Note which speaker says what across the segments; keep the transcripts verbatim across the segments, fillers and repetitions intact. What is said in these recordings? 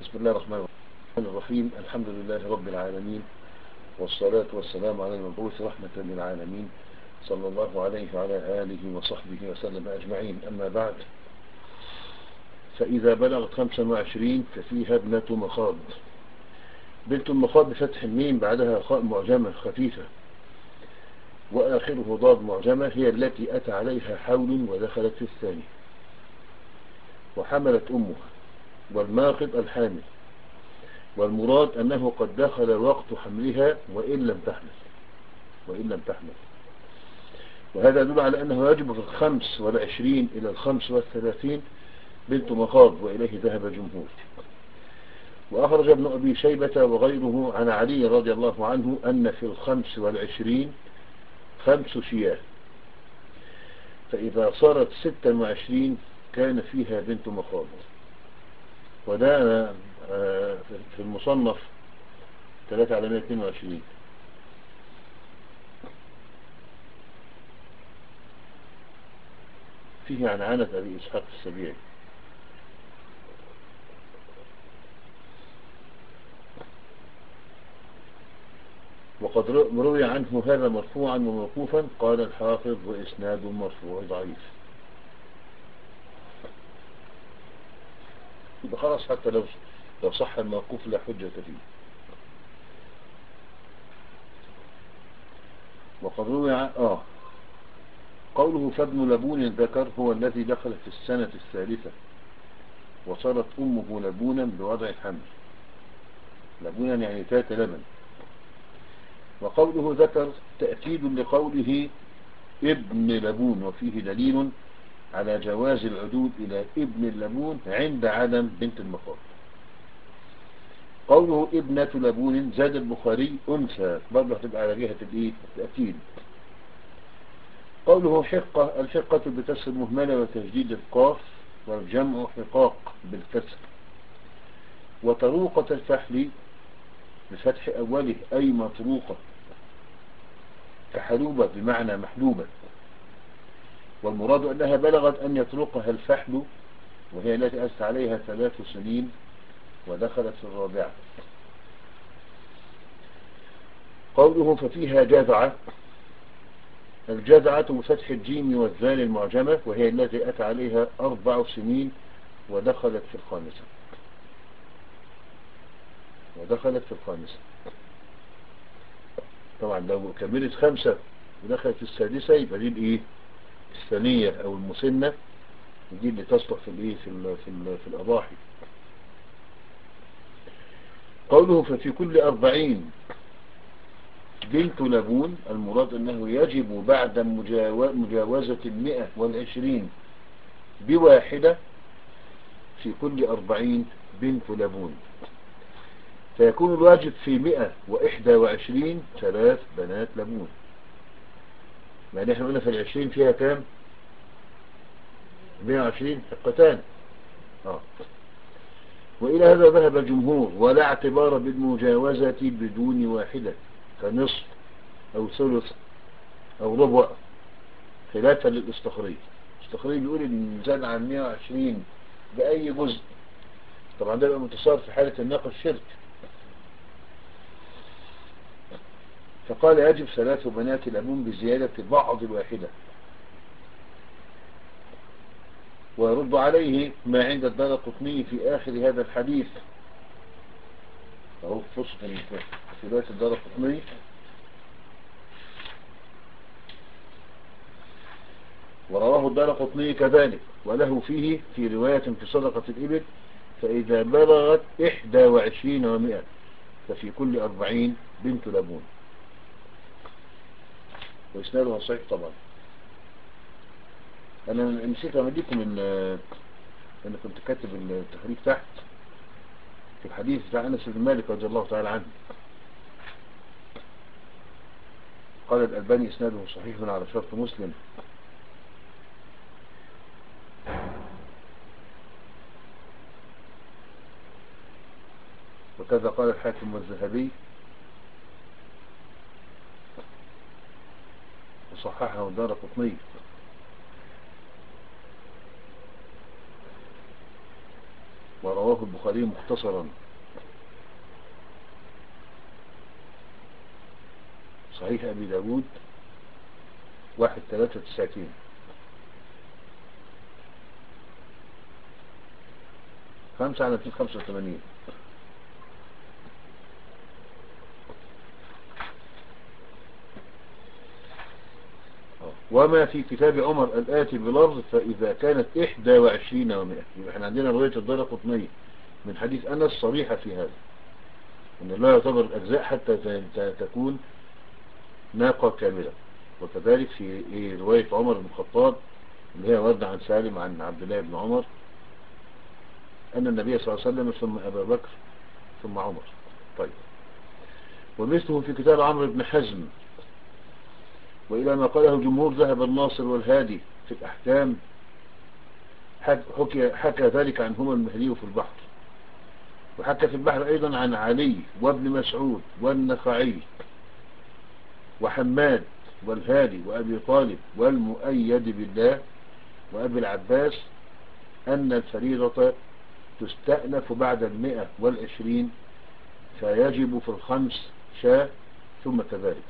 Speaker 1: بسم الله الرحمن الرحيم. الحمد لله رب العالمين، والصلاة والسلام على المبعوث رحمة للعالمين صلى الله عليه وعلى آله وصحبه وسلم أجمعين. أما بعد، فإذا بلغت خمسا وعشرين ففيها ابنة مخاض. بنت المخاض بفتح الميم بعدها خاء معجمة خفيفة وآخره ضاد معجمة، هي التي أتى عليها حول ودخلت في الثاني وحملت أمها، والماخض الحامل، والمراد أنه قد دخل وقت حملها وإن لم تحمل وإن لم تحمل وهذا يدل على أنه يجب في الخمس والعشرين إلى الخمس والثلاثين بنت مخاض، وإليه ذهب الجمهور. وأخرج ابن أبي شيبة وغيره عن علي رضي الله عنه أن في الخمس والعشرين خمس شياه، فإذا صارت ستا وعشرين كان فيها بنت مخاض. وده في المصنف ثلاثة على مئة واثنين وعشرين. فيه عن عنة أبي إسحاق السبيعي. وقد روي عنه هذا مرفوعا وموقوفا، قال الحافظ وإسناد مرفوع ضعيف. يبقى خلاص، حتى لو لو صح الموقوف لا حجة فيه. وقد روي عن آه قوله فابن لبون الذكر هو الذي دخل في السنة الثالثة وصارت أمه لبونا بوضع الحمل. لبونا يعني تات لبن. وقوله ذكر تأكيد لقوله ابن لبون، وفيه دليل على جواز العدول إلى ابن اللبون عند عدم بنت المخاض. قوله ابنة لبون زاد البخاري أنثى، برضه هتبقى على جهة التأكيد. قوله حقة، الحقة بكسر المهملة وتجديد القاف، والجمع حقاق بالكسر. وطروقة الفحل بفتح أوله أي مطروقة، كحلوبة بمعنى محلوبة، والمراد أنها بلغت أن يطرقها الفحل، وهي التي أست عليها ثلاث سنين ودخلت في الرابعة. قوله ففيها جذعة، الجذعة بفتح الجيم والذال المعجمة، وهي التي أتى عليها أربع سنين ودخلت في الخامسة ودخلت في الخامسة طبعا لو كملت خمسة ودخلت في السادسة يبقى دي الايه الثانية او المسنة، دي اللي تصلح في الايه في ال في, ال في الأضاحي. قوله ففي كل أربعين بنت لبون، المراد أنه يجب بعد مجاوزة المئة والعشرين بواحدة في كل أربعين بنت لبون، فيكون الواجب في مئة وإحدى وعشرين ثلاث بنات لبون. يعني احنا قلنا في العشرين فيها كام؟ مئة وعشرين حقتان. آه. وإلى هذا ذهب الجمهور، ولا اعتبار بالمجاوزة بدون واحدة، كنصف أو ثلث أو ربع، خلافا للاستخريج. الاستخريج بيقول إن زاد عن مئة وعشرين بأي جزء، طبعا ده يبقى متصار في حالة الناقة الشرك. فقال يجب ثلاث بنات الأبون بزيادة بعض الواحدة. ويرد عليه ما عند الدارقطني في آخر هذا الحديث، أهو فصل في رواية الدارقطني، ورواه الدارقطني كذلك، وله فيه في رواية في صدقة الإبل فإذا بلغت إحدى وعشرين ومئة ففي كل أربعين بنت لبون، وإسنادها صحيح. طبعا أنا نسيت أمديكم إن أنا كنت كاتب التخريج تحت في الحديث بتاع أنس بن مالك رضي الله تعالى عنه، قال الألباني إسناده صحيح على شرط مسلم. وكذا قال الحاكم والذهبي، وصححه الدارقطني. ورواه البخاري مختصرا. صحيح أبي داود واحد ثلاثة تسعتين. خمسة على مئتين خمسة وثمانين. وما في كتاب عمر الآتي بلفظ فإذا كانت إحدى وعشرين ومائة. يبقى احنا عندنا رواية الدارقطني من حديث أنس صريحة في هذا، أن لا يعتبر الأجزاء حتى تكون ناقة كاملة. وكذلك في رواية عمر بن الخطاب اللي هي ورد عن سالم عن عبد الله بن عمر أن النبي صلى الله عليه وسلم ثم أبا بكر ثم عمر. طيب، ومثله في كتاب عمرو بن حزم. وإلى ما قاله الجمهور ذهب الناصر والهادي في الأحكام، حكى, حكى ذلك عنهما المهدي في البحر، وحكى في البحر أيضا عن علي وابن مسعود والنخعي وحماد والهادي وأبي طالب والمؤيد بالله وأبي العباس أن الفريضة تستأنف بعد المئة والعشرين، فيجب في الخمس شاة ثم كذلك.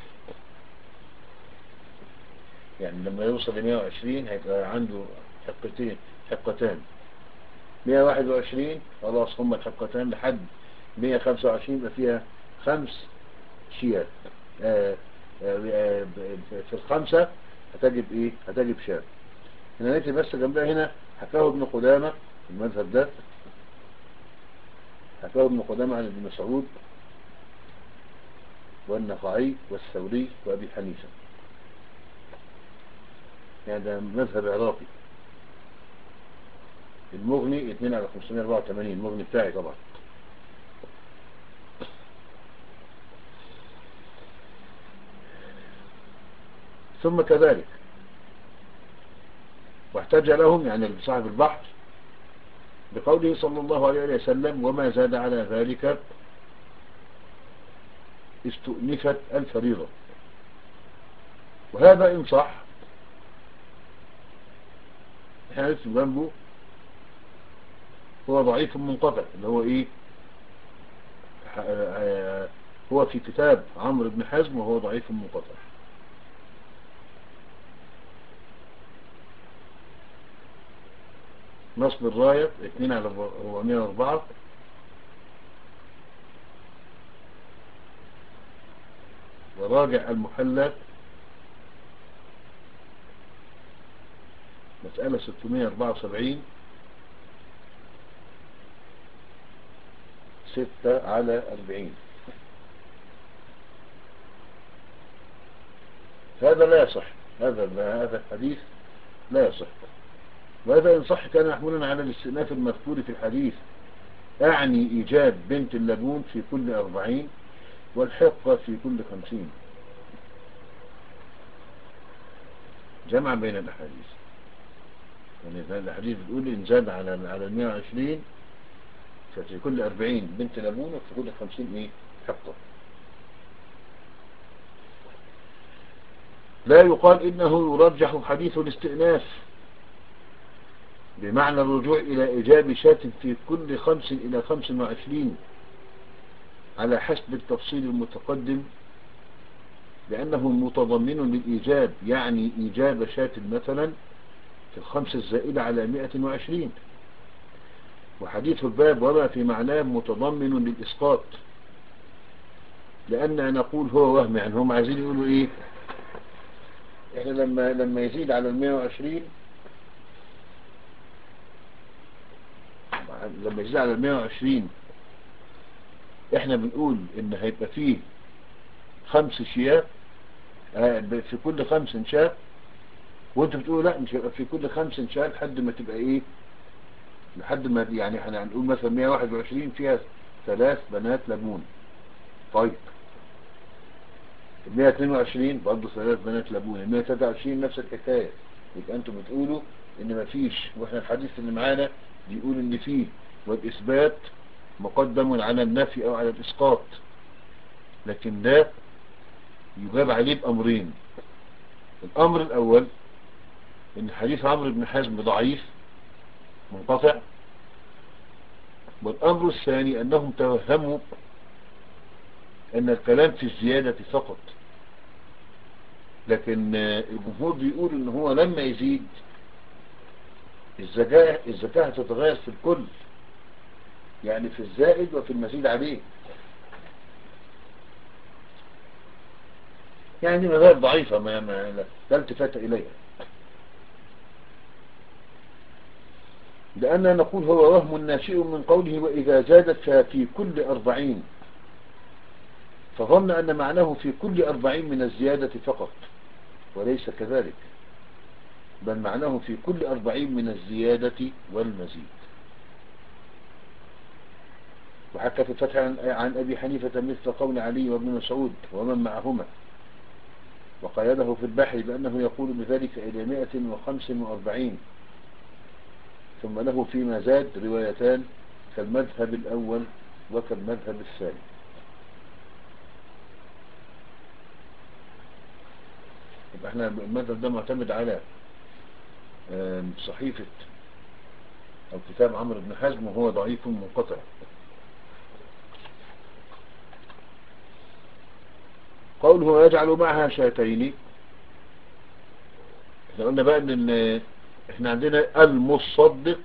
Speaker 1: يعني لما يوصل ل مئة وعشرين هيبقى عنده حقتين حقتان. مئة وواحد وعشرين خلاص هم الحقتان لحد مئة وخمسة وعشرين يبقى فيها خمس شيات. آآ آآ في الخمسة هتجب ايه؟ هتجب شاب. هنا نأتي بس جنبها هنا حكاه ابن قدامة المذهب ده، حكاه ابن قدامة عن ابن مسعود والنخعي والثوري وأبي حنيفة. يعني ده مذهب عراقي. المغني اثنين على خمسمائة وأربعة وثمانين، المغني بتاعي طبعا. ثم كذلك، واحتج لهم يعني صاحب البحر بقوله صلى الله عليه وسلم وما زاد على ذلك استؤنفت الفريضة. وهذا إن صح احنا نكتب جنبه هو ضعيف منقطع، اللي هو ايه؟ هو في كتاب عمرو بن حزم وهو ضعيف منقطع. نصب الراية اثنين على أربعمائة وأربعة. وراجع المحلى مسألة ستمائة وأربعة وسبعين، ستة على أربعين. هذا لا يصح، هذا هذا الحديث لا يصح. وهذا إن صح كان محمولا على الاستئناف المذكور في الحديث، أعني إيجاب بنت اللبون في كل أربعين والحقة في كل خمسين، جمع بين الأحاديث. يعني الحديث بتقول إن زاد على على مئة وعشرين ففي كل أربعين بنت لبون وفي كل خمسين إيه؟ حقة. لا يقال إنه يرجح حديث الاستئناف بمعنى الرجوع إلى إيجاب شاة في كل خمس إلى خمس وعشرين على حسب التفصيل المتقدم، لأنه متضمن للإيجاب، يعني إيجاب شاة مثلا في الخمس الزائدة على مئة وعشرين. وحديث الباب وما في معناه متضمن للإسقاط، لأن نقول هو وهم. يعني هم عايزين يقولوا إيه؟ إحنا لما لما يزيد على المئة وعشرين، لما يزيد على المئة وعشرين إحنا بنقول إن هيبقى فيه خمس شيات في كل خمس شاة، وانت بتقول لا مش هيبقى في كل خمس شاة لحد ما تبقى ايه؟ لحد ما يعني احنا هنقول مثلا مئة وواحد وعشرين فيها ثلاث بنات لبون. طيب مئة واثنين وعشرين برضه ثلاث بنات لبون، مئة وثلاثة وعشرين نفس الحكاية. يبقى انتم بتقولوا ان مفيش، واحنا الحديث اللي معانا بيقول ان فيه، والإثبات مقدم على النفي او على الإسقاط. لكن ده يجاب عليه بأمرين. الأمر الأول ان حديث عمرو بن حزم ضعيف منقطع، والأمر الثاني أنهم توهموا أن الكلام في الزيادة فقط، لكن الجمهور بيقول أن هو لما يزيد الزكاة الزكاة هتتغير في الكل، يعني في الزائد وفي المزيد عليه. يعني دي مذاهب ضعيفة ما ما لا التفات إليها، لأننا نقول هو وهم ناشئ من قوله وإذا زادت ففي كل أربعين، فظن أن معناه في كل أربعين من الزيادة فقط، وليس كذلك، بل معناه في كل أربعين من الزيادة والمزيد. وحكى في الفتح عن أبي حنيفة مثل قول علي وابن مسعود ومن معهما، وقيده في البحر بأنه يقول بذلك إلى مئة وخمس وأربعين، ثم له فيما زاد روايتان كالمذهب الأول وكالمذهب الثاني. يبقى احنا المذهب ده معتمد على صحيفة أو كتاب عمرو بن حزم، وهو ضعيف منقطع. قوله يجعل معها شاتين، احنا قلنا بقى ان احنا عندنا المصدق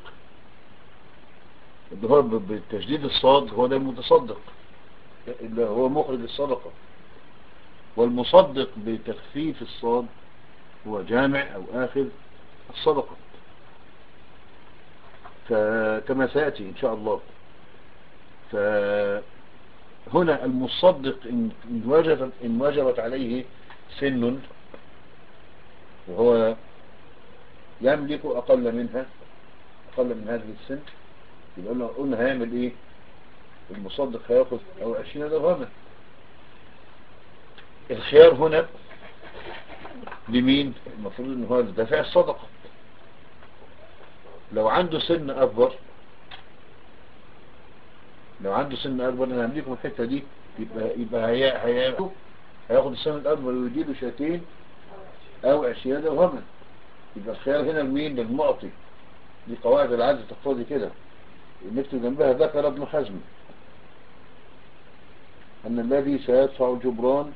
Speaker 1: اللي هو بالتشديد الصاد هو ده المتصدق اللي هو مخرج الصدقة، والمصدق بتخفيف الصاد هو جامع أو آخر الصدقة، فكما سيأتي إن شاء الله. فهنا المصدق إن وجبت, إن وجبت عليه سن وهو يملك أقل منها أقل من هذه السن، يبقى قلنا هيعمل إيه؟ المصدق هيأخذ أو عشرين درهما. الخيار هنا لمين؟ المفروض إن هو دافع الصدقة. لو عنده سن أكبر لو عنده سن أكبر أنا همليكم الحتة دي، يبقى يبقى هي هي هياخد السن الأكبر ويديله شاتين أو عشرين درهما. يبقى الخيار هنا لمين؟ للمعطي. دي قواعد العدل تقتضي كده. نكتب جنبها ذكر ابن حزم أن الذي سيدفع الجبران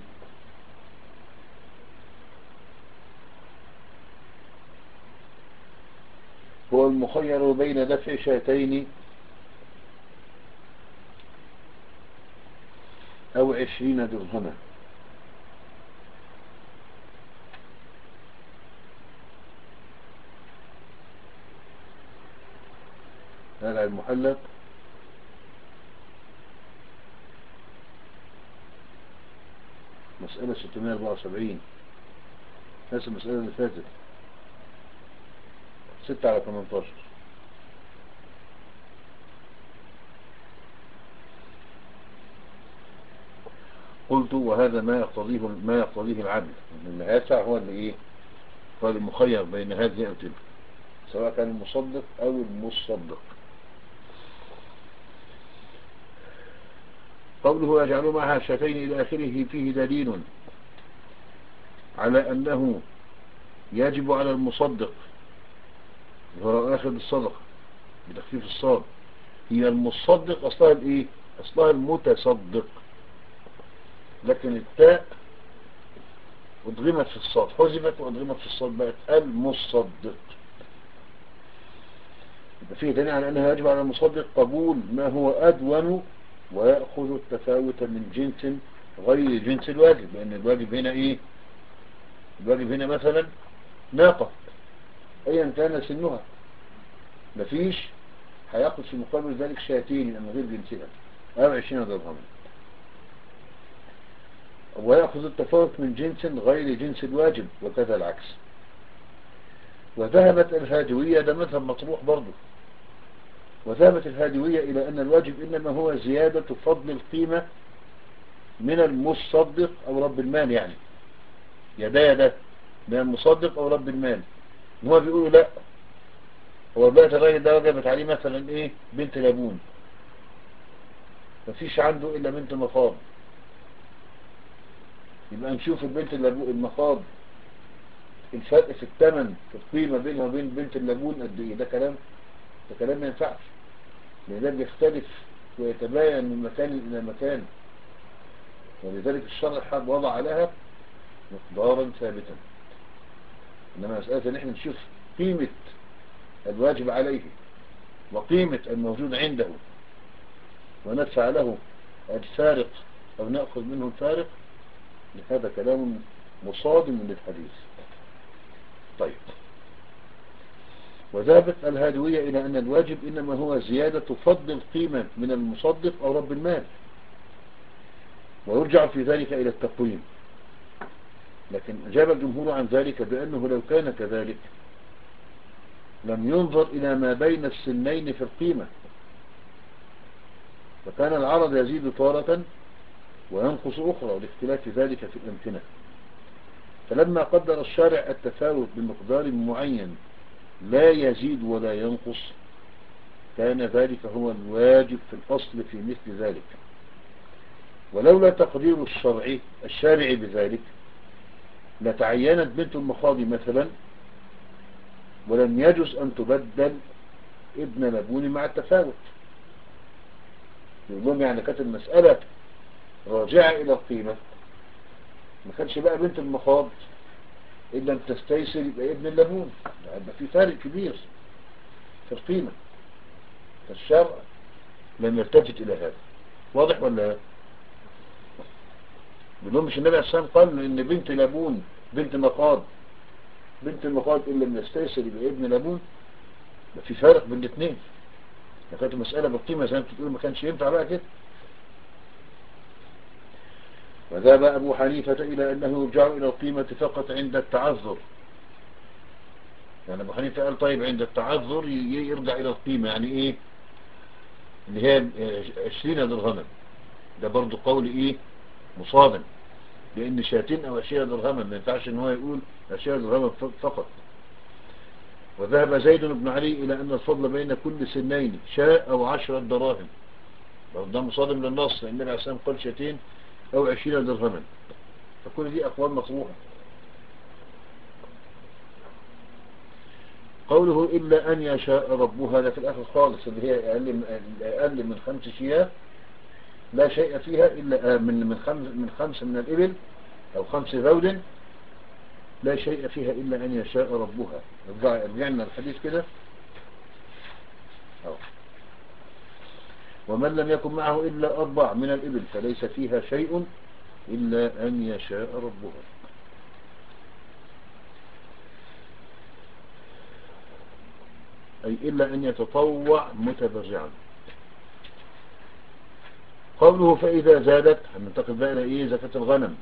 Speaker 1: هو المخير بين دفع شاتين أو عشرين درهما. هذا المحلق مسألة ستمائة وأربعة وسبعين، نفس المسألة اللي فاتت ستة على ثمانية عشر. قلت وهذا ما يقتضيه ما يقتضيه العدل، ان هيدفع هو اللي ايه؟ هو المخير بين هذه او تلك، سواء كان المصدق او المصدق. قوله يجعلوا معها شاتين الى اخره فيه دليل على انه يجب على المصدق وهو اخذ الصدقه بتخفيف الصاد. هي المصدق اصلها الايه؟ اصلها المتصدق، لكن التاء ادغمت في الصاد، حذفت وادغمت في الصاد بقت المصدق. يبقى فيه دليل على انه يجب على المصدق قبول ما هو ادون ويأخذ التفاوت من جنس غير جنس الواجب، لان الواجب هنا ايه؟ الواجب هنا مثلا ناقة ايا كان سنها، مفيش هيأخذ في مقابل ذلك شاتين من غير جنسها او عشرين درهما، ويأخذ التفاوت من جنس غير جنس الواجب وكذا العكس. وذهبت الهادوية، ده مذهب مطروح برضه، وذهبت الهادوية إلى أن الواجب إنما هو زيادة فضل القيمة من المصدق أو رب المال، يعني يدا يدا من المصدق أو رب المال. هو بيقولوا لا، هو دلوقتي الراجل ده وجبت عليه مثلا إيه؟ بنت لابون، مفيش عنده إلا بنت مخاض، يبقى نشوف البنت المخاض الفرق في الثمن في القيمة بينها وبين بنت اللابون قد ايه. ده كلام ده كلام ما ينفعش. لأن ده بيختلف ويتباين من مكان إلى مكان، ولذلك الشرع وضع لها مقدارا ثابتا. إنما مسألة إن احنا نشوف قيمة الواجب عليه وقيمة الموجود عنده وندفع له الفارق أو نأخذ منه الفارق، هذا كلام مصادم للحديث. طيب، وذهبت الهادوية إلى أن الواجب إنما هو زيادة فضل القيمة من المصدق أو رب المال، ويرجع في ذلك إلى التقويم. لكن أجاب الجمهور عن ذلك بأنه لو كان كذلك لم ينظر إلى ما بين السنين في القيمة، فكان العرض يزيد تارة وينقص أخرى لاختلاف ذلك في الأمكنة. فلما قدر الشارع التفاوت بمقدار معين لا يزيد ولا ينقص، كان ذلك هو الواجب في الأصل في مثل ذلك. ولولا تقدير الشرع الشارع بذلك لتعينت بنت المخاض مثلا، ولم يجوز أن تبدل ابن لبون مع التفاوت. يقولون يعني كانت المسألة راجعة إلى القيمة، ما كانش بقى بنت المخاض إن لم تستيسر يبقى ابن اللبون، يبقى في فارق كبير في القيمة. فالشرع لم يلتفت إلى هذا. واضح ولا لا؟ بيقولون مش النبي عليه الصلاة والسلام قال إن بنت لبون بنت مخاض بنت المخاض إن لم يستيسر يبقى ابن لبون؟ يبقى في فارق بين الاثنين. كانت المسألة بالقيمة زي ما انت بتقول، ما كانش ينفع بقى كده. وذهب أبو حنيفة إلى أنه يرجع إلى القيمة فقط عند التعذر. يعني أبو حنيفة قال طيب عند التعذر يرجع إلى القيمة، يعني إيه؟ اللي هي عشرين درهما. ده برضو قول إيه؟ مصادم، لأن شاتين أو عشرين درهما ما ينفعش إن هو يقول عشرين درهما فقط. وذهب زيد بن علي إلى أن الفضل بين كل سنين شاء أو عشرة دراهم. ده مصادم للنص، لأن النبي عليه الصلاة والسلام قال شاتين أو عشرين درهما. فكل دي أقوال مطروحة. قوله إلا أن يشاء ربها، هذا في الآخر خالص، اللي هي أقل أقل من خمس شياه لا شيء فيها إلا من من خمس من خمس من الإبل أو خمس ذود لا شيء فيها إلا أن يشاء ربها. رجعنا الحديث كده. ومن لم يكن معه إلا أربع من الإبل فليس فيها شيء إلا أن يشاء ربها. أي إلا أن يتطوع متبرعا. قوله فإذا زادت، هننتقل بقى إلى إيه؟ زكاة الغنم.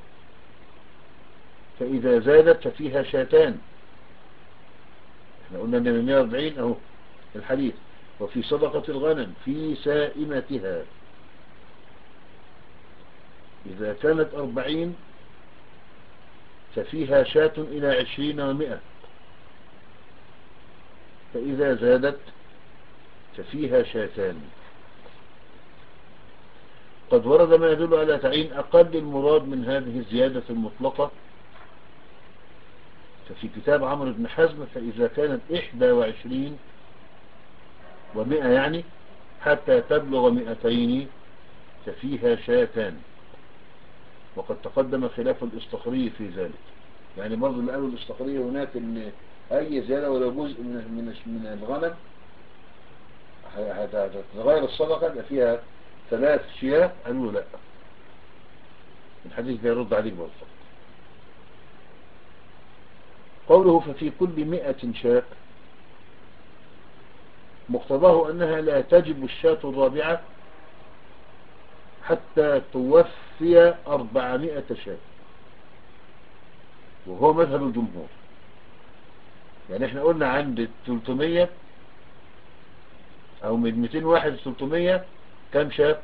Speaker 1: فإذا زادت ففيها شاتان. احنا قلنا أن من مئة وأربعين أهو الحديث. وفي صدقة الغنم في سائمتها، إذا كانت أربعين ففيها شاة إلى عشرين ومئة، فإذا زادت ففيها شاتان. قد ورد ما يدل على تعيين أقل المراد من هذه الزيادة المطلقة، ففي كتاب عمرو بن حزم فإذا كانت إحدى وعشرين ومئة يعني حتى تبلغ مئتين ففيها شاتان. وقد تقدم خلاف الاستخري في ذلك. يعني برضو اللي قالوا الاستخري هناك ان اي زيادة ولا جزء من من من الغنم هتتغير الصدقة يبقى فيها ثلاث شياه، قالوا لا، الحديث بيرد عليك برضو. قوله ففي كل مئة شاة، مقتضاه أنها لا تجب الشاة الرابعة حتى توفي أربعمائة شاة، وهو مذهب الجمهور. يعني احنا قلنا عند ثلاثمية أو من مئتين واحد ثلاثمية كم شاة؟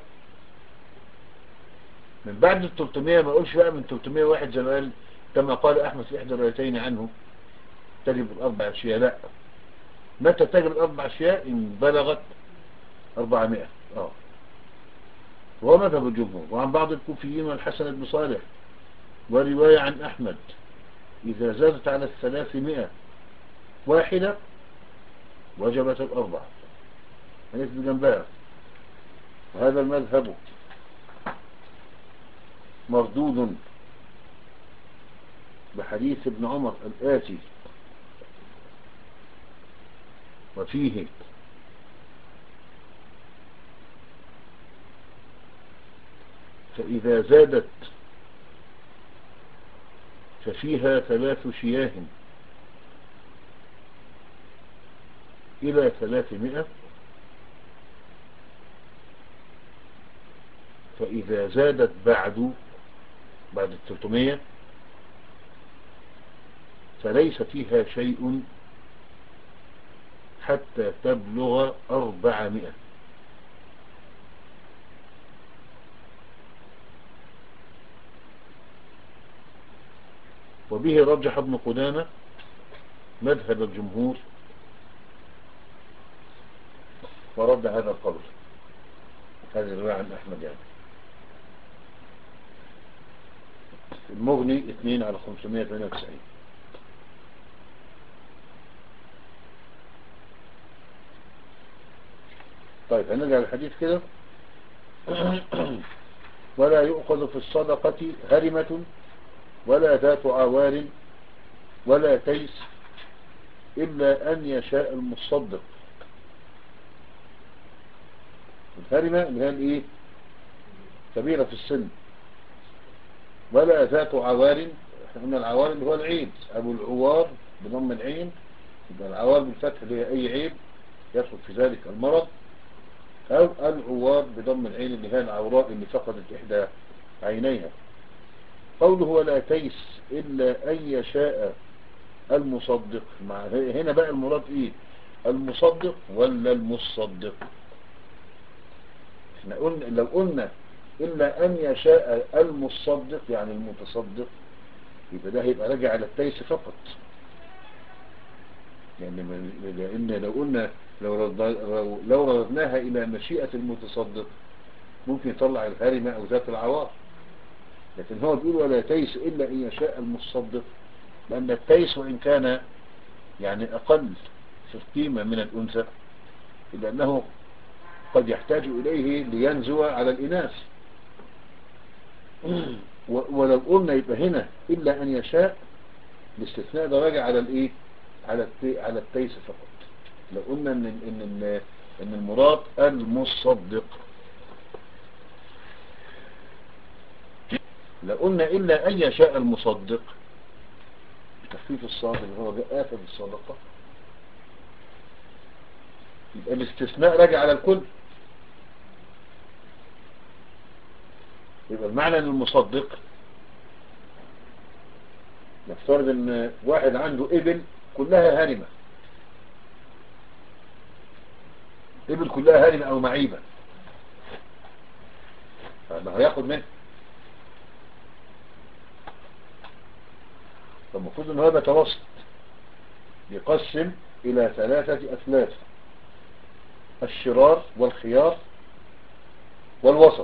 Speaker 1: من بعد ال ثلاثمية ما أقولش بقى من ثلاثمية واحد زي ما قال كما قال أحمد في إحدى الروايتين عنه تجب الأربع شياه. لا، متى تجب الأربع شياه؟ إن بلغت أربعمائة. اه وهو مذهب الجمهور. وعن بعض الكوفيين والحسن بن صالح ورواية عن أحمد إذا زادت على الثلاثمائة واحدة وجبت الأربع. هنسجد جنبها. وهذا المذهب مردود بحديث ابن عمر الآتي وفيه فإذا زادت ففيها ثلاث شياه إلى ثلاثمائة، فإذا زادت بعد بعد الثلاثمائة فليس فيها شيء حتى تبلغ أربعمائة. وبه رجح ابن قدامة مذهب الجمهور ورد هذا القول. هذا الرواية عن أحمد يعني. المغني اثنين على خمسمائة وثمانية وتسعين. طيب هنرجع للحديث كده. ولا يؤخذ في الصدقة هرمة ولا ذات عوار ولا تيس إلا أن يشاء المصدق. الهرمة اللي هي الايه؟ كبيرة في السن. ولا ذات عوار، احنا قلنا العوار اللي هو العيب. أبو العوار بضم العين، يبقى العوار بالفتح اللي هي أي عيب يدخل في ذلك المرض، أو العوار بضم العين اللي هي العوراء اللي فقدت إحدى عينيها. قوله ولا تيس إلا أن يشاء المصدق. مع هنا بقى المراد إيه؟ المصدق ولا المصدق؟ احنا قلنا لو قلنا إلا أن يشاء المصدق يعني المتصدق، يبقى ده هيبقى راجع على التيس فقط. يعني لأن لو قلنا لو, رد لو ردناها إلى مشيئة المتصدق ممكن يطلع الهرمة أو ذات العوار. لكن هو بيقول ولا تيس إلا أن يشاء المصدق، لأن التيس وإن كان يعني أقل في القيمة من الأنثى إلا أنه قد يحتاج إليه لينزو على الإناث. ولو قلنا يبقى هنا إلا أن يشاء، الاستثناء ده راجع على الإيه؟ على التي على التيس فقط. لو قلنا إن إن إن المراد المصدق، لو قلنا إلا أن يشاء المصدق بتخفيف الصاد اللي هو آخر الصدقة، يبقى الاستثناء راجع على الكل. يبقى المعنى ان المصدق، نفترض ان واحد عنده ابل كلها هرمة، ابل كلها هرمة او معيبة، فما هياخد منه. فالمفروض ان هو بيتوسط، يقسم الى ثلاثة اثلاث: الشرار والخيار والوسط،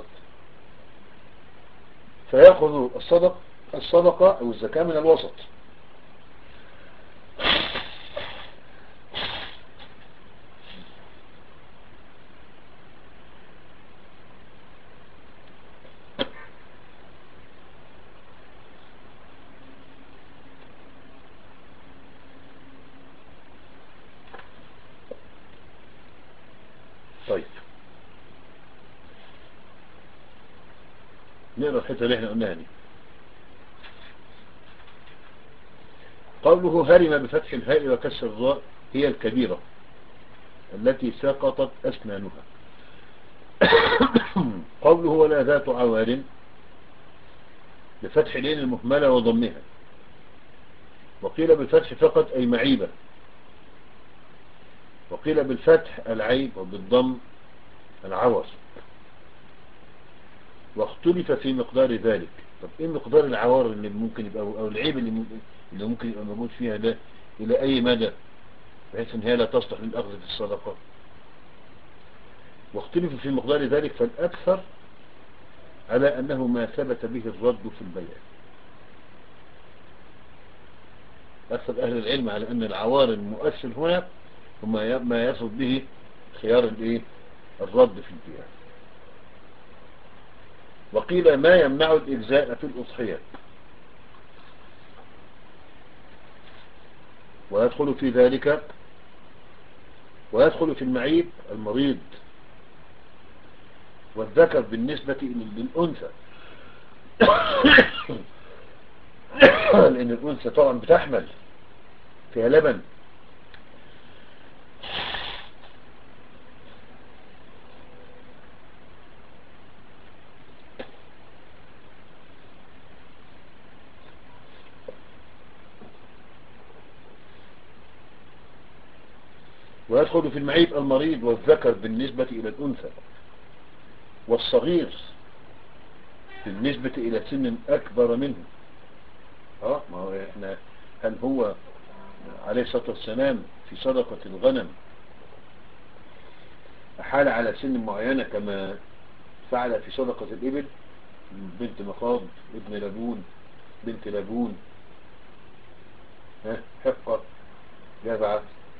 Speaker 1: فيأخذ الصدق الصدقة او الزكاة من الوسط. طيب نقرأ الحتة اللي احنا قلناها دي. قوله هرم بفتح الهاء وكسر الراء هي الكبيرة التي سقطت أسنانها. قوله ولا ذات عوار بفتح العين المهملة وضمها، وقيل بالفتح فقط أي معيبة، وقيل بالفتح العيب وبالضم العور. واختلف في مقدار ذلك. طب ايه مقدار العوار اللي ممكن يبقى او العيب اللي ممكن, اللي ممكن يبقى موجود فيها ده الى اي مدى بحيث ان هي لا تصلح للاخذ في الصدقة؟ واختلف في مقدار ذلك، فالاكثر على انه ما ثبت به الرد في البيع. اكثر اهل العلم على ان العوار المؤثر هنا هما ما يثبت به خيار الايه الرد في البيع. وقيل ما يمنع الإجزاء في الأضحية، ويدخل في ذلك ويدخل في المعيب المريض والذكر بالنسبة للأنثى لأن الأنثى طبعا بتحمل فيها لبن. ويدخل في المعيب المريض والذكر بالنسبة إلى الأنثى والصغير بالنسبة إلى سن أكبر منه. اه ما هو احنا هل هو عليه الصلاة والسلام في صدقة الغنم أحال على سن معينة كما فعل في صدقة الإبل؟ بنت مخاض، ابن لبون، بنت لبون، ها حقة، جذعة.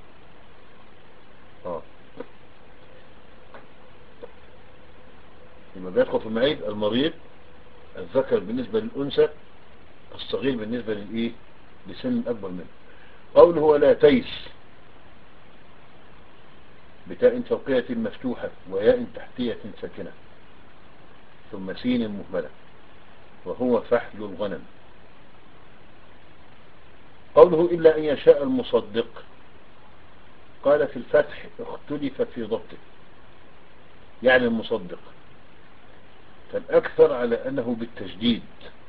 Speaker 1: اه يبقى بيدخل في المعيب المريض، الذكر بالنسبة للأنثى، الصغير بالنسبة للإيه لسن أكبر منه. قوله ولا تيس بتاء فوقية مفتوحة وياء تحتية ساكنة ثم سين مهملة، وهو فحل الغنم. قوله إلا أن يشاء المصدق، قال في الفتح اختلف في ضبطه، يعني المصدق، فالأكثر على أنه بالتجديد،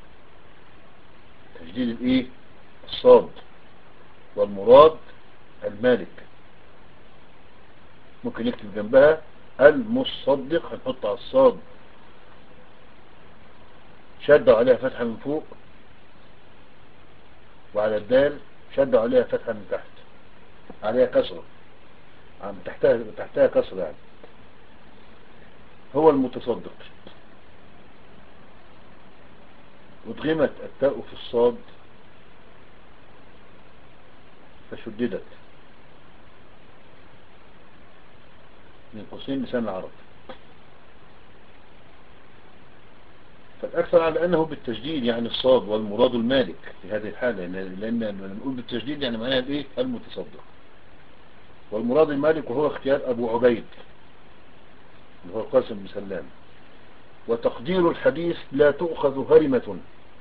Speaker 1: تجديد الإيه الصاد، والمراد المالك. ممكن نكتب جنبها المصدق، هنحط على الصاد شدوا عليها فتحة من فوق، وعلى الدال شدوا عليها فتحة من تحت، عليها كسرة، عم تحتها تحتها كسرة يعني. هو المتصدق. ادغمت التاء في الصاد فشددت من قوسين لسان العرب، فالأكثر على أنه بالتجديد يعني الصاد، والمراد المالك في هذه الحالة، لأن لما نقول بالتجديد يعني معناها الإيه المتصدق، والمراد المالك، وهو اختيار أبو عبيد اللي هو القاسم بن سلام. وتقدير الحديث لا تؤخذ هرمة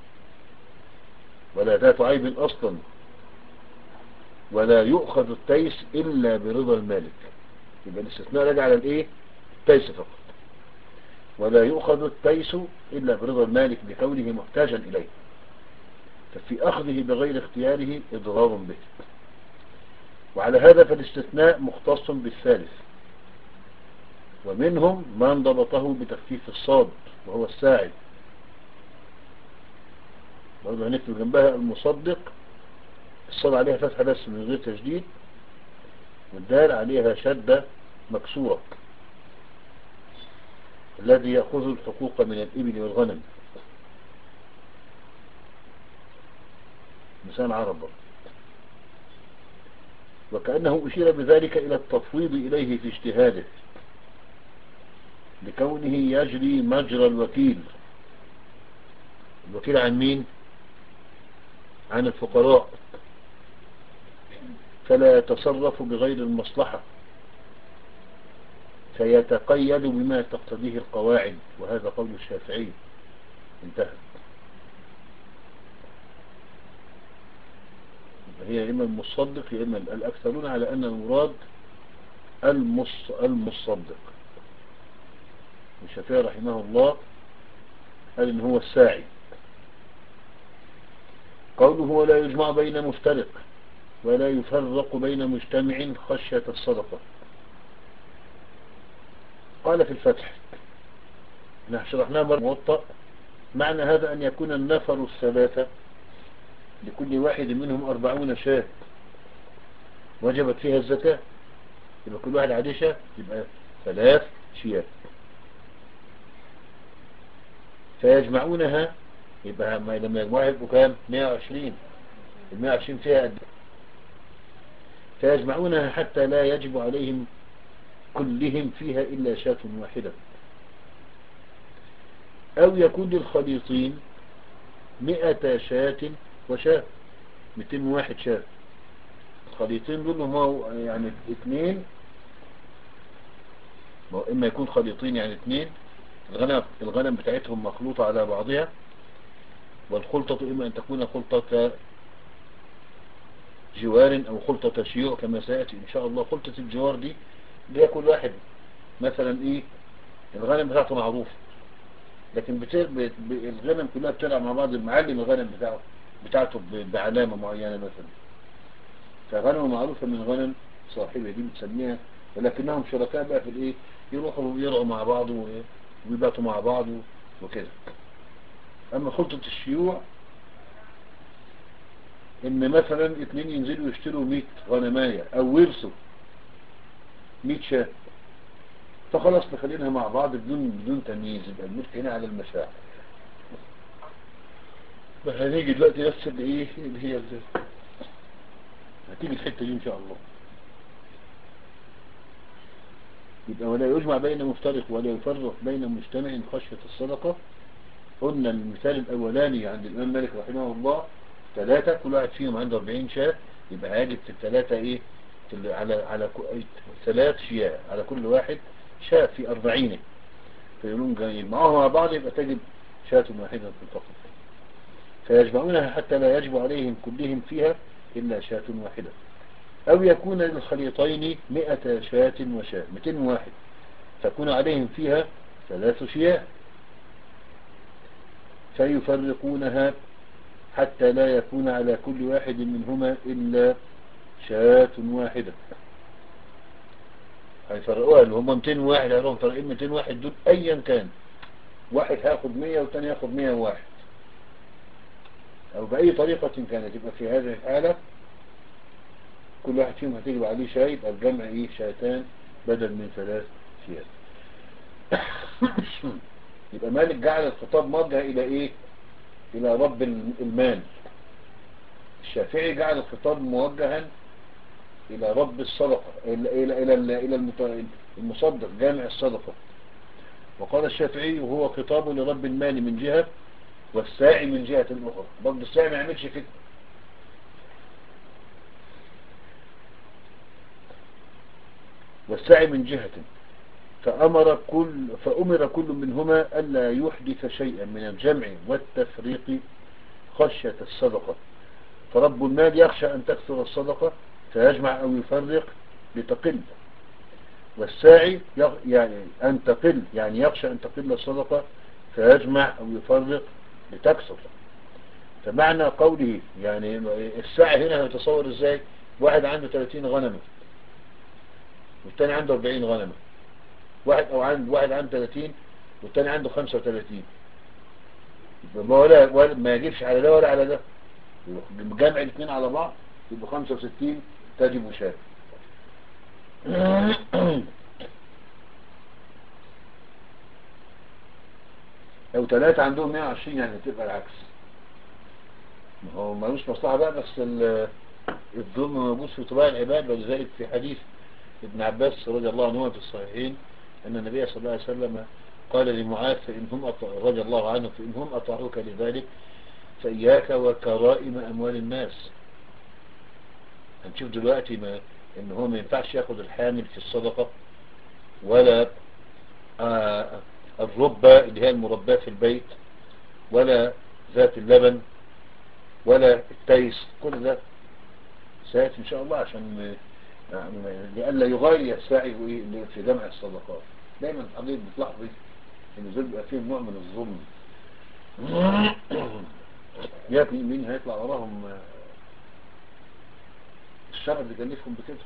Speaker 1: ولا ذات عيب أصلا، ولا يؤخذ التيس إلا برضا المالك. يبقى الاستثناء راجع على الإيه التيس فقط، ولا يؤخذ التيس إلا برضا المالك بكونه محتاجا إليه، ففي أخذه بغير اختياره إضرار به. وعلى هذا فالاستثناء مختص بالثالث، ومنهم من ضبطه بتخفيف الصاد وهو الساعد. برضه هنكتب جنبها المصدق، الصاد عليها فتحة بس من غير تجديد، والدال عليها شدة مكسورة، الذي يأخذ الحقوق من الإبل والغنم، لسان عرب. وكأنه أشير بذلك إلى التفويض إليه في اجتهاده، لكونه يجري مجرى الوكيل. الوكيل عن مين؟ عن الفقراء، فلا يتصرف بغير المصلحة، فيتقيد بما تقتضيه القواعد، وهذا قول الشافعي. انتهى. هي إما المصدق يا إما الأكثرون على أن المراد المص المصدق. الشافعي رحمه الله قال إن هو الساعي. قوله ولا يجمع بين مفترق ولا يفرق بين مجتمع خشية الصدقة، قال في الفتح، نحن شرحناه مرة موطأ، معنى هذا أن يكون النفر الثلاثة لكل واحد منهم أربعون شاة وجبت فيها الزكاة، يبقى كل واحد عليه شاة، يبقى ثلاث شيات، فيجمعونها، يبقى لما يجمعها يبقوا كام؟ مئة وعشرين. ال مئة وعشرين فيها قد، فيجمعونها حتى لا يجب عليهم كلهم فيها إلا شاة واحدة، أو يكون للخليطين مئة شاة وشاة، مئتين وواحد شاة. الخليطين دول هما يعني اثنين، إما يكون خليطين يعني اثنين الغنم, الغنم بتاعتهم مخلوطة على بعضها، والخلطة إما أن تكون خلطة جوار أو خلطة شيوع كما سيأتي إن شاء الله. خلطة الجوار دي اللي هي كل واحد مثلا إيه الغنم بتاعته معروف، لكن بت... بت... الغنم كلها بتلعب مع بعض، المعلم الغنم بتاعه بتاعته ب... بعلامة معينة مثلا، فغنم معروفة من غنم صاحبه دي بتسميها، ولكنهم شركاء بقى في الإيه، يروحوا يرعوا مع بعض ويباتوا مع بعض وكده. أما خلطة الشيوع إن مثلا اتنين ينزلوا يشتروا مئة غنماية أو ورثوا مئة شاة، فخلاص نخلينها مع بعض بدون بدون تمييز، يبقى الملك هنا على المشاعر. فهنيجي دلوقتي بس اللي ايه اللي هي اللي هتيجي الحته دي ان شاء الله. يبقى ولا يجمع بين مفترق ولا يفرق بين مجتمع خشية الصدقة. قلنا المثال الاولاني عند الامام مالك رحمه الله ثلاثة، كل واحد فيهم عنده أربعين شاة، يبقى هاجب في الثلاثة ايه في على على ثلاث شياء على كل واحد شاة في أربعين، فيقولون يجمعوها مع بعض يبقى تجب شاة واحدة فقط، فيجمعونها حتى لا يجب عليهم كلهم فيها إلا شاة واحدة. أو يكون للخليطين مئة شاة وشاة، مئتين واحد، تكون عليهم فيها ثلاث شياء، فيفرقونها حتى لا يكون على كل واحد منهما إلا شاة واحدة. هيفرقوها اللي هم مئتين واحد، هيروهم فرقين مئتين واحد دول أيا كان، واحد هياخد مئة والتاني هياخد مئة وواحد، أو بأي طريقة كانت، يبقى في هذه الحالة كل واحد فيهم هتجب عليه شاي، يبقى الجمع ايه شاتان بدل من ثلاث شيات. يبقى مالك جعل الخطاب موجه الى ايه؟ الى رب المال. الشافعي جعل الخطاب موجها الى رب الصدقة، الى الى الى, إلى المصدق جامع الصدقة. وقال الشافعي وهو خطاب لرب المال من جهة والساعي من جهة اخرى. برضه الساعي ما يعملش كده، والسعي من جهة، فأمر كل فأمر كل منهما ألا يحدث شيئا من الجمع والتفريق خشية الصدقة. فرب المال يخشى أن تكثر الصدقة فيجمع أو يفرق لتقل، والساعي يعني أن تقل، يعني يخشى أن تقل الصدقة فيجمع أو يفرق لتكثر. فمعنى قوله يعني الساعي هنا يتصور إزاي؟ واحد عنده ثلاثين غنمة والتاني عنده أربعين غنمة، واحد او عند واحد عنده ثلاثين والتاني عنده خمسة وثلاثين، يبقى ولا, ولا ما يجيبش على ده ولا على ده، جمع الاثنين على بعض يبقى خمسة وستين تجب شاة. لو ثلاثة عندهم مئة وعشرين يعني تبقى العكس. ما هو ملوش مصلحة بقى، بس الظلم موجود في طباع العباد. ولذلك في حديث ابن عباس رضي الله عنه في الصحيحين أن النبي صلى الله عليه وسلم قال لمعاذ فإن هم رضي الله عنه فإن هم أطاعوك لذلك فإياك وكرائم أموال الناس. هنشوف دلوقتي ما إن هو ما ينفعش ياخد الحامل في الصدقة، ولا آه الربة اللي هي المرباة في البيت، ولا ذات اللبن، ولا التيس. كل ده سيأتي إن شاء الله عشان لألا يغالي الساعي في جمع الصدقات. دايما حضرتك بتلاحظي ان دول بيبقى فيهم نوع من الظلم. يا مين هيطلع وراهم الشرع اللي كلفهم بكده.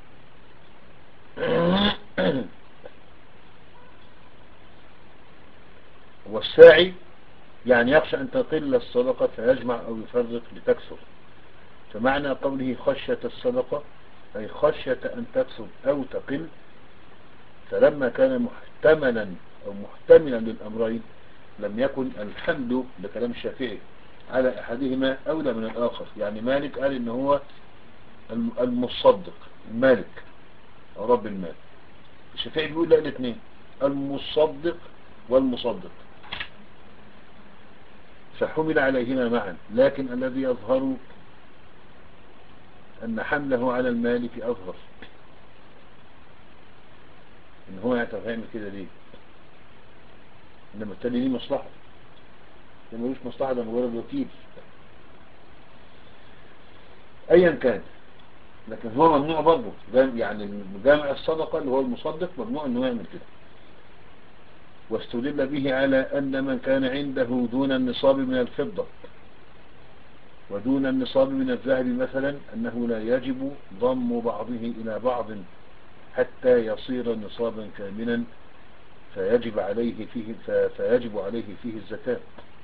Speaker 1: والساعي يعني يخشى ان تقل الصدقة فيجمع او يفرق لتكثر. فمعنى قوله خشية الصدقة أي خشية أن تكثر أو تقل. فلما كان محتملا أو محتملا للأمرين لم يكن الحمد بكلام الشافعي على أحدهما أولى من الآخر. يعني مالك قال إن هو المصدق المالك أو رب المال، الشافعي بيقول لا الاثنين، المصدق والمصدق، فحمل عليهما معا، لكن الذي يظهر أن حمله على المالك أظهر. إن هو يعمل كده ليه؟ إنما التاني ليه مصلحة، ده ملوش مصلحة، ده مجرد وكيل أيا كان. لكن هو ممنوع برضه، يعني جامع الصدقة اللي هو المصدق ممنوع إنه يعمل كده. واستدل به على أن من كان عنده دون النصاب من الفضة ودون النصاب من الذهب مثلا أنه لا يجب ضم بعضه إلى بعض حتى يصير نصابا كاملا فيجب عليه فيه فيجب عليه فيه الزكاة،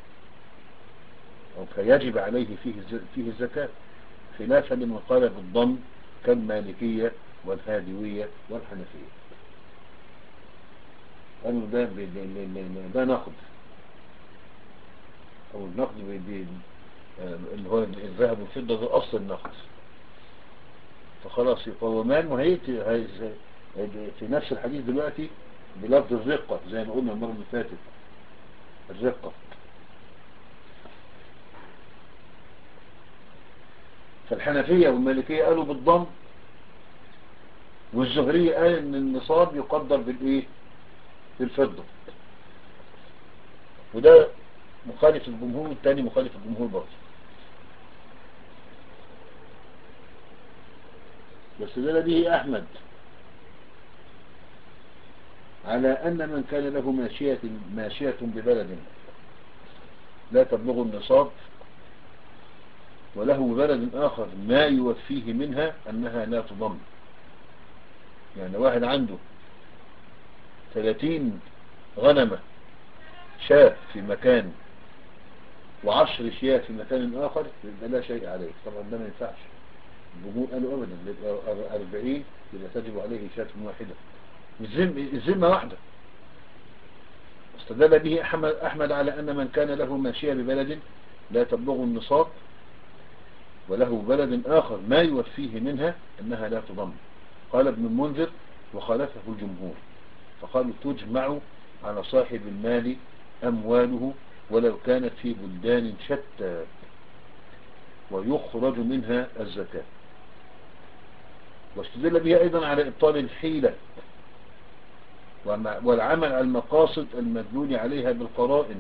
Speaker 1: أو فيجب عليه فيه فيه الزكاة، خلافا لمن قال بالضم كالمالكية والهادوية والحنفية. قالوا ده ده نقد، أو النقد اللي هو الذهب والفضة ده أصل النقد، فخلاص يقومان. وهي في نفس الحديث دلوقتي بلفظ الرقة زي ما قلنا المرة اللي فاتت، الرقة. فالحنفية والمالكية قالوا بالضم، والزهرية قال ان النصاب يقدر بالايه؟ بالفضة. وده مخالف الجمهور، والتاني مخالف الجمهور برضه. بس ده به أحمد على أن من كان له ماشية, ماشية ببلد لا تبلغ النصاب وله بلد آخر ما يوفيه منها أنها لا تضم. يعني واحد عنده ثلاثين غنمة شاة في مكان وعشر شياه في مكان آخر يبقى لا شيء عليه. طبعا ده ما ينفعش، الجمهور قالوا أبدا يبقى أربعين يبقى تجب عليه شاة واحدة، الذمة واحدة. استدل به أحمد على أن من كان له ماشية ببلد لا تبلغ النصاب وله بلد آخر ما يوفيه منها أنها لا تضم. قال ابن المنذر وخالفه الجمهور، فقالوا تجمع على صاحب المال أمواله ولو كانت في بلدان شتى ويخرج منها الزكاة. واستدل به أيضا على إبطال الحيلة والعمل على المقاصد المدلول عليها بالقرائن.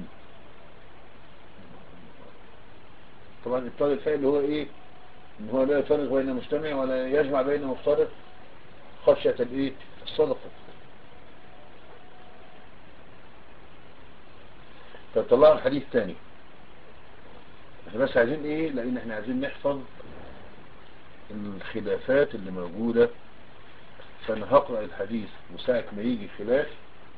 Speaker 1: طبعا إبطال الحيلة اللي هو إيه؟ إن هو لا يفرق بين مجتمع ولا يجمع بين مفترق خشية الإيه؟ الصدقة. فطلعوا الحديث تاني، احنا بس عايزين إيه؟ لأن احنا عايزين نحفظ الخلافات اللي موجودة. فأنا هقرأ الحديث وساعة ما يجي خلاف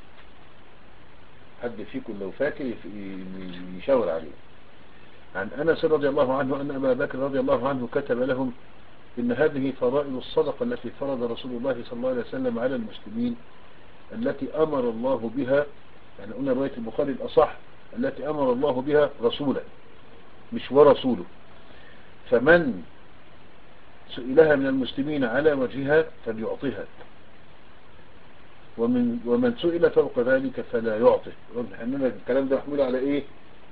Speaker 1: حد فيكم لو فاكر يشاور عليه. عن أنس رضي الله عنه أن أبا بكر رضي الله عنه كتب لهم إن هذه فرائض الصدقة التي فرض رسول الله صلى الله عليه وسلم على المسلمين التي أمر الله بها، يعني قلنا رواية البخاري الأصح، التي أمر الله بها رسولا مش ورسوله، فمن سئلها من المسلمين على وجهها فليعطيها، ومن ومن سئل فوق ذلك فلا يعطي. إننا الكلام ده محمول على إيه؟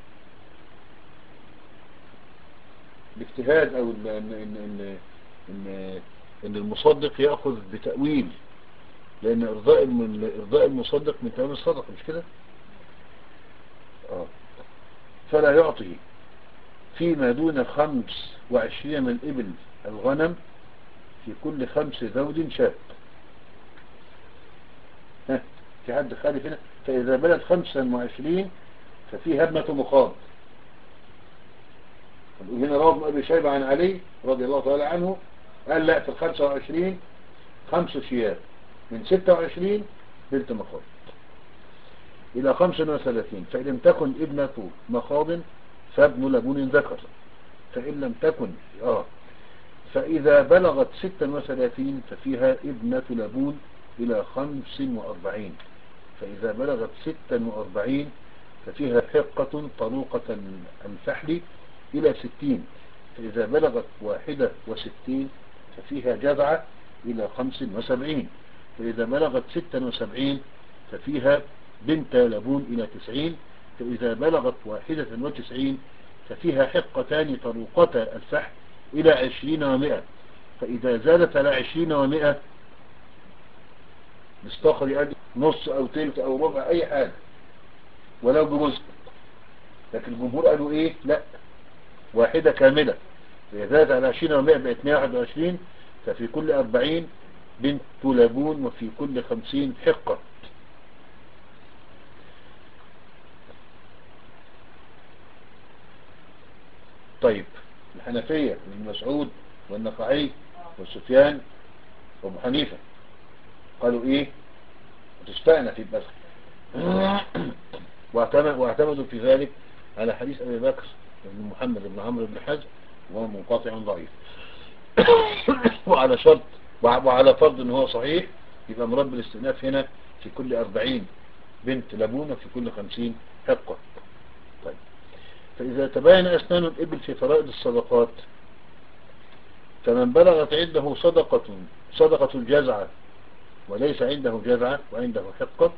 Speaker 1: الاجتهاد، أو إن, إن, إن, إن, إن المصدق يأخذ بتأويل، لأن إرضاء إرضاء المصدق من تمام الصدقة، مش كده؟ آه. فلا يعطي فيما دون خمس وعشرين من إبل الغنم في كل خمس ذود شاة. ها في حد خالف هنا؟ فإذا بلد خمسا وعشرين ففي هبمة مخاض. هنا رواه ابن أبي شيبة عن علي رضي الله تعالى عنه قال لا، في الخمسة وعشرين خمس شياه، من ستة وعشرين بنت مخاض إلى خمس وثلاثين، فإن لم تكن ابنة مخاض فابن لبون ذكر، فإن لم تكن آه فإذا بلغت ستة وثلاثين ففيها ابنة لبون إلى خمس وأربعين، فإذا بلغت ستة وأربعين ففيها حقة طروقة الفحل إلى ستين، فإذا بلغت واحدة وستين ففيها جذعة إلى خمس وسبعين، فإذا بلغت ستا وسبعين ففيها بنت لبون إلى تسعين. فإذا بلغت واحدة وتسعين ففيها حقتان طروقتا الفحم إلى عشرين ومائة. فإذا زادت على عشرين ومائة مستخرج قال نص أو تلت أو ربع أي حاجة ولو بجزء. لكن الجمهور قالوا إيه؟ لا، واحدة كاملة. فإذا زادت على عشرين ومائة بقت مائة وواحد وعشرين. ففي كل أربعين بنت لبون وفي كل خمسين حقة. طيب الحنفية ابن مسعود والنخعي والسفيان وابو حنيفة قالوا ايه؟ تستأنف يبقى واعتمدوا في ذلك على حديث ابي بكر بن محمد بن عمرو بن حزم وهو منقطع ضعيف. وعلى شرط وعلى فرض ان هو صحيح يبقى مراد بالاستئناف هنا في كل أربعين بنت لبون وفي كل خمسين حقة. طيب فإذا تبين أسنان الإبل في فرائض الصدقات فمن بلغت عنده صدقة صدقة الجزعة وليس عنده جزعة وعنده حقة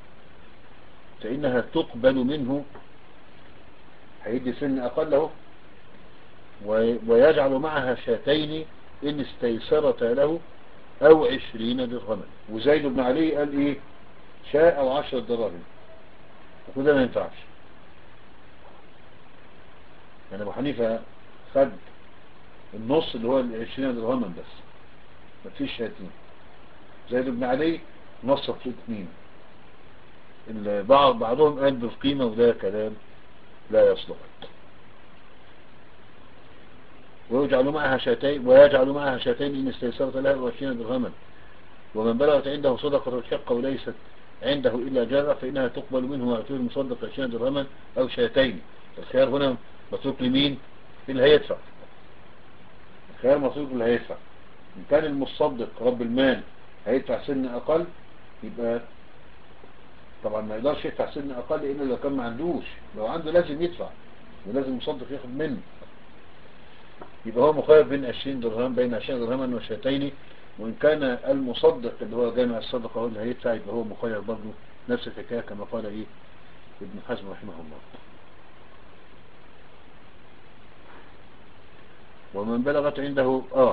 Speaker 1: فإنها تقبل منه. هيدي سن أقله ويجعل معها شاتين إن استيسرت له أو عشرين درهما. وزيد بن علي قال إيه؟ شاء أو عشر دراهم. وكده ما ينفعش. يعني أبو حنيفة خد النص اللي هو العشرين درهما بس مفيش شاتين. زيد بن علي نصف في اثنين. بعض بعضهم قال بالقيمة وده كلام لا يصلح. ويجعل معها شاتين ويجعل معها شاتين إن استيسرت لها عشرين درهما. ومن بلغت عنده صدقة الحقة وليست عنده إلا جزع فإنها تقبل منه ويعطيه المصدق عشرين درهما أو شاتين. الخيار هنا متروك لمين؟ اللي هيدفع. الخيار متروك اللي هيدفع. إن كان المصدق رب المال هيدفع سن أقل يبقى طبعا ما يقدرش يدفع سن أقل إلا لو كان ما عندوش. لو عنده لازم يدفع ولازم المصدق ياخد منه. يبقى هو مخير بين عشرين درهم بين عشرين درهما وشاتين. وإن كان المصدق اللي هو جامع الصدقة هو اللي هيدفع يبقى هو مخير برضه نفس الحكاية كما قال إيه ابن حزم رحمه الله. ومن بلغت عنده آه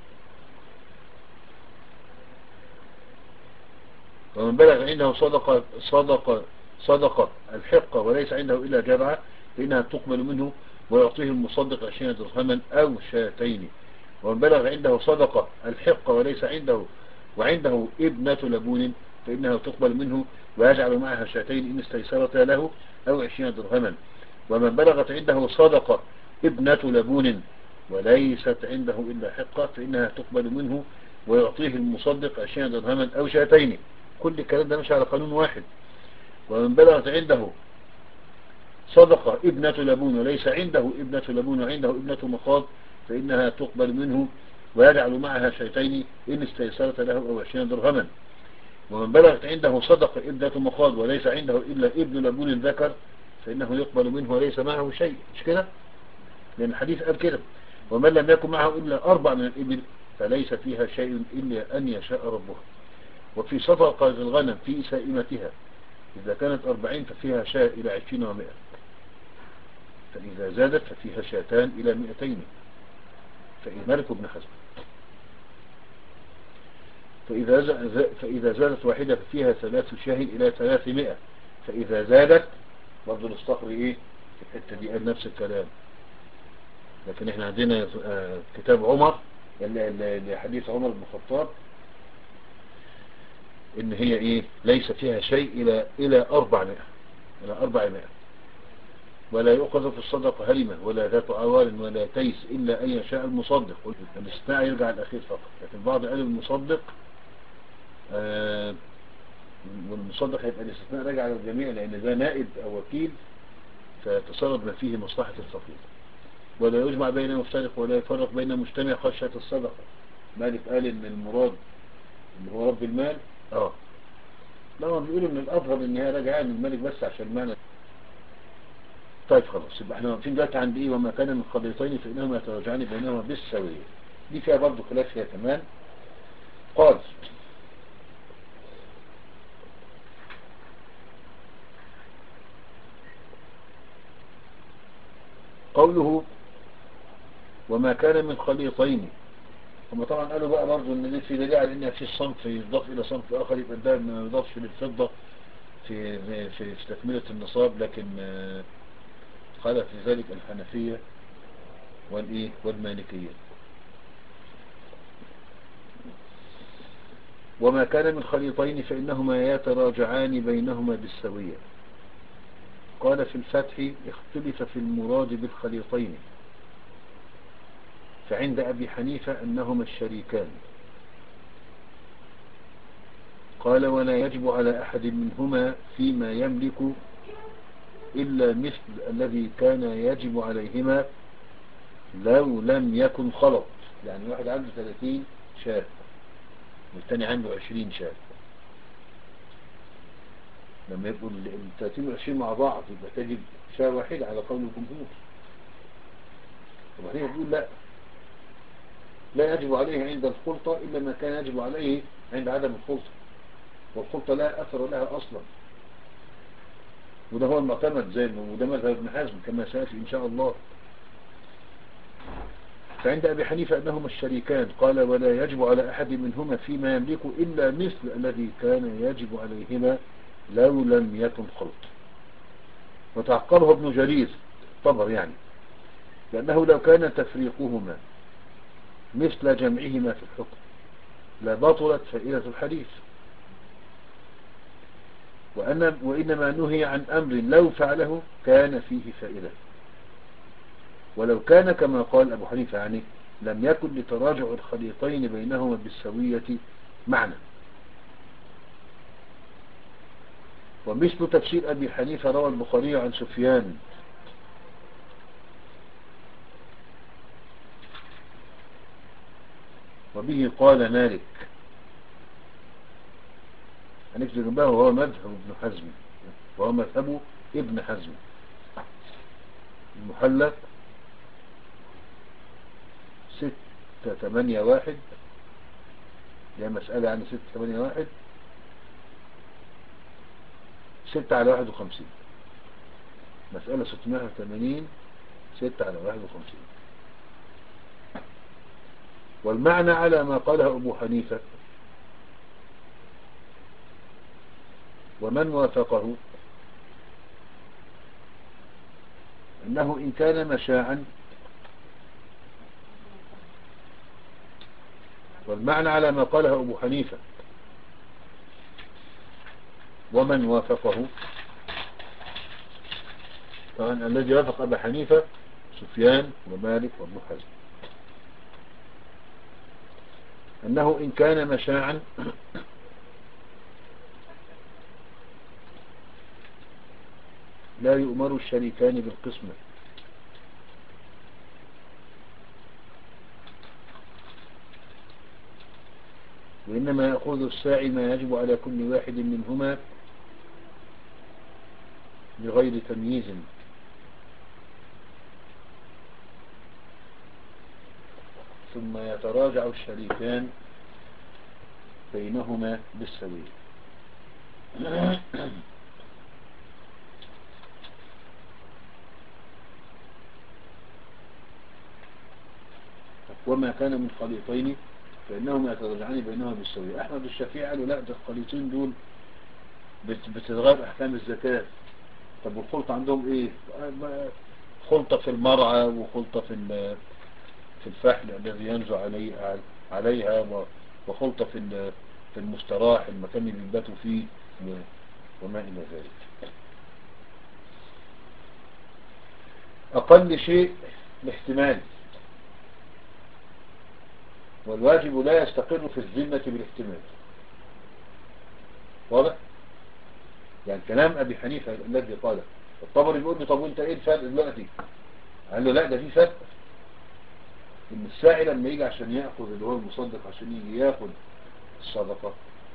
Speaker 1: ومن بلغ عنده صدقة صدقة صدقة الحقة وليس عنده إلا جرعة فإنها تقبل منه ويعطيه المصدق عشرين درهما أو شاتين. ومن بلغ عنده صدقة الحقة وليس عنده وعنده ابنة لبون فإنها تقبل منه ويجعل معها شاتين إن استيسرت له أو عشرين درهما. ومن بلغت عنده صدقة ابنة لبون وليست عنده إلا حقة فإنها تقبل منه ويعطيه المصدق عشرين درهما أو شاتين. كل الكلام ده مش على قانون واحد. ومن بلغت عنده صدقة ابنة لبون وليس عنده ابنة لبون وعنده ابنة مخاض فإنها تقبل منه ويجعل معها شيتين إن استيسرت له أو عشرين درهما. ومن بلغت عنده صدقة ابنة مخاض وليس عنده إلا ابن لبون ذكر فإنه يقبل منه وليس معه شيء. مش كده؟ لأن الحديث قال كده ومن لم يكن معه إلا أربع من الإبل فليس فيها شيء إلا أن يشاء ربه. وفي صدقة الغنم في سائمتها إذا كانت أربعين ففيها شاء إلى عشرين ومائة. فإذا زادت ففيها شاتان إلى مئتين. فإذا مالك ابن حزم فإذا, فإذا زادت واحدة ففيها ثلاث شاه إلى ثلاثمائة. فإذا زادت برضو الاستقر إيه في الحتة دي قال نفس الكلام. لكن احنا عندنا كتاب عمر لحديث عمر بن الخطاب ان هي ايه ليس فيها شيء الى الى أربعمائة الى أربعمائة. ولا يؤخذ في الصدقة هلمة ولا ذات عوار ولا تيس الا ان يشاء المصدق. الاستثناء يرجع الاخير فقط. لكن بعض قال المصدق آه والمصدق هيبقى الاستثناء راجع للجميع لان ده نائب او وكيل فيتصرف ما فيه مصلحة الفقير. ولا يجمع بين مفترق ولا يفرق بين مجتمع خشية الصدقة. مالك قال ان المراد اللي هو رب المال اه لا هم بيقولوا ان الافضل ان هي راجعه للملك بس عشان معنى. طيب خلاص يبقى احنا واقفين دلوقتي عند ايه وما كان من قضيتين فانهما يتراجعان بينهما بالسويه. دي فيها برضه خلاف فيها كمان. قال قوله وما كان من خليطين، هم طبعا قالوا بقى برضو ان دي في دليل على ان في الصنف يضاف الى صنف اخر، يبقى ده ما يضافش للفضة في في في تكملة النصاب، لكن قال في ذلك الحنفية والايه والمالكية. وما كان من خليطين فإنهما يتراجعان بينهما بالسوية. قال في الفتح اختلف في المراد بالخليطين، فعند أبي حنيفة أنهما الشريكان. قال ولا يجب على أحد منهما فيما يملك إلا مثل الذي كان يجب عليهما لو لم يكن خلط. يعني واحد عنده ثلاثين شاة والثاني عنده عشرين شاة، لما يبقوا ال ثلاثين والعشرين مع بعض يبقى تجب شاة واحدة على قول الجمهور. وبعدين يقول لا لا يجب عليه عند الخلطة إلا ما كان يجب عليه عند عدم الخلطة، والخلطة لا أثر لها أصلا، وده هو المعتمد زي ما وده مذهب ابن حزم كما سيأتي إن شاء الله. فعند أبي حنيفة أنهما الشريكان. قال ولا يجب على أحد منهما فيما يملك إلا مثل الذي كان يجب عليهما لو لم يكن خلط. وتعقبه ابن جرير طبر يعني، لأنه لو كان تفريقهما مثل جمعهما في الحكم لبطلت فائدة الحديث، وأن وإنما نهي عن أمر لو فعله كان فيه فائدة، ولو كان كما قال أبو حنيفة يعني لم يكن لتراجع الخليطين بينهما بالسوية معنى. ومثل تفسير أبي حنيفة روى البخاري عن سفيان وبه قال مالك، هنكتب جنبه وهو مذهب ابن حزم، وهو مذهب ابن حزم. المحلى ستة تمانية واحد، هي مسألة عن ستة تمانية واحد، ستة على واحد وخمسين، مسألة ستمائة وثمانين ستة على واحد وخمسين. والمعنى على ما قاله أبو حنيفة ومن وافقه أنه إن كان مشاعا، والمعنى على ما قاله أبو حنيفة ومن وافقه، طبعا الذي وافق أبو حنيفة سفيان ومالك وابن حزم، أنه إن كان مشاعا لا يؤمر الشريكان بالقسمة، وإنما يأخذ الساعي ما يجب على كل واحد منهما بغير تمييز، ثم يتراجع الشريكان بينهما بالسوية. وما كان من خليطين فإنهما يتراجعان بينهما بالسوية. أحمد الشافعي قالوا لا، ده الخليطين دول بتتغير أحكام الزكاة. طب والخلطة عندهم إيه؟ خلطة في المرعى وخلطة في في الفحل الذي ينزع عليه عليها، وخلطة في في المستراح المكان اللي بيباتوا فيه وما إلى ذلك. أقل شيء الاحتمال، والواجب لا يستقر في الذمة بالاحتمال. واضح؟ يعني كلام أبي حنيفة الذي قاله الطبري بيقول له طب وانت ايه الفرق دلوقتي؟ قال له لا، ده في فرق، ان الساعي لما يجي عشان يأخذ اللي هو المصدق عشان يجي ياخذ الصدقة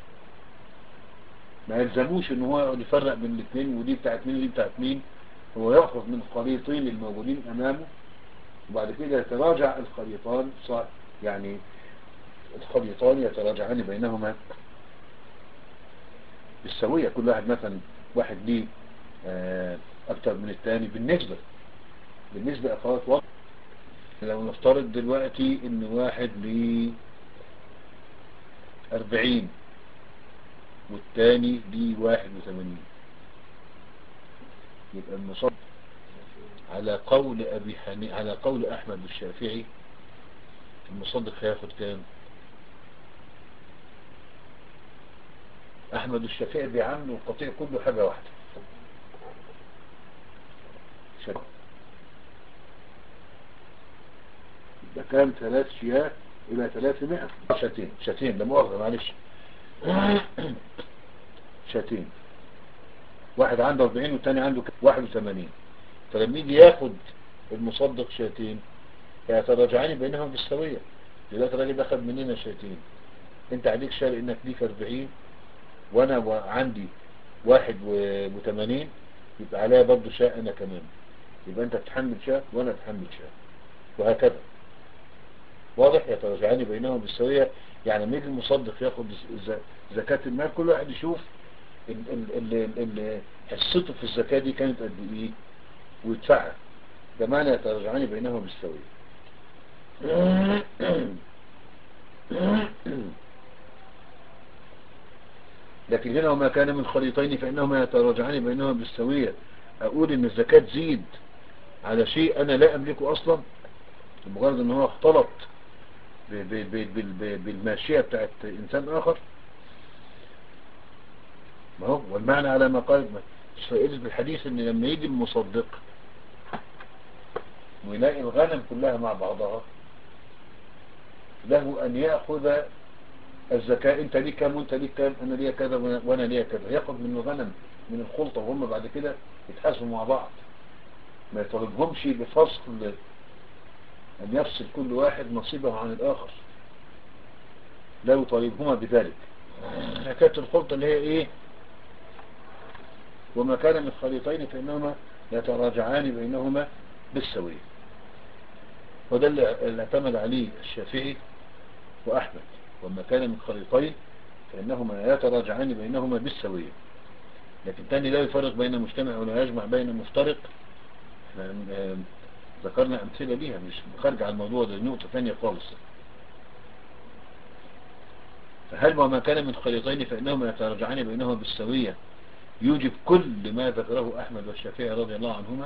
Speaker 1: ما يلزموش ان هو يقعد يفرق بين الاثنين، ودي بتاعت مين ودي بتاعت مين. هو يأخذ من الخليطين الموجودين امامه، وبعد كده يتراجع الخليطان، يعني الخليطان يتراجعان بينهما بالسوية. كل واحد مثلا واحد ليه اكتر من الثاني بالنسبة، بالنسبة أخوات وقت، لو نفترض دلوقتي إن واحد ليه أربعين والتاني ليه واحد وثمانين، يبقى المصدق على قول أبي حنيفة، على قول أحمد الشافعي، المصدق هياخد كام؟ أحمد الشافعي بيعمل القطيع كله حاجة واحدة، شكرا. يبقى كام؟ ثلاث شياه إلى ثلاثمائة، شاتين شاتين لا مؤاخذة معلش شاتين، واحد عنده أربعين والتاني عنده واحد وثمانين، فلما يجي ياخد المصدق شاتين فيتراجعان بينهم بالسوية. دلوقتي الراجل ده خد مننا شاتين، انت عليك شال انك ليك أربعين وانا عندي واحد وثمانين، يبقى عليها برضه شاء انا كمان، يبقى انت تتحمل شاء وانا اتحمل شاء، وهكذا. واضح؟ يتراجعان بينهم بالسوية. يعني لما يجي المصدق ياخد زكاة المال، كل واحد يشوف ال ال ال ال حصته في الزكاة دي كانت قد ايه ويدفعها، ده معنى يتراجعان بينهم بالسوية. لكن هنا وما كان من خليطين فإنهما يتراجعان بينهما بالسوية، أقول إن الزكاة تزيد على شيء أنا لا أملكه أصلا لمجرد إن هو اختلط بالماشية بتاعت إنسان آخر؟ ما هو والمعنى على ما قال فائدة بالحديث إن لما يجي المصدق ويلاقي الغنم كلها مع بعضها، له أن يأخذ الزكاة، انت ليك كام وانت ليك كام، انا ليا كذا وانا ليا كذا، ياخد من الغنم من الخلطة وهم بعد كده يتحاسبوا مع بعض، ما يطالبهمش بفصل ان يفصل كل واحد نصيبه عن الاخر، لا يطالبهما بذلك. حكاية الخلطة اللي هي ايه؟ وما كان من خليطين فإنهما يتراجعان بينهما بالسوية، وده اللي اعتمد عليه الشافعي وأحمد، وما كان من خليطين فإنهما يتراجعان بينهما بالسوية. لكن تاني لا يفرق بين مجتمع ولا يجمع بين مفترق، احنا ذكرنا أمثلة ليها مش خارج عن الموضوع ده، نقطة ثانية خالص. فهل وما كان من خليطين فإنهما يتراجعان بينهما بالسوية يوجب كل ما ذكره أحمد والشافعي رضي الله عنهما؟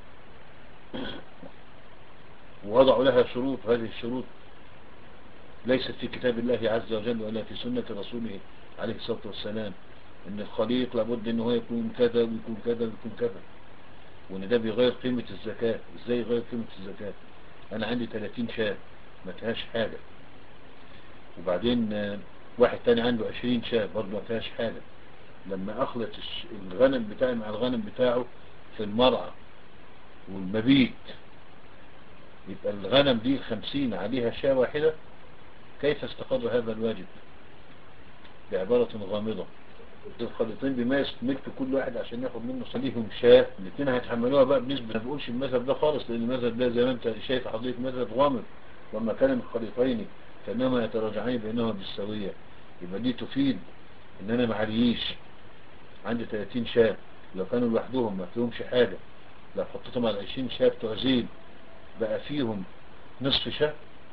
Speaker 1: ووضعوا لها شروط، هذه الشروط ليست في كتاب الله عز وجل ولا في سنة رسوله عليه الصلاة والسلام، ان الخليط لابد ان هو يكون كذا ويكون كذا ويكون كذا، وان ده بيغير قيمة الزكاة. ازاي يغير قيمة الزكاة؟ انا عندي ثلاثين شاة ما فيهاش حاجة، وبعدين واحد تاني عنده عشرين شاة برضه ما فيهاش حاجة، لما اخلط الغنم بتاعي مع الغنم بتاعه في المرعى والمبيت، يبقى الغنم دي خمسين عليها شاة واحدة. كيف استقر هذا الواجب؟ بعبارة غامضة، الخليطين بما يستملك كل واحد عشان ياخد منه صليهم شاه، الاثنين هيتحملوها بقى بنسبة. ما بقولش المذهب ده خالص، لان المذهب ده زي ما انت شايف حضرتك مذهب غامض. وما كان من خليطين فانما يتراجعان بينهما بالسوية، يبقى دي تفيد ان انا معليش عندي ثلاثين شاه، لو كانوا لوحدهم ما فيهمش حاجة، لو حطيتهم على عشرين شاه بتوع زيل بقى فيهم نصف شاه.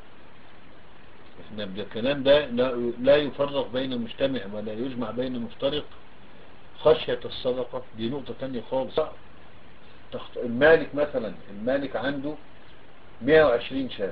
Speaker 1: احنا بالكلام ده لا يفرق بين مجتمع ولا يجمع بين مفترق خشية الصدقة، دي نقطة تانية خالص. المالك مثلا، المالك عنده مئة وعشرين شاة،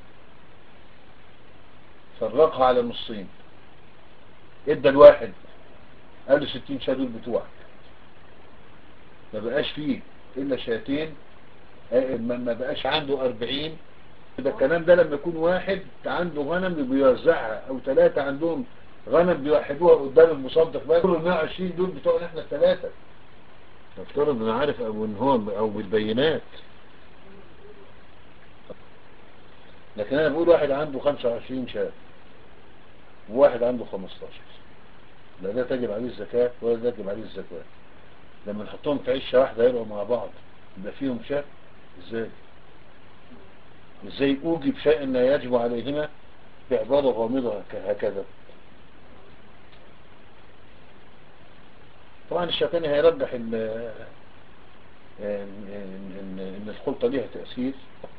Speaker 1: فرقها على نصين، ادى الواحد قال له ستين شاة دول بتوعك، ما بقاش فيه الا شاتين، ما بقاش عنده أربعين. ده الكلام ده لما يكون واحد عنده غنم بيوزعها او ثلاثة عندهم غنم بيوحدوها قدام المصدق، بقى كل مئة وعشرين دول بتوعنا احنا الثلاثة، نفترض ان عارف او ان هو او بالبينات. لكن انا بقول واحد عنده خمسة وعشرين شاة وواحد عنده خمستاشر، لا ده تجب عليه الزكاة ولا ده تجب عليه الزكاة. لما نحطهم في عشة واحدة يرقوا مع بعض يبقى فيهم شاة؟ ازاي ازاي اوجب شيء لا يجب عليهما بعبارة غامضة هكذا؟ طبعا الشيطاني هيرجح ان ان ان الخلطة ليها تأثير،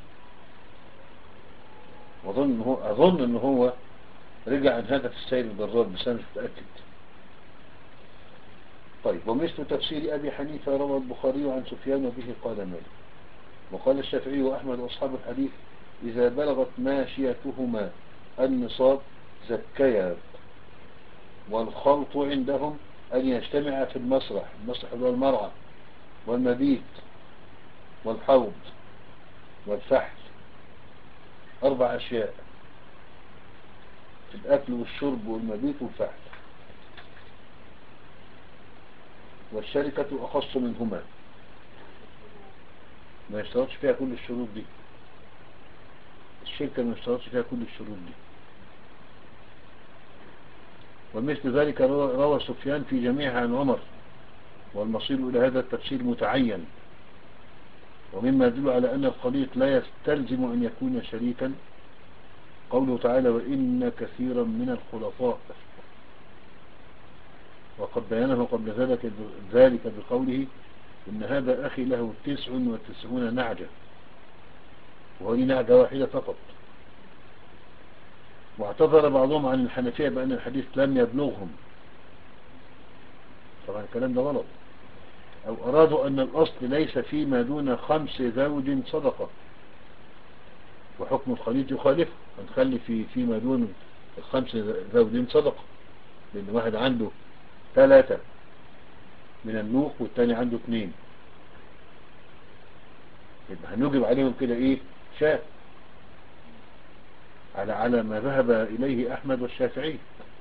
Speaker 1: وأظن إن هو أظن إن هو رجع عن هذا في السير الجرار بس أنا مش متأكد. طيب، ومثل تفسير أبي حنيفة روى البخاري عن سفيان وبه قال مالك. وقال الشافعي وأحمد وأصحاب الحديث إذا بلغت ماشيتهما النصاب زكيا، والخلط عندهم أن يجتمع في المسرح، المسرح هو المرعى والمبيت والحوض والفحل، أربع أشياء في الأكل والشرب والمبيت والفحل، والشركة أخص منهما، ما يشترطش فيها كل الشروط دي، الشركة ما يشترطش فيها كل الشروط دي. ومثل ذلك روى روى سفيان في جميعها عن عمر، والمصير إلى هذا التفسير متعين. ومما يدل على أن الخليط لا يستلزم أن يكون شريكا قوله تعالى وإن كثيرا من الخلطاء، وقد بيانه قبل ذلك ذلك بقوله إن هذا أخي له تسع وتسعون نعجة، وهذه نعجة واحدة فقط. واعتذر بعضهم عن الحنفية بأن الحديث لم يبلغهم، طبعا الكلام ده غلط، أو أرادوا أن الأصل ليس فيما دون خمس زوج صدقة، وحكم الخليط يخالف، هنخلي في فيما دون الخمس زوج صدقة، لأن واحد عنده ثلاثة من النوق والتاني عنده اثنين، يبقى هنجب عليهم كده ايه شاة، على على ما ذهب إليه أحمد والشافعي.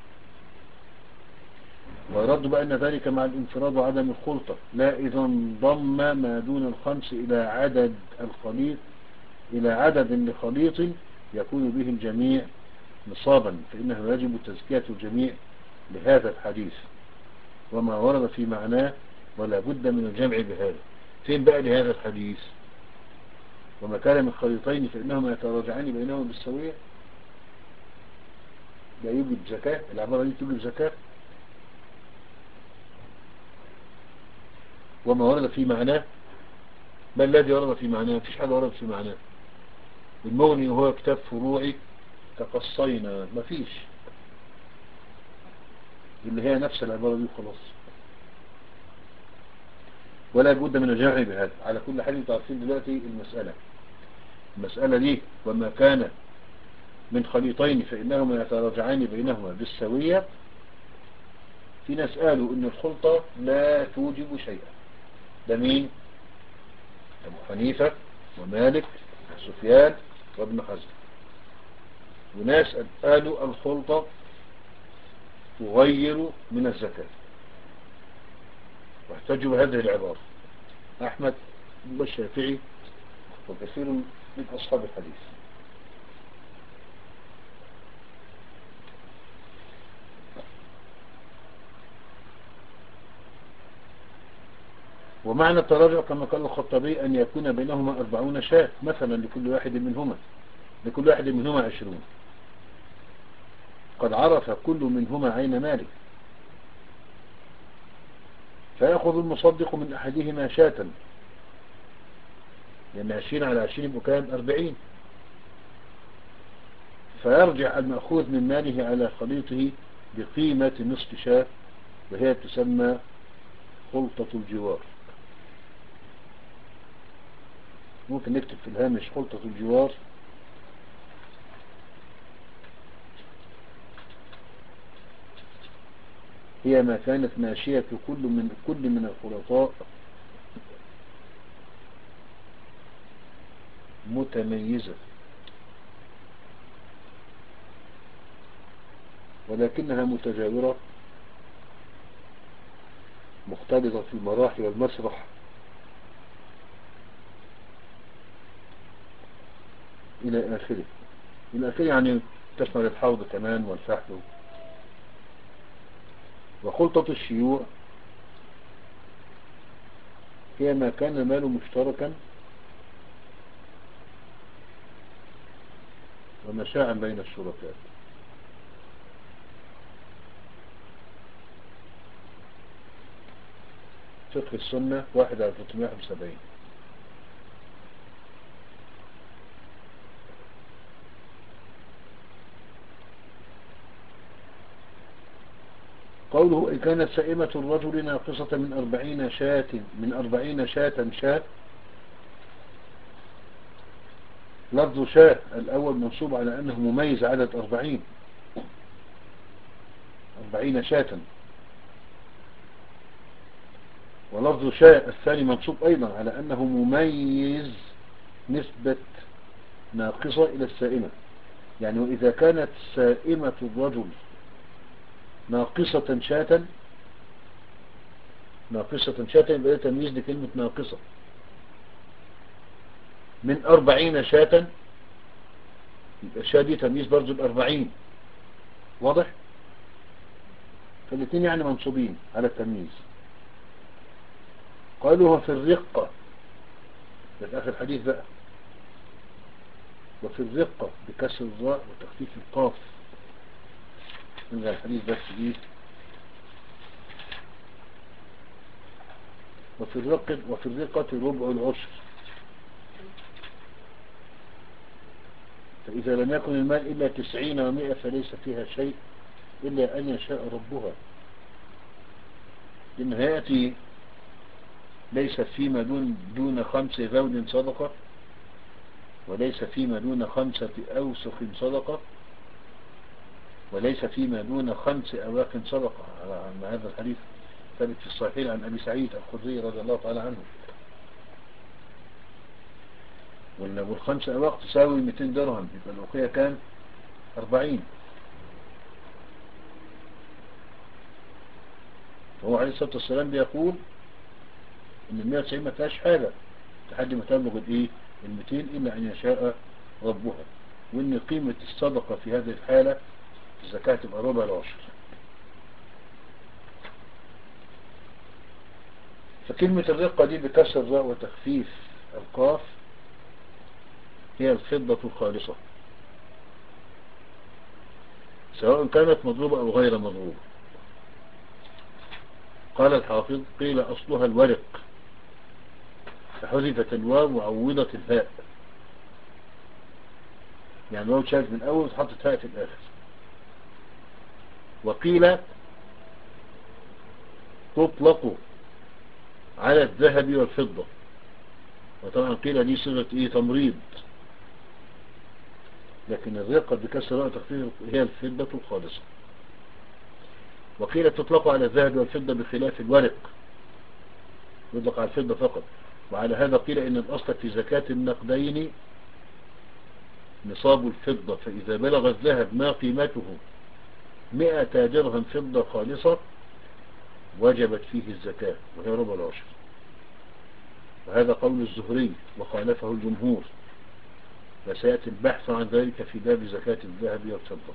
Speaker 1: ويرد بأن ذلك مع الانفراد وعدم الخلطة، لا إذا انضم ما دون الخمس إلى عدد الخليط إلى عدد لخليط يكون به الجميع نصابا، فإنه يجب تزكية الجميع لهذا الحديث وما ورد في معناه، ولا بد من الجمع بهذا. فين بقى لهذا الحديث؟ وما كان من خليطين فإنهما يتراجعان بينهما بالسوية لا يوجد زكاة، العبارة دي توجد زكاة. وما ورد في معناه، ما الذي ورد في معناه؟ مفيش حاجة ورد في معناه. المغني وهو كتاب فروعي تقصينا، مفيش، اللي هي نفس العبارة دي خلاص، ولا بد من الجمع بهذا. على كل حال انتوا عارفين دلوقتي المسألة المسألة دي وما كان من خليطين فإنهما يتراجعان بينهما بالسوية. في ناس قالوا إن الخلطة لا توجب شيئا، ده مين؟ أبو حنيفة ومالك وسفيان وابن حزم. وناس قالوا الخلطة تغير من الزكاة، واحتجوا بهذه العبارة أحمد والشافعي وكثير من أصحاب الحديث. ومعنى التراجع كما قال الخطابي أن يكون بينهما أربعون شاة مثلا لكل واحد منهما لكل واحد منهما عشرون، قد عرف كل منهما عين مالك، فيأخذ المصدق من أحدهما شاة، لأن عشرين على عشرين بكام أربعين، فيرجع المأخوذ من ماله على خليطه بقيمة نصف شاة، وهي تسمى خلطة الجوار. ممكن نكتب في الهامش خلطة الجوار هي ما كانت ماشية كل من كل من الخلطاء متميزة، ولكنها متجاورة مختلطة في المراحل والمسرح إلى آخره إلى آخره، يعني تشمل الحوض كمان والفحل. وخلطة الشيوع هي ما كان ماله مشتركا ومشاعا بين الشركاء. فقه السنة واحد على ثلاثمائة وواحد وسبعين. قوله إن كانت سائمة الرجل ناقصة من أربعين شاة من أربعين شاة شاة، لفظ شاة الأول منصوب على أنه مميز عدد أربعين أربعين شاة، ولفظ شاء الثاني منصوب أيضا على أنه مميز نسبة ناقصة إلى السائمة. يعني وإذا كانت سائمة الرجل ناقصة شاة ناقصة شاة يبقى تمييز لكلمة ناقصة. من أربعين شاة يبقى الشاة دي تمييز برضو الأربعين. واضح؟ فالاثنين يعني منصوبين على التمييز. قالوا في الرقة، ده آخر حديث بقى، وفي الرقة بكسر الراء وتخفيف القاف. نرجع الحديث بس دي. وفي الرقة وفي الرقة ربع العشر، فإذا لم يكن المال إلا تسعين ومائة فليس فيها شيء إلا أن يشاء ربها. إن هيأتي ليس فيما دون دون خمس ذود صدقة، وليس فيما دون خمسة أوسخ صدقة، وليس فيما دون خمس أواق صدقة، عن هذا الحديث ثابت في الصحيحين عن أبي سعيد الخدري رضي الله تعالى عنه. والخمس أواق تساوي مئتين درهم، يبقى الأوقية كان أربعين. وهو عليه الصلاة والسلام بيقول إن المئة وتسعين ما فيهاش حاجة لحد ما تبلغ الإيه المئتين إلا أن يشاء ربها، وإن قيمة الصدقة في هذه الحالة الزكاة تبقى ربع العشر. فكلمة الرقة دي بكسر الراء وتخفيف القاف هي الفضة الخالصة، سواء كانت مضروبة أو غير مضروبة. قال الحافظ قيل أصلها الورق، فحذفت الواو وعوضت الهاء، يعني الواو شالت من أول وحطت هاء في الآخر. وقيل تطلق على الذهب والفضة، وطبعا قيل دي صيغة إيه تمريض، لكن الرقة بكسر الراء وتخفيف هي الفضة الخالصة. وقيل تطلق على الذهب والفضة بخلاف الورق، يطلق على الفضة فقط. وعلى هذا قيل إن الأصل في زكاة النقدين نصاب الفضة، فإذا بلغ الذهب ما قيمته مئة درهم فضة خالصة وجبت فيه الزكاة وهي ربع العشر. وهذا قول الزهري وخالفه الجمهور، وسيأتي البحث عن ذلك في باب زكاة الذهب والفضة،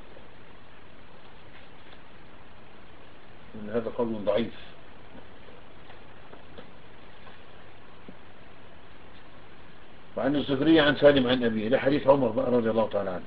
Speaker 1: إن هذا قول ضعيف. وعن الزهري عن سالم عن أبيه، ده حديث عمر بقى رضي الله تعالى عنه،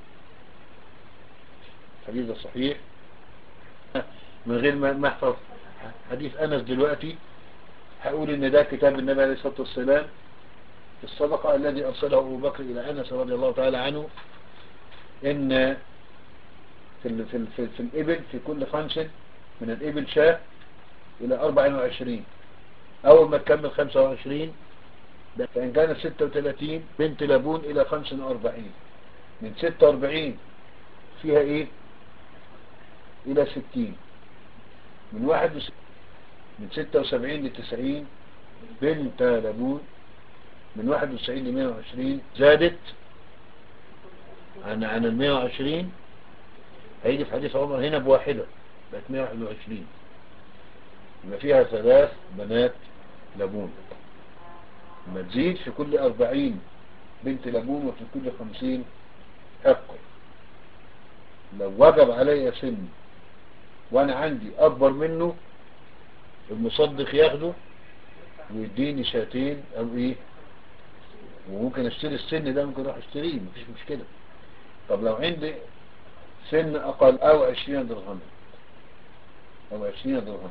Speaker 1: حديث صحيح من غير ما احفظ حديث أنس دلوقتي. هقول إن ده كتاب النبي عليه الصلاة والسلام في الصدقة الذي أرسله أبو بكر إلى أنس رضي الله تعالى عنه، إن في, ال في, ال في, ال في الإبل في كل خمس من الإبل شاة إلى أربع وعشرين، أول ما تكمل خمسة وعشرين فإن كانت ستة وثلاثين بنت لبون إلى خمسة وأربعين، من ستة وأربعين فيها إيه إلى ستين، من واحد وستين من ستة وسبعين لتسعين بنت لبون، من واحد وتسعين لمائة وعشرين زادت عن عن المائة وعشرين، هيجي في حديث عمر هنا بواحدة بقت مائة وواحد وعشرين، يبقى فيها ثلاث بنات لبون. لما تزيد في كل أربعين بنت لبون وفي كل خمسين حق. لو وجب علي سن وانا عندي اكبر منه المصدق ياخده ويديني شاتين او ايه، وممكن اشتري السن ده، ممكن اروح اشتريه مفيش مشكلة. طب لو عندي سن اقل او عشرين درهم او عشرين درهم،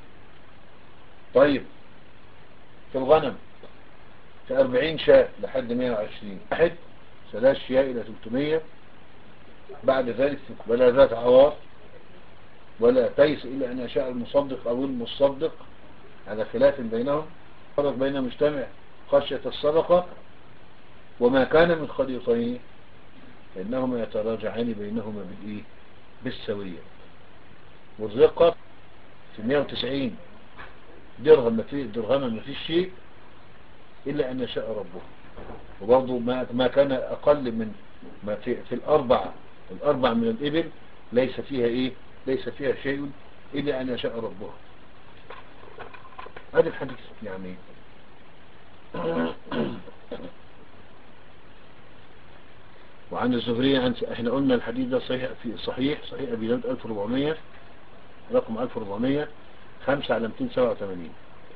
Speaker 1: طيب في الغنم في أربعين شاة لحد مائة وعشرين، واحد ثلاث شاة إلى ثلاثمائة، بعد ذلك بلا ذات عوار ولا تيس إلا أن يشاء المصدق أو المصدق على خلاف بينهم. فرق بين مجتمع خشية الصدقة وما كان من خليطين فإنهما يتراجعان بينهما بالإيه؟ بالسوية. والرقة في مئة وتسعين درهم ما فيه درهما ما فيه شيء إلا أن يشاء ربه. وبرضه ما ما كان أقل من ما في, في الأربع الأربع من الإبل ليس فيها إيه ليس فيها شيء إلا أن يشاء ربه. هذا الحديث يعني وعن الزهري عن احنا قلنا الحديث ده صحيح في صحيح صحيح أبي داود ألف وأربعمائة رقم ألف وأربعمائة خمسة على مئتين وسبعة وثمانين.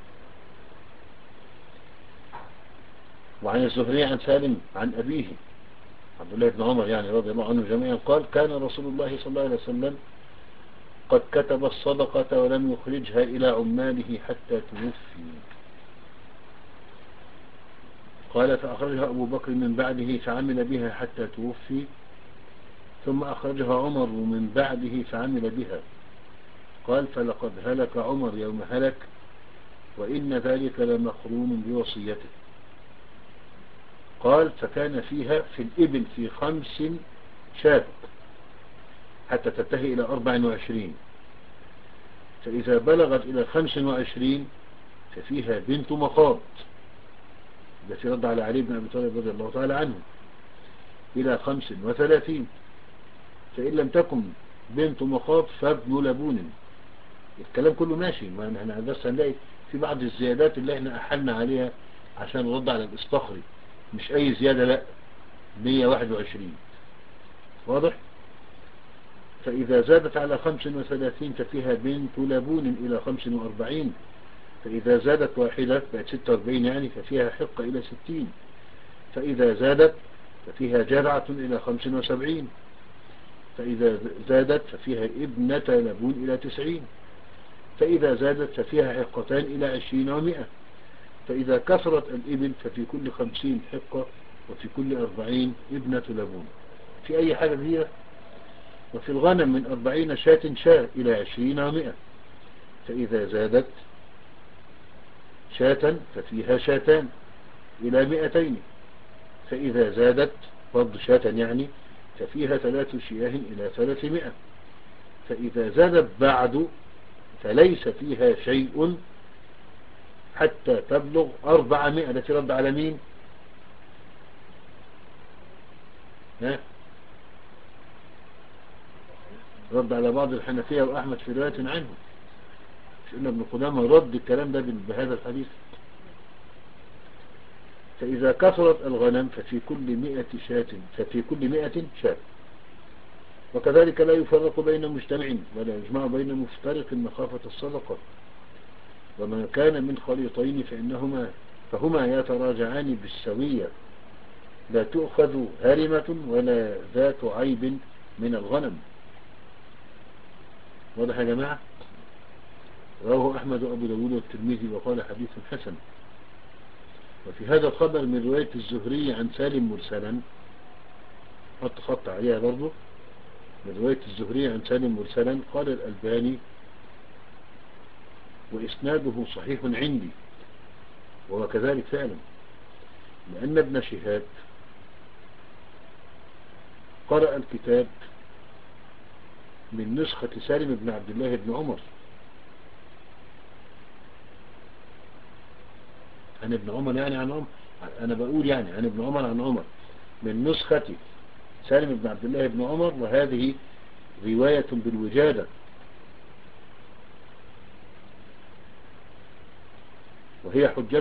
Speaker 1: وعن الزهري عن سالم عن أبيه عبد الله بن عمر يعني رضي الله عنه جميعا قال كان رسول الله صلى الله عليه وسلم قد كتب الصدقة ولم يخرجها إلى عماله حتى توفي. قال فأخرجها أبو بكر من بعده فعمل بها حتى توفي ثم أخرجها عمر من بعده فعمل بها. قال فلقد هلك عمر يوم هلك وإن ذلك لمقرون بوصيته. قال فكان فيها في الإبل في خمس شاة حتى تنتهي إلى أربع وعشرين فإذا بلغت إلى خمس وعشرين ففيها بنت مخاض التي رد على علي بن أبي طالب رضي الله تعالى عنه إلى خمس وثلاثين فإن لم تكن بنت مخاض فابن لبون. الكلام كله ماشي ما احنا بس هنلاقي في بعض الزيادات اللي احنا أحلنا عليها عشان نرد على الإصطخري مش أي زيادة لا مئة وواحد وعشرين واضح. فإذا زادت على خمس وثلاثين ففيها بنت لبون إلى خمس وأربعين فإذا زادت واحدة بقت ستة وأربعين يعني ففيها حقة إلى ستين فإذا زادت ففيها جرعة إلى خمس وسبعين فإذا زادت ففيها ابنة لبون إلى تسعين فإذا زادت ففيها حقتان إلى عشرين ومئة فإذا كثرت الإبل ففي كل خمسين حقة وفي كل أربعين ابنة لبون في أي حاجة هي. وفي الغنم من أربعين شاة شاة إلى عشرين ومئة فإذا زادت شاة ففيها شاتان إلى مئتين فإذا زادت فرض شاة يعني ففيها ثلاث شياه إلى ثلاثمائة فإذا زادت بعد فليس فيها شيء حتى تبلغ أربعمائة. التي رد على مين؟ ها؟ رد على بعض الحنفية وأحمد في رواية عنه مش إن ابن قدامة رد الكلام ده بهذا الحديث. فإذا كثرت الغنم ففي كل مئة شاة ففي كل مئة شاة. وكذلك لا يفرق بين مجتمع ولا يجمع بين مفترق مخافة الصدقة. وما كان من خليطين فإنهما فهما يتراجعان بالسوية لا تؤخذ هرمة ولا ذات عيب من الغنم. واضح يا جماعة. رواه أحمد وأبو داود والترمذي وقال حديث حسن. وفي هذا الخبر من رواية الزهري عن سالم مرسلا حط خط عليها برضو من رواية الزهري عن سالم مرسلا قال الألباني وإسناده صحيح عندي وهو كذلك فعلا لأن ابن شهاب قرأ الكتاب من نسخة سالم بن عبد الله بن عمر عن ابن عمر يعني عن عمر أنا بقول يعني عن ابن عمر عن عمر من نسخة سالم بن عبد الله بن عمر وهذه رواية بالوجادة وهي حجة.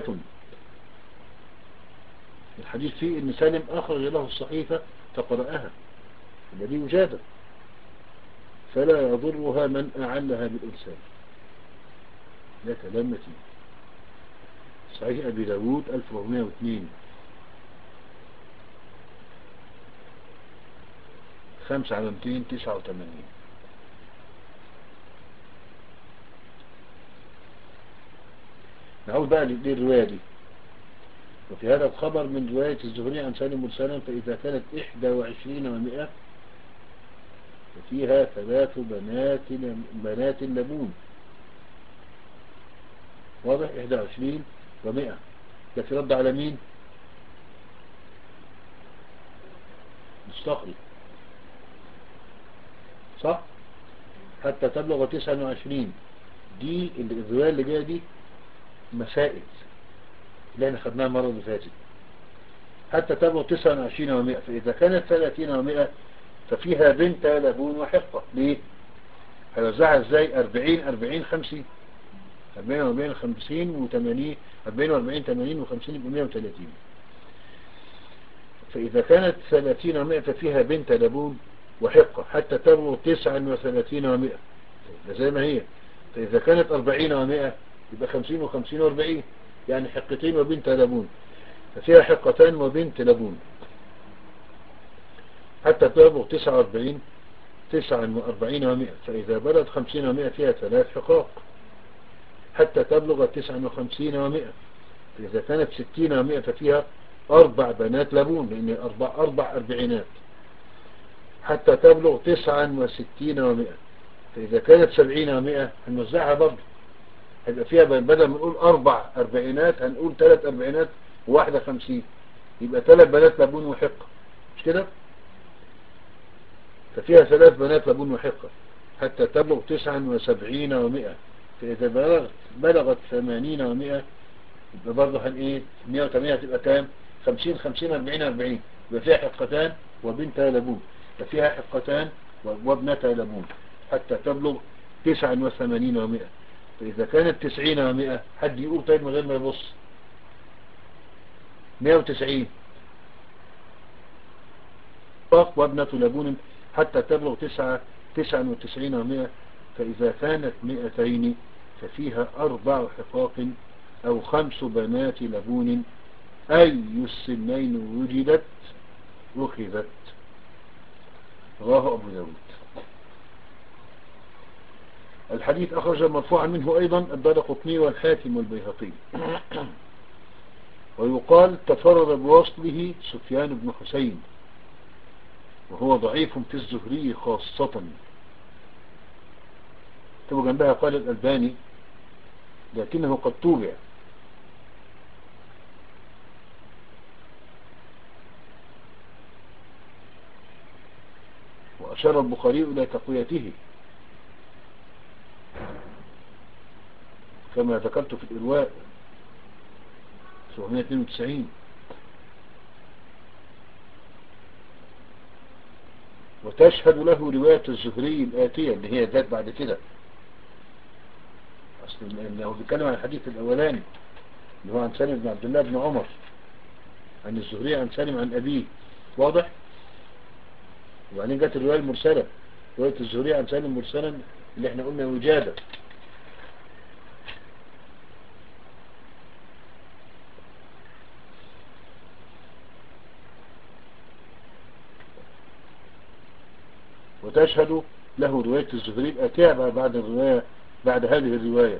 Speaker 1: الحديث فيه ان سالم اخرج له الصحيفة فقرأها الذي وجادة فلا يضرها من أعلها بالإرسال. لا كلام متين. صحيح أبي داود ألف وأربعمائة واثنين خمسة على مئتين وتسعة وثمانين. نعود بقى للرواية دي. وفي هذا الخبر من رواية الزهري عن سالم مرسلا فإذا كانت إحدى وعشرين ومئة ففيها ثلاث بنات بنات لبون. واضح؟ إحدى وعشرين ومئة. ده في رد على مين؟ مستقري، صح؟ حتى تبلغ تسعة وعشرين. دي الرواية اللي جاية دي مسائل اللي احنا خدناها المرة اللي فاتت. حتى تبلغ تسعة وعشرين ومئة، فإذا كانت ثلاثين ومئة ففيها بنت لبون وحقة. ليه؟ هيوزعها ازاي؟ أربعين أربعين خمسين، أربعين وأربعين خمسين وثمانين، أربعين وأربعين ثمانين وخمسين يبقى مئة وثلاثين. فإذا كانت ثلاثين ومئة ففيها بنت لبون وحقة حتى تبلغ تسعة وثلاثين ومئة، زي ما هي. فإذا كانت أربعين ومئة يبقى خمسين وخمسين وأربعين، يعني حقتين وبنت لبون، ففيها حقتان وبنت لبون حتى تبلغ تسعة وأربعين تسعة وأربعين ومئة. فإذا بلغت خمسين ومئة فيها ثلاث حقاق حتى تبلغ تسعة وخمسين ومئة. فإذا كانت ستين ومئة ففيها أربع بنات لبون، لأن أربع, أربع أربعينات حتى تبلغ تسعة وستين ومئة. فإذا كانت سبعين ومئة هنوزعها برضه، هيبقى فيها بدل ما نقول أربع أربعينات هنقول ثلاث أربعينات وواحدة خمسين، يبقى ثلاث بنات لبون وحقة، مش كده؟ ففيها ثلاث بنات لبون وحقة حتى تبلغ تسعة وسبعين ومئة. فإذا بلغت بلغت ثمانين ومئة يبقى برضه هن إيه؟ مئة وثمانين هتبقى كام؟ خمسين خمسين أربعين أربعين، يبقى فيها حقتان وبنت لبون، ففيها حقتان وابنة لبون حتى تبلغ تسعة وثمانين ومئة. فإذا كانت تسعين ومئة، حد يقول طيب من غير ما يبص؟ مئة وتسعين وابنة لبون حتى تبلغ تسعة تسعة وتسعين ومئة. فإذا كانت مئتين ففيها أربع حقاق أو خمس بنات لبون، أي السنين وجدت أخذت. رواه أبو داود. الحديث أخرج مرفوعا منه أيضا الدارقطني والحاكم والبيهقي. ويقال تفرد بوصله سفيان بن حسين، وهو ضعيف في الزهري خاصة. تبقى جنبها قال الألباني لكنه قد توبع. وأشار البخاري إلى تقويته كما ذكرت في الإرواء سبعمائة واثنين وتسعين. وتشهد له رواية الزهري الآتية اللي هي ذات بعد كده، أصل إنه بيتكلم عن الحديث الأولاني اللي هو عن سالم بن عبد الله بن عمر عن الزهري عن سالم عن أبيه. واضح؟ وبعدين جت الرواية المرسلة، رواية الزهري عن سالم مرسلا اللي احنا قلنا وجادة. وتشهد له رواية الزهري الآتية بعد الرواية بعد هذه الرواية.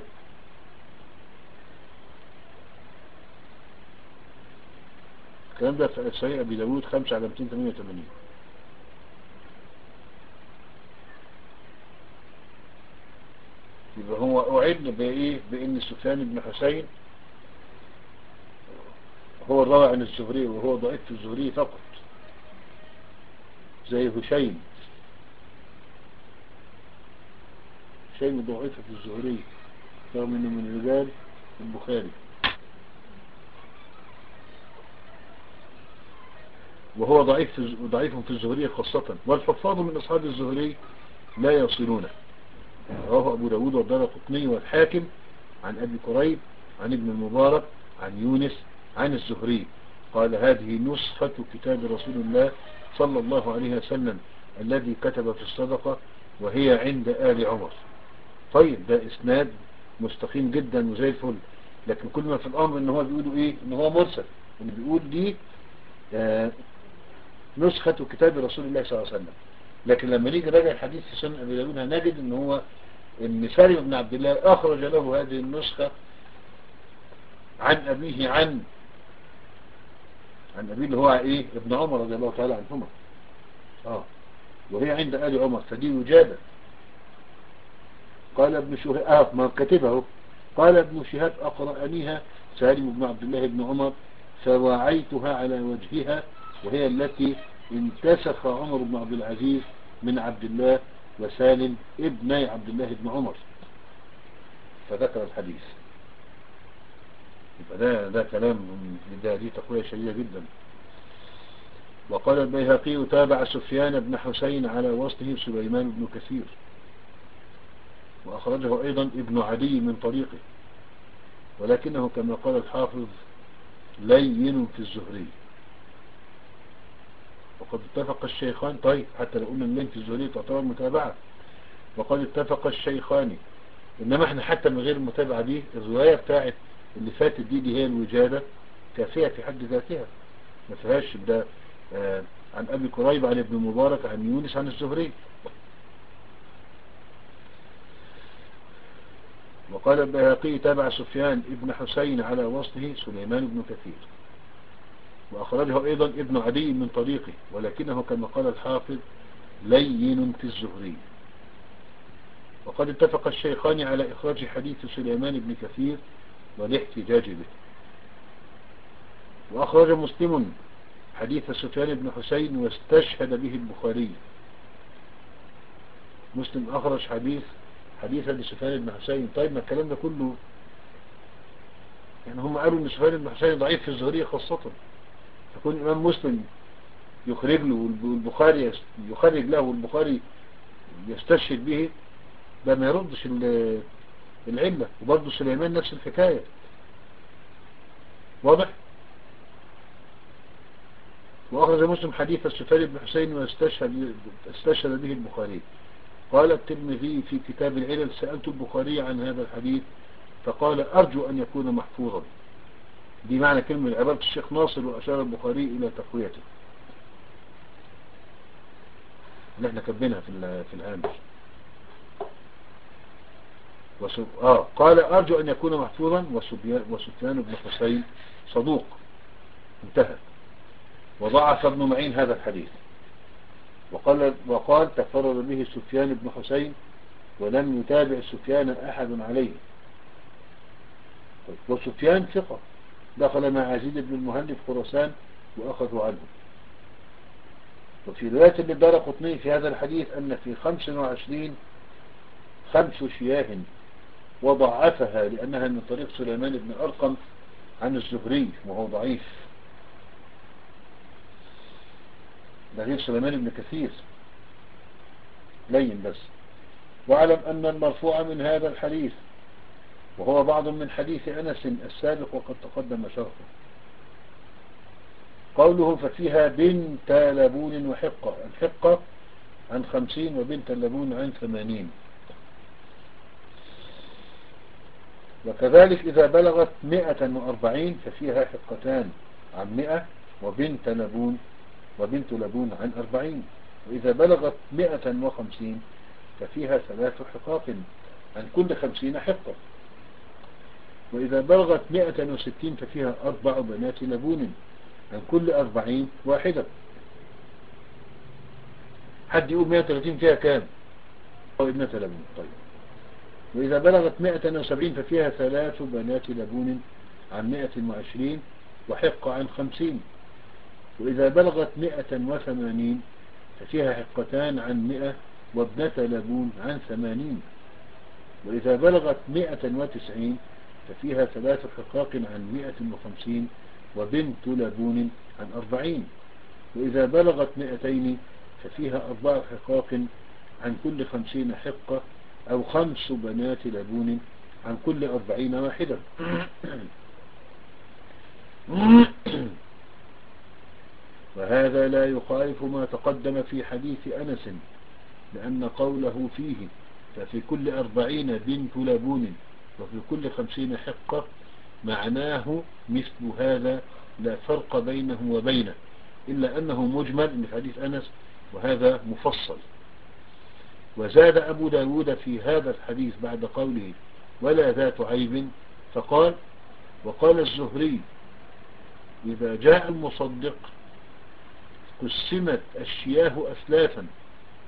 Speaker 1: الكلام ده في صحيح أبي داود خمسة على مئتين وثمانية وثمانين. يبقى هو أعد بإيه؟ بإن سفيان بن حسين هو الراوي عن الزهري، وهو ضعيف في الزهري فقط، زي هشيم. هشيم ضعيف في الزهري رغم انه من رجال البخاري، وهو ضعيف في ضعيف في الزهري خاصة. والحفاظ من أصحاب الزهري لا يصلونه. رواه أبو داود والدارقطني والحاكم عن أبي كريب عن ابن المبارك عن يونس عن الزهري قال هذه نسخة كتاب رسول الله صلى الله عليه وسلم الذي كتب في الصدقة وهي عند آل عمر. طيب ده إسناد مستقيم جدا وزي الفل، لكن كل ما في الأمر إن هو بيقولوا إيه؟ إن هو مرسل، إن بيقول دي آه نسخة كتاب رسول الله صلى الله عليه وسلم. لكن لما نيجي نراجع الحديث في سنن أبي داود هنجد إن هو إن سالم بن عبد الله أخرج له هذه النسخة عن أبيه عن عن أبيه اللي هو إيه؟ ابن عمر رضي الله تعالى عنهما. آه وهي عند آل عمر، فدي وجادة. قال ابن شهاب، آه ما كتبه، قال ابن شهاب أقرأنيها سالم بن عبد الله بن عمر فوعيتها على وجهها، وهي التي انتسخ عمر بن عبد العزيز من عبد الله وسالم ابني عبد الله بن عمر، فذكر الحديث. يبقى ده, ده كلام، ده دي تقوية شديدة جدا. وقال البيهقي تابع سفيان بن حسين على وصله سليمان بن كثير، وأخرجه أيضا ابن عدي من طريقه، ولكنه كما قال الحافظ لين في الزهري. وقد اتفق الشيخان، طيب حتى لو قلنا اللين في الزهري تعتبر متابعة، وقد اتفق الشيخان، إنما احنا حتى من غير المتابعة دي الرواية بتاعت اللي فاتت دي دي هي الوجادة كافية في حد ذاتها، ما فيهاش ده. آه عن أبي كريب عن ابن مبارك عن يونس عن الزهري. وقال البيهقي تابع سفيان ابن حسين على وصله سليمان بن كثير، وأخرجه أيضا ابن عدي من طريقه، ولكنه كما قال الحافظ لين في الزهري. وقد اتفق الشيخان على إخراج حديث سليمان بن كثير والاحتجاج به. وأخرج مسلم حديث سفيان بن حسين واستشهد به البخاري. مسلم أخرج حديث حديثا لسفيان بن حسين. طيب ما الكلام ده كله يعني هم قالوا ان سفيان بن حسين ضعيف في الزهري خاصة، فكون الإمام مسلم يخرج له والبخاري يخرج له والبخاري يستشهد به، ده ما يردش العلة. وبرضه سليمان نفس الحكاية، واضح. وأخرج مسلم حديث سفيان بن حسين واستشهد استشهد به البخاري. قال الترمذي في كتاب العلل سألت البخاري عن هذا الحديث فقال أرجو أن يكون محفوظا. دي معنى كلمة عبارة الشيخ ناصر، وأشار البخاري إلى تقويته اللي احنا كبنها في في الهامش. آه قال أرجو أن يكون محفوظا وسفيان بن حسين صدوق، انتهى. وضعف ابن معين هذا الحديث وقال, وقال تفرد به سفيان بن حسين ولم يتابع سفيان أحد عليه. وسفيان ثقة دخل مع عزيز بن المهلب خراسان وأخذوا عنه. وفي رواية للدارقطني في هذا الحديث أن في خمس وعشرين خمس شياه وضعفها لأنها من طريق سليمان بن أرقم عن الزهري وهو ضعيف، ده غير سليمان بن كثير لين بس. واعلم أن المرفوع من هذا الحديث وهو بعض من حديث أنس السابق وقد تقدم شرحه، قوله ففيها بنت لبون وحقة، الحقة عن خمسين وبنت اللبون عن ثمانين. وكذلك إذا بلغت مئة وأربعين ففيها حقتان عن مئة وبنت لبون وبنت لبون عن أربعين. وإذا بلغت مئة وخمسين ففيها ثلاث حقاق عن كل خمسين حقة. وإذا بلغت مئة وستين ففيها أربع بنات لبون عن كل أربعين واحدة. حد يقول مئة وثلاثين فيها كام؟ أو ابنة لبون. طيب. وإذا بلغت مئة وسبعين ففيها ثلاث بنات لبون عن مئة وعشرين وحق عن خمسين. وإذا بلغت مئة وثمانين ففيها حقتان عن مئة وابنة لبون عن ثمانين. وإذا بلغت مئة وتسعين ففيها ثلاث حقاق عن مئة وخمسين وبنت لبون عن أربعين. وإذا بلغت مئتين ففيها أربع حقاق عن كل خمسين حقة أو خمس بنات لبون عن كل أربعين واحدة. وهذا لا يخالف ما تقدم في حديث أنس، لأن قوله فيه ففي كل أربعين بنت لبون وفي كل خمسين حقة معناه مثل هذا لا فرق بينه وبينه، إلا أنه مجمل من حديث أنس وهذا مفصل. وزاد أبو داود في هذا الحديث بعد قوله ولا ذات عيب فقال وقال الزهري إذا جاء المصدق قسمت الشياه أسلافا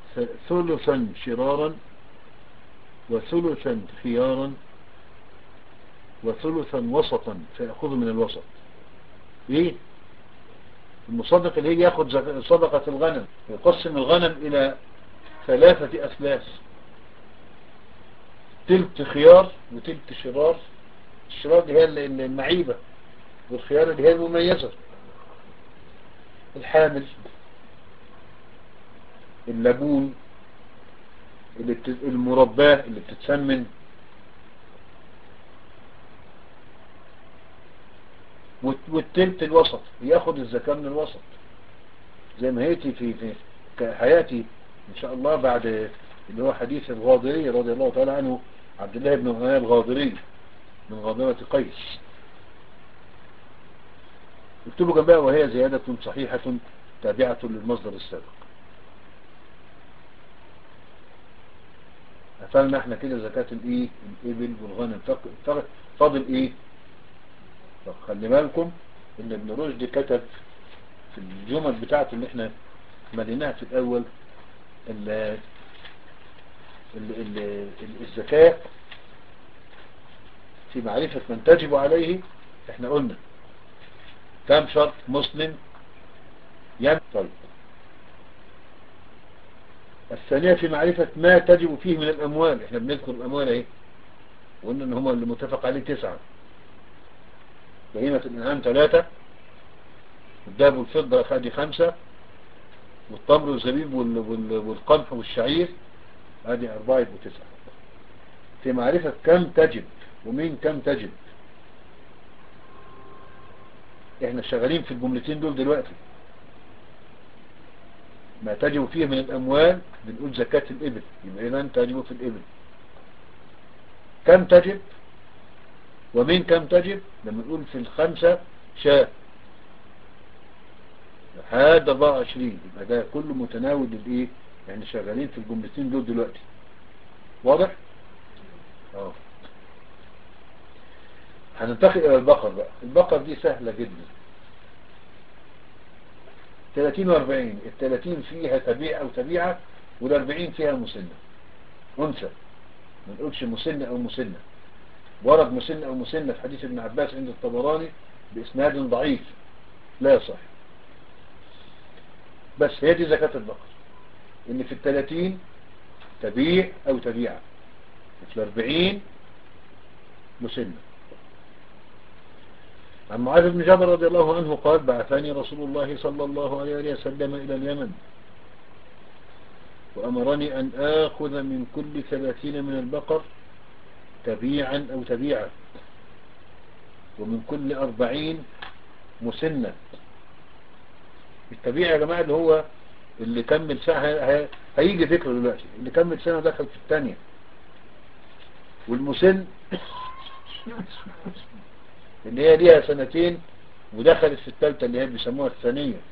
Speaker 1: ثلثا شرارا وثلثا خيارا وثلثا وسطا فيأخذ من الوسط. ايه المصدق اللي يجي ياخد صدقة الغنم يقسم الغنم الى ثلاثة أثلاث، تلت خيار وتلت شرار. الشرار دي هي المعيبة، والخيار اللي هي المميزة، الحامل، اللبون، اللي بت... المرباه اللي بتتسمن، والتلت الوسط ياخد الزكاة من الوسط، زي ما هيتي في في حياتي ان شاء الله بعد اللي هو حديث الغاضري رضي الله تعالى عنه، عبد الله بن غنى الغاضري من غاضرة قيس. اكتبوا جنبها وهي زيادة صحيحة تابعة للمصدر السابق. قفلنا احنا كده زكاة الايه الابل والغنم. فاضل ايه؟ طب خلي بالكم ان ابن رشد كتب في الجمل بتاعته اللي احنا مليناها في الاول ال ال ال الزكاة في معرفة من تجب عليه. احنا قلنا كم شرط؟ مسلم يم. طيب الثانية في معرفة ما تجب فيه من الاموال. احنا بنذكر الاموال اهي، وقلنا ان هما اللي متفق عليه تسعة: بهيمة الانعام ثلاثة، الذهب والفضة ادي خمسة، والتمر والزبيب والقمح والشعير ادي اربعة يبقوا تسعة. في معرفة كم تجب ومين كم تجب. احنا شغالين في الجملتين دول دلوقتي. ما تجب فيه من الاموال بنقول زكاة الابل، يبقى اذا تجب في الابل. كم تجب ومين كم تجب لما نقول في الخمسة شاة لحد اربعة وعشرين، يبقى ده كله متناول للايه. يعني شغالين في الجملتين دول دلوقتي. واضح؟ اه هننتقل الى البقر بقى. البقر دي سهلة جدا، ثلاثين واربعين. الثلاثين فيها تبيع او تبيعة، والاربعين فيها مسنة انثى. ما نقولش مسنة او مسنة. ورد مسنة او مسنة في حديث ابن عباس عند الطبراني باسناد ضعيف لا يصح. بس هي دي زكاة البقر، ان في الثلاثين تبيع او تبيعة، في الاربعين مسنة. عن معاذ بن جبل رضي الله عنه قال: بعثني رسول الله صلى الله عليه وسلم إلى اليمن، وأمرني أن آخذ من كل ثلاثين من البقر تبيعا أو تبيعا، ومن كل أربعين مسنة. التبيع يا جماعة اللي هو اللي كمل سنة، هيجي ذكره دلوقتي، اللي كمل سنة دخل في الثانية. والمسن اللي هي ليها سنتين ودخلت في الثالثة اللي هي بيسموها الثانية.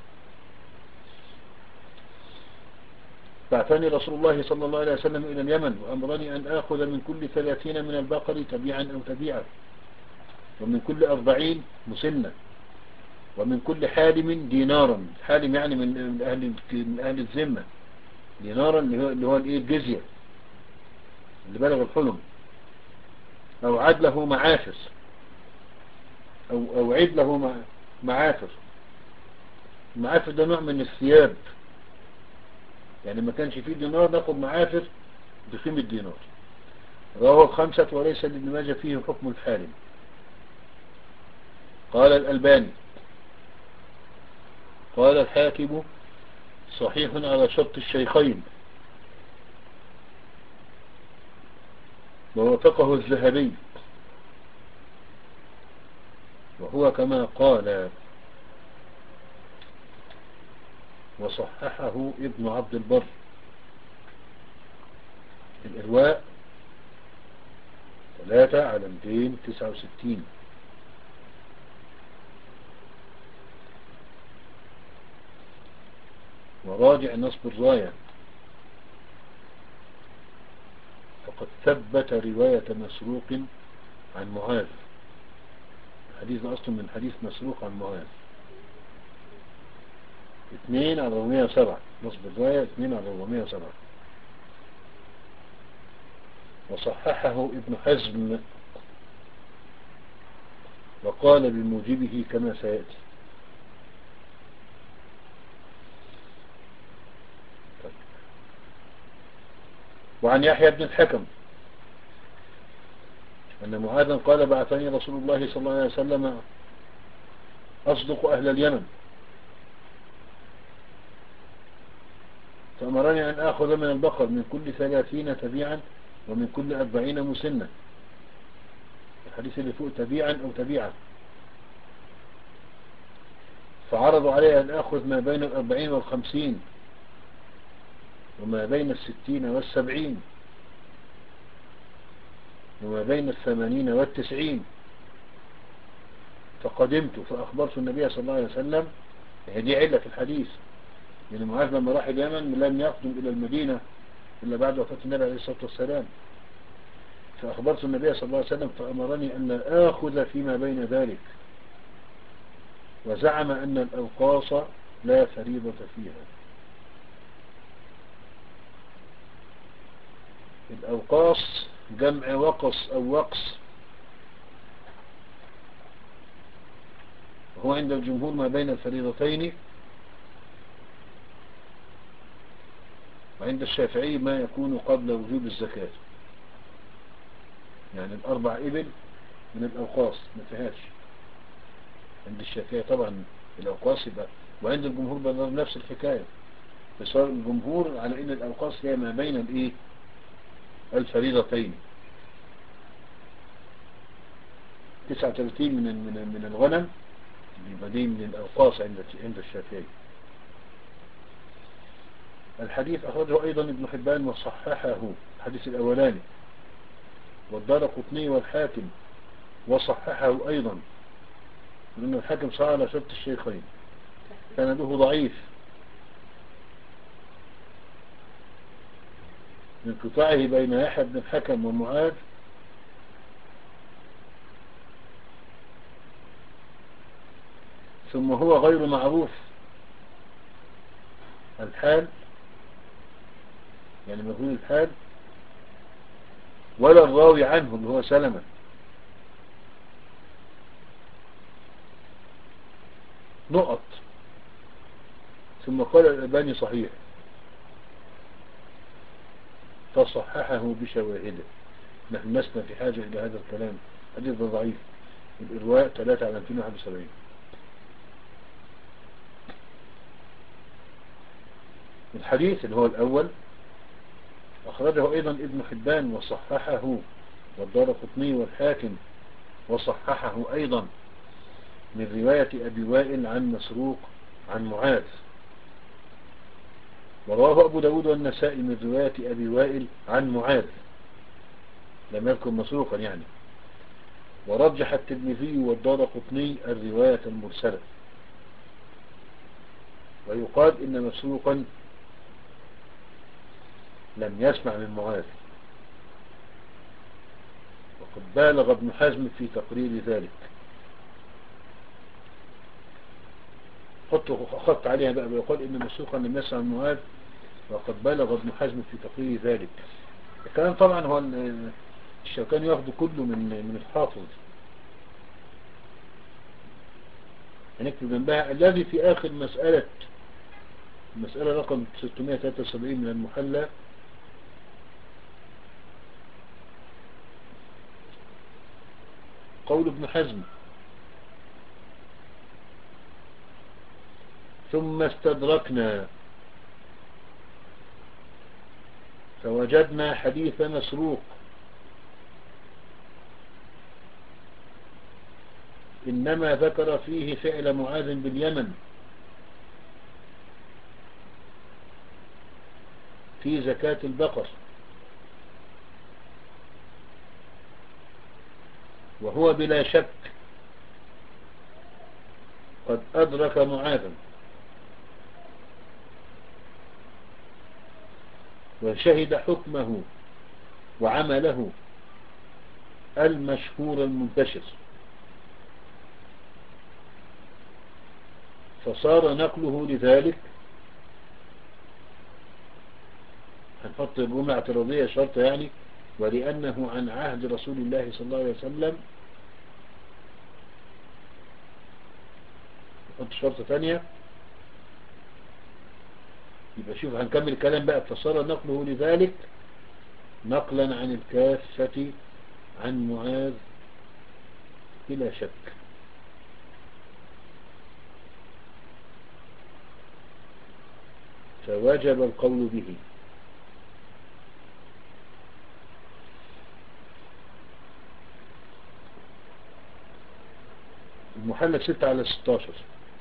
Speaker 1: بعثني رسول الله صلى الله عليه وسلم إلى اليمن، وأمرني أن آخذ من كل ثلاثين من البقر تبيعا أو تبيعا، ومن كل أربعين مسنة، ومن كل حالم دينارا. حالم يعني من أهل من أهل الذمة. دينارا اللي هو اللي هو الإيه الجزية اللي بلغ الحلم، أو عدله معافر، أو أو عدله معافر. المعافر ده نوع من الثياب، يعني ما كانش فيه دينار ناخد معافر بقيمة دينار. رواه الخمسة وليس لابن ماجه فيه حكم الحالم. قال الألباني قال الحاكم صحيح على شرط الشيخين، ووافقه الذهبي، وهو كما قال، وصححه ابن عبد البر الإرواء ثلاثة على مئتين وتسعة وستين. وراجع نصب الراية، فقد ثبت رواية مسروق عن معاذ. الحديث ده أصلا من حديث مسروق عن معاذ. اثنين على أربعمائة وسبعة، نصب الرواية اثنين على أربعمائة وسبعة. وصححه ابن حزم وقال بموجبه كما سيأتي. وعن يحيى بن الحكم أن معاذا قال بعثني رسول الله صلى الله عليه وسلم أصدق أهل اليمن، فأمرني أن آخذ من البقر من كل ثلاثين تبيعا ومن كل أربعين مسنة. الحديث اللي فوق تبيعا أو تبيعا. فعرضوا علي أن آخذ ما بين الأربعين والخمسين وما بين الستين والسبعين وما بين الثمانين والتسعين. فقدمت فأخبرت النبي صلى الله عليه وسلم. هذه علة في الحديث، يعني معاذ لما راح اليمن لم يقدم إلى المدينة إلا بعد وفاة النبي عليه الصلاة والسلام. فأخبرت النبي صلى الله عليه وسلم فأمرني أن لا آخذ فيما بين ذلك، وزعم أن الأوقاص لا فريضة فيها. الأوقاص جمع وقص أو وقص، وهو عند الجمهور ما بين الفريضتين، وعند الشافعي ما يكون قبل وجوب الزكاة. يعني الأربع إبل من الأوقاص ما فيهاش عند الشافعي طبعا الأوقاص يبقى، وعند الجمهور بنظر نفس الحكاية. فصار الجمهور على إن الأوقاص هي ما بين الإيه الفريضتين. تسعة وثلاثين من من من الغنم يبقى دي من الأوقاص عند عند الشافعي. الحديث أخرجه أيضا ابن حبان وصححه، الحديث الأولاني، والدارقطني والحاكم وصححه أيضا، لأن الحاكم صار على شرط الشيخين، سنده ضعيف من انقطاعه بين يحيى بن الحكم ومعاذ، ثم هو غير معروف الحال، يعني مجهول الحال، ولا الراوي عنه اللي هو سلمة. نقط. ثم قال الألباني صحيح، فصححه بشواهده. نحن لسنا في حاجة إلى هذا الكلام، حديث ضعيف. الإرواء ثلاثة على مئتين وواحد وسبعين. الحديث اللي هو الأول أخرجه أيضا ابن حبان وصححه، والدارقطني والحاكم وصححه أيضا، من رواية أبي وائل عن مسروق عن معاذ. ورواه أبو داود والنسائي من رواية أبي وائل عن معاذ، لم يذكر مسروقا يعني. ورجح الترمذي والدارقطني الرواية المرسلة، ويقال إن مسروقا لم يسمع من معاذ، وقد بالغ ابن حزم في تقرير ذلك. خط عليها بقى ويقال إن مسروقا لم يسمع من معاذ، وقد بالغ ابن حزم في تقرير ذلك. الكلام طبعا هو الشوكاني ياخذ كله من من الحافظ. هنكتب جنبها الذي في آخر مسألة، المسألة رقم ستمائة وثلاثة وسبعين من المحلى، قول ابن حزم: ثم استدركنا فوجدنا حديث مسروق إنما ذكر فيه فعل معاذ باليمن في زكاة البقر، وهو بلا شك قد أدرك معاذا وشهد حكمه وعمله المشهور المنتشر، فصار نقله لذلك، هنحط جملة اعتراضية شرط يعني، ولأنه عن عهد رسول الله صلى الله عليه وسلم، نحط شرط ثانية. يبقى شوف هنكمل الكلام بقى. فصار نقله لذلك نقلا عن الكافة عن معاذ بلا شك. فوجب القول به. المحلى ستة على ستاشر.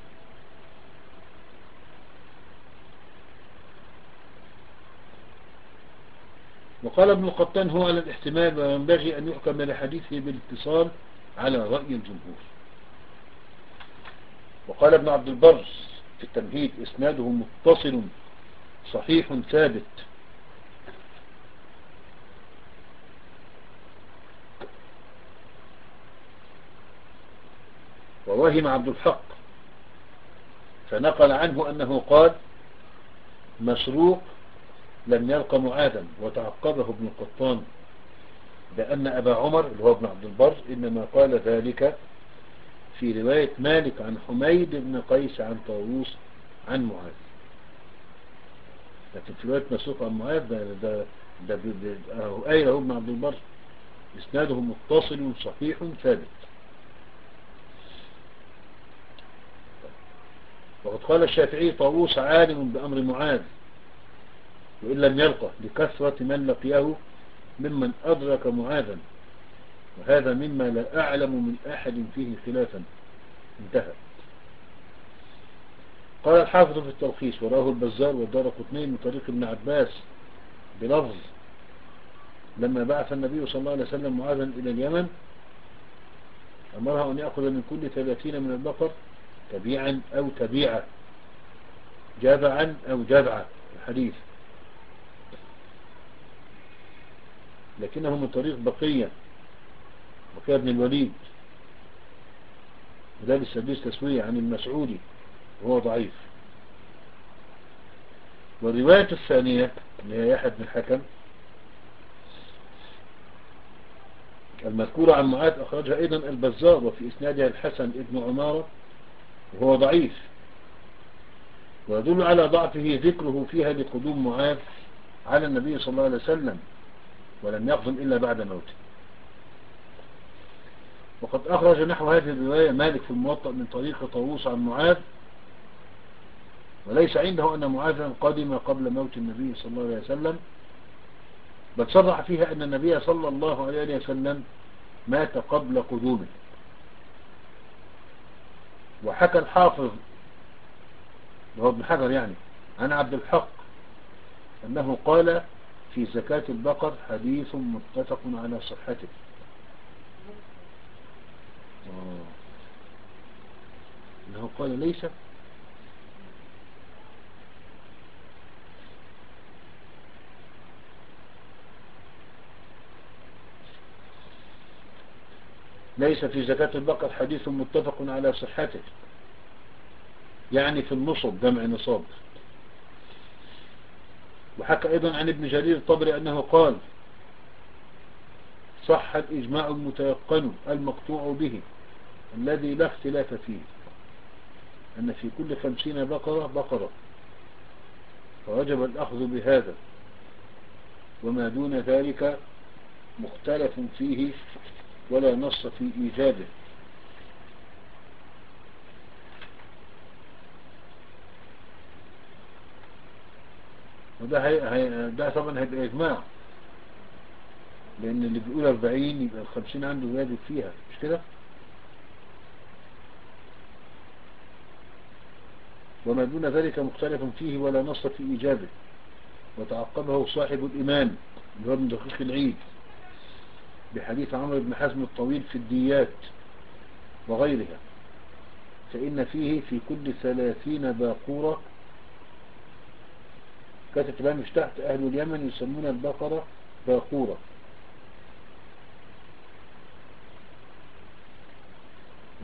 Speaker 1: وقال ابن القطان هو على الاحتمال، وينبغي أن يحكم لحديثه بالاتصال على رأي الجمهور. وقال ابن عبد البر في التمهيد إسناده متصل صحيح ثابت. ووهم عبد الحق فنقل عنه أنه قال مسروق لم يلق معاذا، وتعقبه ابن القطان بأن أبا عمر اللي هو ابن عبد البر إنما قال ذلك في رواية مالك عن حميد بن قيس عن طاووس عن معاذ. لكن في رواية مسروق عن معاذ ده ده ده ده أين هو ابن عبد البر إسناده متصل صحيح ثابت. وقد قال الشافعي طاووس عالم بأمر معاذ وإن لم يلقه لكثرة من لقيه ممن أدرك معاذا، وهذا مما لا أعلم من أحد فيه خلافا. انتهى. قال الحافظ في التلخيص وراه البزار والدارقطني من طريق ابن عباس بلفظ لما بعث النبي صلى الله عليه وسلم معاذا إلى اليمن أمرها أن يأخذ من كل ثلاثين من البقر تبيعا أو تبيعا، جذعا أو جذعا، الحديث. لكنه من طريق بقية بقية بن الوليد، وده للسديس تسوية عن المسعودي وهو ضعيف. والرواية الثانية اللي هي يحيى بن الحكم المذكورة عن معاذ أخرجها أيضا البزار، وفي إسنادها الحسن ابن عمارة وهو ضعيف، ويدل على ضعفه ذكره فيها لقدوم معاذ على النبي صلى الله عليه وسلم ولم يقدم إلا بعد موته. وقد أخرج نحو هذه الرواية مالك في الموطأ من طريق طاووس عن معاذ، وليس عنده أن معاذا قدم قبل موت النبي صلى الله عليه وسلم، بل صرح فيها أن النبي صلى الله عليه وسلم مات قبل قدومه. وحكى الحافظ وهو ابن حجر يعني عن عبد الحق أنه قال في زكاة البقر حديث متفق على صحته. آه. أنه قال ليس ليس في زكاة البقر حديث متفق على صحته، يعني في النصب جمع نصاب. وحكى أيضا عن ابن جرير الطبري أنه قال صح الإجماع المتيقن المقطوع به الذي لا اختلاف فيه أن في كل خمسين بقرة بقرة، فوجب الأخذ بهذا، وما دون ذلك مختلف فيه ولا نص في إيجابه. وده هي هي ده طبعا هيبقى إجماع، لأن اللي بيقول أربعين يبقى الخمسين عنده واجب فيها، مش كده؟ وما دون ذلك مختلف فيه ولا نص في إيجابه. وتعقبه صاحب الإمام اللي هو ابن دقيق العيد بحديث عمرو بن حزم الطويل في الديات وغيرها، فإن فيه في كل ثلاثين باقورة، كاتب الآن مش تحت أهل اليمن يسمون البقرة باقورة،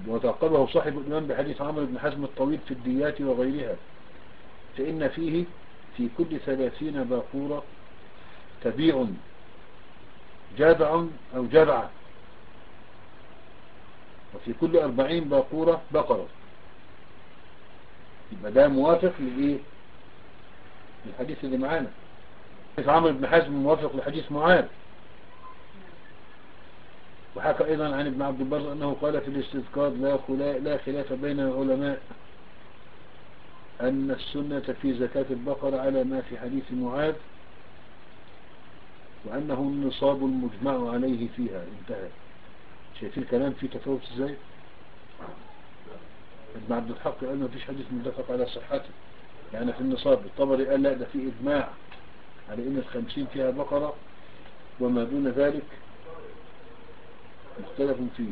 Speaker 1: وتعقبه صاحب الإمام بحديث عمرو بن حزم الطويل في الديات وغيرها، فإن فيه في كل ثلاثين باقورة تبيع جابع أو جبع، وفي كل أربعين باقورة بقرة. يبقى ده موافق لإيه؟ للحديث اللي معانا. حديث عمرو بن حزم موافق لحديث معاذ. وحكى أيضا عن ابن عبد البر أنه قال في الاستذكار لا لا خلاف بين العلماء أن السنة في زكاة البقر على ما في حديث معاذ، وأنه النصاب المجمع عليه فيها. انتهى. شايفين الكلام فيه تفاوت ازاي؟ ابن عبد الحق قال ما فيش حديث متفق على صحته يعني في النصاب. الطبري قال لا، ده فيه إجماع على إن الخمسين فيها بقرة، وما دون ذلك مختلف فيه.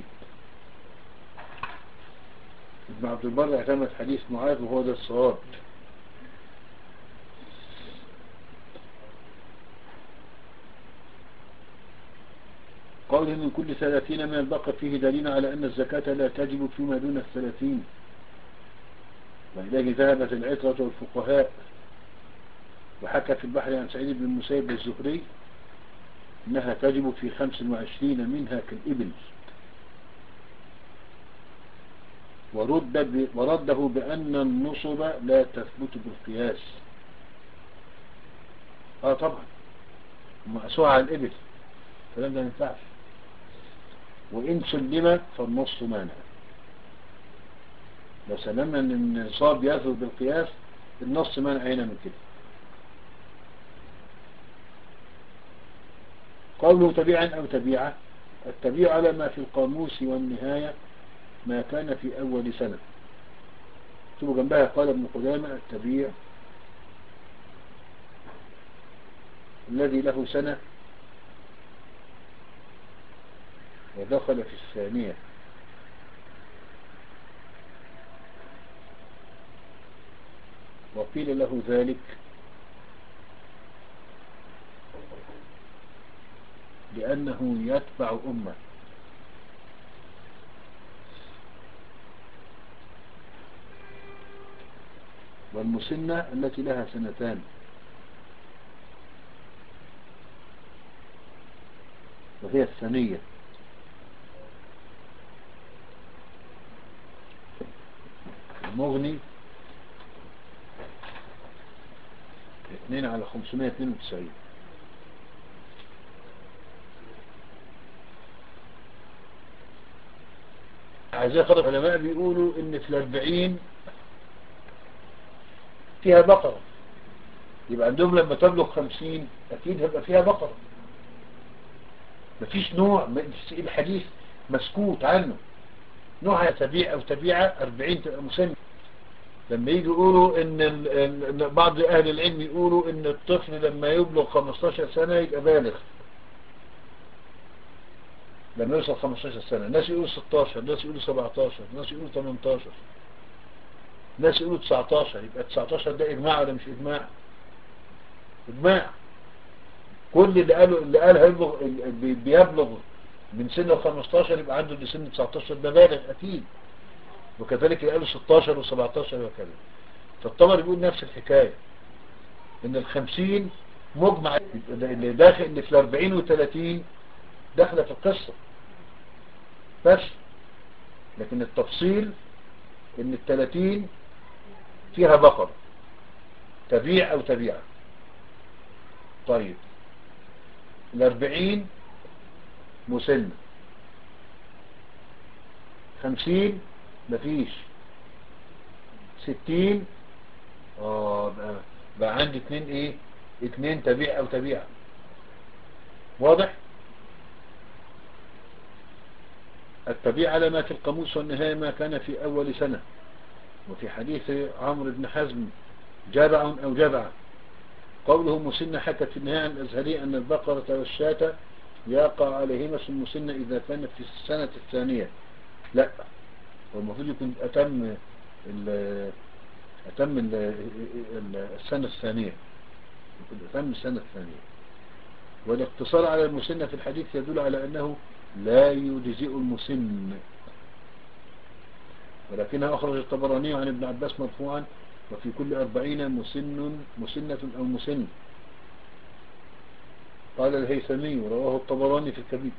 Speaker 1: ابن عبد البر اعتمد حديث معاذ وهو ده الصواب. قوله من كل ثلاثين من البقر فيه دليل على أن الزكاة لا تجب فيما دون الثلاثين، وإليه ذهبت العترة والفقهاء. وحكى في البحر عن سعيد بن المسيب الزهري أنها تجب في خمس وعشرين منها كالإبل، ورد ورده بأن النصب لا تثبت بالقياس. اه طبعا هم أسوأ على الإبل، الكلام ده ما ينفعش. وإن سلم فالنص مانع. لو سلمنا أن النصاب يثبت بالقياس، النص مانع هنا من كده. قوله تبيعا أو تبيعة، التبيع على ما في القاموس والنهاية ما كان في أول سنة. ثم جنبها قال ابن قدامة التبيع الذي له سنة ودخل في الثانية. وقيل له ذلك لأنه يتبع أمه. والمسنة التي لها سنتان، وهي الثانية. المغني اثنين على خمسمائة واثنين وتسعين. أعزائي خطب العلماء بيقولوا إن في الأربعين فيها بقرة، يبقى عندهم لما تبلغ خمسين أكيد هيبقى فيها بقرة. مفيش نوع الحديث مسكوت عنه، نوع تبيع أو تبيعة أربعين تبقى مسنة. لما يجي يقولوا إن ال... بعض أهل العلم يقولوا إن الطفل لما يبلغ خمستاشر سنة يبقى بالغ، لما يوصل خمستاشر سنة. الناس يقولوا ستاشر، الناس يقولوا سبعتاشر، الناس يقولوا تمنتاشر، الناس يقولوا تسعتاشر. يبقى تسعتاشر ده إجماع ولا مش إجماع؟ إجماع. كل اللي قالوا اللي قال هيبلغ بيبلغ من سن خمستاشر يبقى عنده لسن تسعتاشر ده بالغ أكيد. وكذلك اللي قالوا ستاشر وسبعتاشر وكذا. فالطبري بيقول نفس الحكاية، إن الخمسين مجمع. اللي داخل اللي في الأربعين وثلاثين داخلة في القصة بس، لكن التفصيل إن الثلاثين فيها بقر تبيع أو تبيع. طيب الأربعين مسنة، خمسين مفيش، ستين اه بقى, بقى عندي اتنين ايه، اتنين تبيع او تبيع. واضح؟ التبيع على ما في القاموس والنهاية ما كان في اول سنة. وفي حديث عمرو بن حزم جابع او جبع. قوله مسنة حكت في النهاية عن الازهري ان البقرة والشاة يقع عليهما اسم المسنة اذا كانت في السنة الثانية. لا، والمفروض يكون اتم ال أتم السنة الثانية، أتم السنة الثانية. والاقتصار على المسن في الحديث يدل على أنه لا يجزئ المسن، ولكنها أخرج الطبراني عن ابن عباس مرفوعا: وفي كل أربعين مسن مسنة أو مسن. قال الهيثمي: رواه الطبراني في الكبير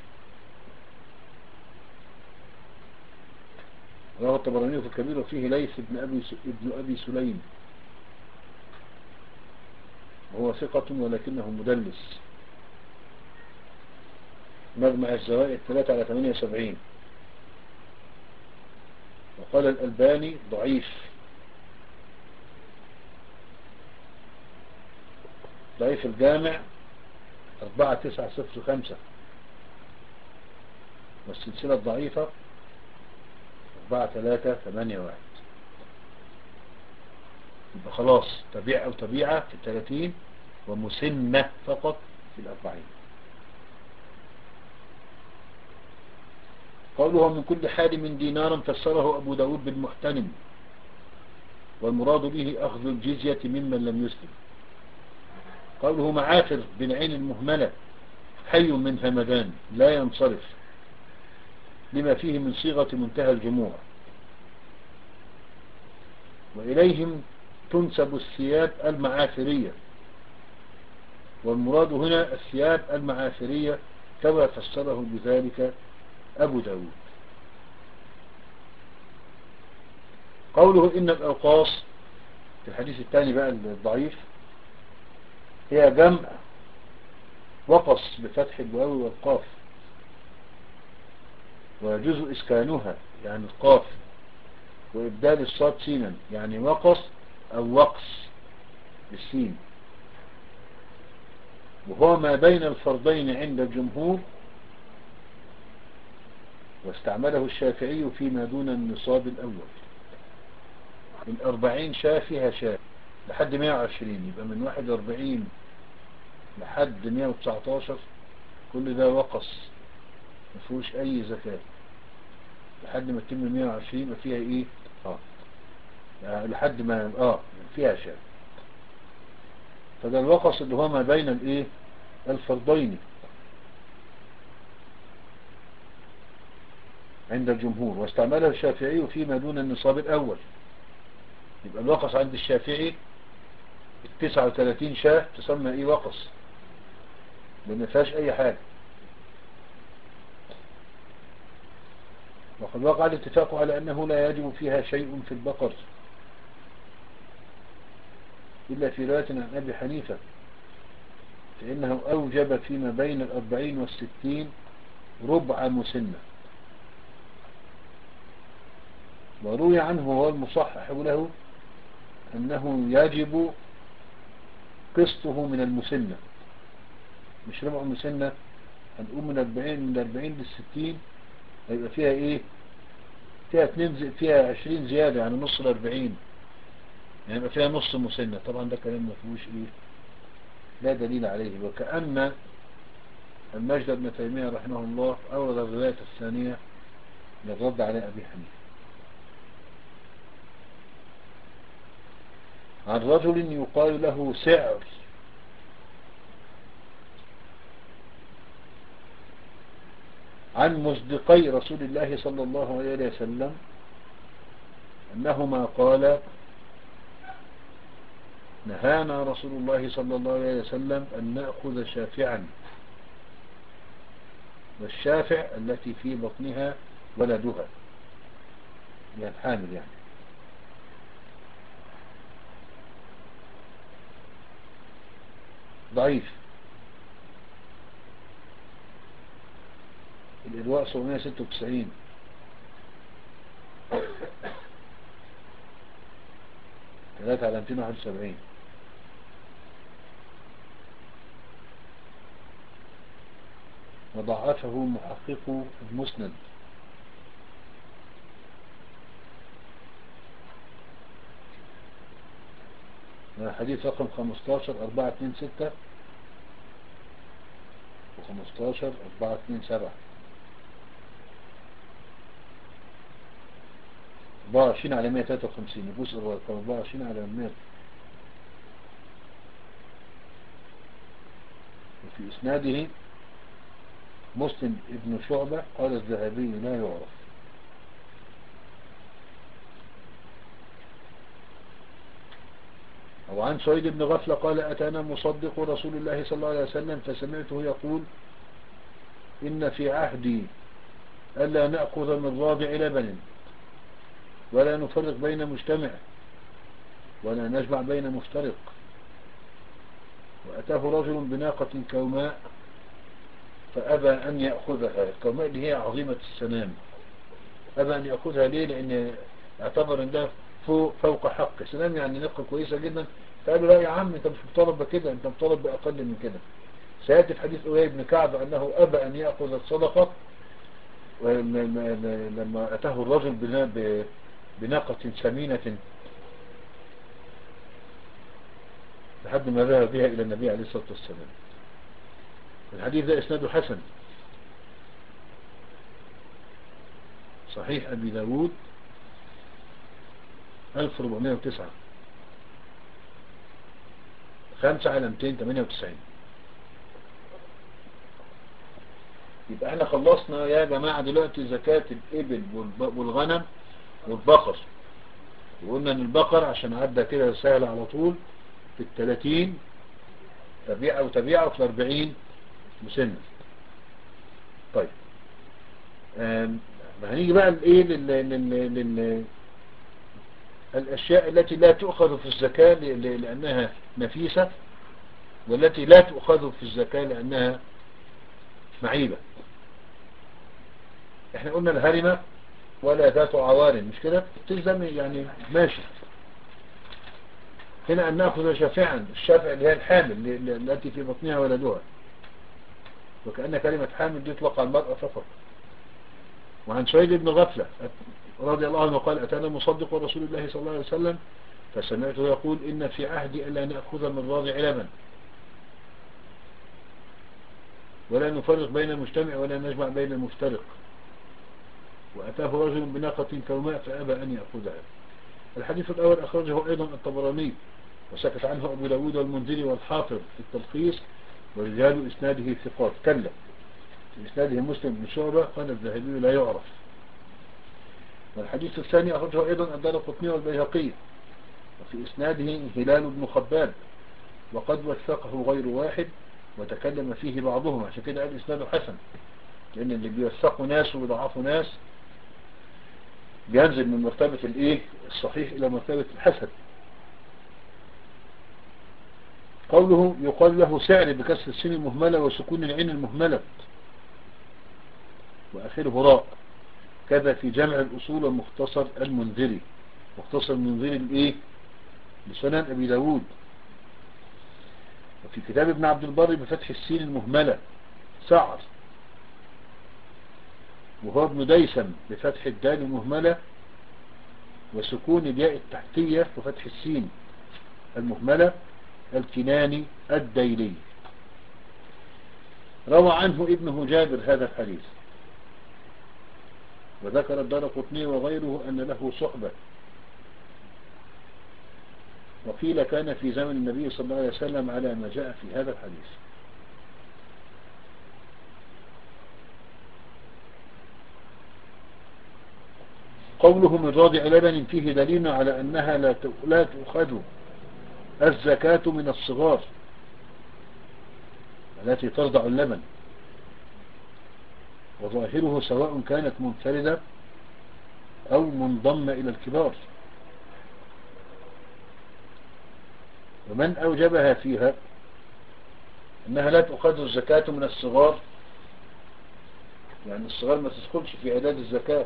Speaker 1: رواه الطبراني في الكبير وفيه ليث بن أبي ابن أبي سليم، وهو ثقة ولكنه مدلس. مجمع الزوائد ثلاثة على ثمانية وسبعين. وقال الألباني: ضعيف. ضعيف الجامع أربعة تسعة صفر خمسة، والسلسلة الضعيفة أربعة ثلاثة ثمانية واحد. يبقى خلاص تبيع أو تبيعة في الثلاثين، ومسنة فقط في الأربعين. قوله: من كل حال من دينارا، فسره أبو داود بالمحتلم، والمراد به أخذ الجزية ممن لم يسلم. قوله: معافر بالعين المهملة، حي من همدان لا ينصرف، لما فيه من صيغة منتهى الجموع. وإليهم تنسب الثياب المعافرية، والمراد هنا الثياب المعافرية كما فسره بذلك أبو داود. قوله: إن الأوقاص، في الحديث الثاني بقى الضعيف، هي جمع وقص بفتح الواو والقاف، ويجوز إسكانها يعني القاف، وإبدال الصاد سينا يعني وقص أو وقص بالسين، وهو ما بين الفرضين عند الجمهور، واستعمله الشافعي فيما دون النصاب الأول. الأربعين شاة فيها شاة لحد مئة وعشرين، يبقى من واحد وأربعين لحد مئة وتسعتاشر كل ده وقص مفيهوش أي زكاة، لحد ما تتم مئة وعشرين يبقى فيها إيه؟ آه يعني لحد ما آه فيها شاة. فده الوقص اللي هو ما بين الإيه؟ الفرضين عند الجمهور، واستعمله الشافعي فيما دون النصاب الأول. يبقى الوقص عند الشافعي التسعة وثلاثين شاة تسمى ايه؟ وقص، لان فيهاش اي حاجة. وقد وقع الاتفاق على انه لا يجب فيها شيء في البقر، الا في رواية عن ابي حنيفة، فانه اوجب فيما بين الاربعين والستين ربع مسنة. وروي عنه هو المصحح له انه يجب قسطه من المسنة، مش ربع مسنة. هنقوم من أربعين من أربعين للستين هيبقى فيها ايه؟ فيها اتنين، فيها عشرين زيادة، يعني نص الأربعين، يعني يبقى فيها نص مسنة. طبعا ده كلام ما فيهوش ايه، لا دليل عليه. وكأن المجد بن تيمية رحمه الله أورد الرواية الثانية للرد على أبي حنيفة. عن رجل يقال له سعر، عن مصدقي رسول الله صلى الله عليه وسلم أنهما قال: نهانا رسول الله صلى الله عليه وسلم أن نأخذ شافعا، والشافع التي في بطنها ولدها، يعني حامل يعني. ضعيف. الإلواء سبعمائة وستة وتسعين. ثلاثة على مئتين وواحد وسبعين. وضعفه محقق المسند. حديث رقم خمستاشر أربعة اتنين ستة وخمستاشر أربعة اتنين سبعة. أربعة وعشرين على مئة وثلاثة وخمسين، الجزء الرابع أربعة وعشرين على مئة. وفي إسناده مسلم ابن شعبة، قال الذهبي لا يعرف. أو عن سعيد بن غفلة قال أتانا مصدق رسول الله صلى الله عليه وسلم فسمعته يقول إن في عهدي ألا نأخذ من رابع لبن ولا نفرق بين مجتمع ولا نجمع بين مفترق. وأتاه رجل بناقة كوماء فأبى أن يأخذها. الكوماء اللي هي عظيمة السنام، أبى أن يأخذها ليه؟ لأن اعتبر أن ده فوق, فوق حق سنام، يعني ناقة كويسة جدا. فقال له لا يا عم، أنت مش مطالب بكده، أنت مطالب بأقل من كده. سيأتي في حديث أبي بن كعب أنه أبى أن يأخذ الصدقة لما أتاه الرجل بناقة سمينة لحد ما ذهب بها إلى النبي عليه الصلاة والسلام. الحديث ده إسناده حسن، صحيح أبي داود ألف وأربعمائة وتسعة، خمسة على مئتين وثمانية وتسعين. يبقى احنا خلصنا يا جماعة دلوقتي زكاة الإبل والغنم والبقر. وقلنا ان البقر عشان عدى كده سهل على طول في الثلاثين تبيعة وتبيعة وفي الأربعين مسنة. طيب هنيجي بقى الايه لل الاشياء التي لا تؤخذ في الزكاة لانها نفيسة، والتي لا تؤخذ في الزكاة لانها معيبة. احنا قلنا الهرمة ولا ذات عوار، مش كده؟ تلزم يعني ماشي. هنا ان ناخذ شافعا، الشافع اللي هي الحامل التي في بطنها ولدها، وكأن كلمة حامل دي تطلق على المرأة فقط. وعن سعيد بن غفلة رضي الله عنه قال أتانا مصدق رسول الله صلى الله عليه وسلم فسمعته يقول إن في عهدي ألا نأخذ من راضع لبن ولا نفرق بين المجتمع ولا نجمع بين المفترق. وأتاه رجل بناقة كوماء فأبى أن يأخذها. الحديث الأول أخرجه أيضا الطبراني وسكت عنه أبو داود والمنذري والحافظ في التلخيص، ورجال إسناده ثقات. كلا إسناده مسلم بن شعبة قال الذهبي لا يعرف. والحديث الثاني أخرجه أيضا الدارقطني والبيهقي وفي إسناده هلال بن خباب وقد وثقه غير واحد وتكلم فيه بعضهم، عشان كده قال إسناده حسن، لأن اللي بيوثقوا ناس ويضعفوا ناس بينزل من مرتبة الإيه الصحيح إلى مرتبة الحسن. قوله يقال له سعر بكسر السين المهملة وسكون العين المهملة وآخره راء. كذا في جمع الأصول ومختصر المنذري، مختصر المنذري الإيه بسنن أبي داود. وفي كتاب ابن عبد البر بفتح السين المهملة سعر، وهو ابن ديسم بفتح الدال المهملة وسكون الياء التحتية وفتح السين المهملة الكناني الديلي. روى عنه ابنه جابر هذا الحديث، وذكر الدارقطني وغيره أن له صحبة، وقيل كان في زمن النبي صلى الله عليه وسلم على ما جاء في هذا الحديث. قوله من راضع لبن فيه دليل على أنها لا تؤخذ الزكاة من الصغار التي ترضع اللبن، وظاهره سواء كانت منفردة أو منضمة إلى الكبار. ومن أوجبها فيها أنها لا تؤخذ الزكاة من الصغار، يعني الصغار ما تدخلش في عداد الزكاة.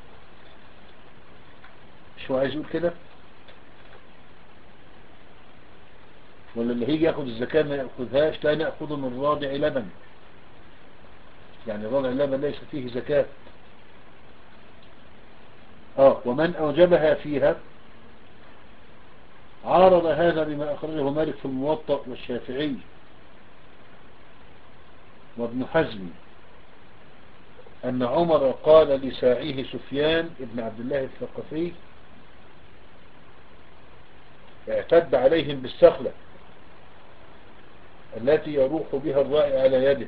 Speaker 1: شو عايز يقول كده؟ ولا اللي هيجي ياخذ الزكاة ما يأخذهاش؟ لا نأخذ من راضع لبن، يعني راضع اللبن ليس فيه زكاة. آه ومن أوجبها فيها عارض هذا بما أخرجه مالك في الموطأ والشافعي وابن حزم أن عمر قال لساعيه سفيان ابن عبد الله الثقفي اعتد عليهم بالسخلة التي يروح بها الراعي على يده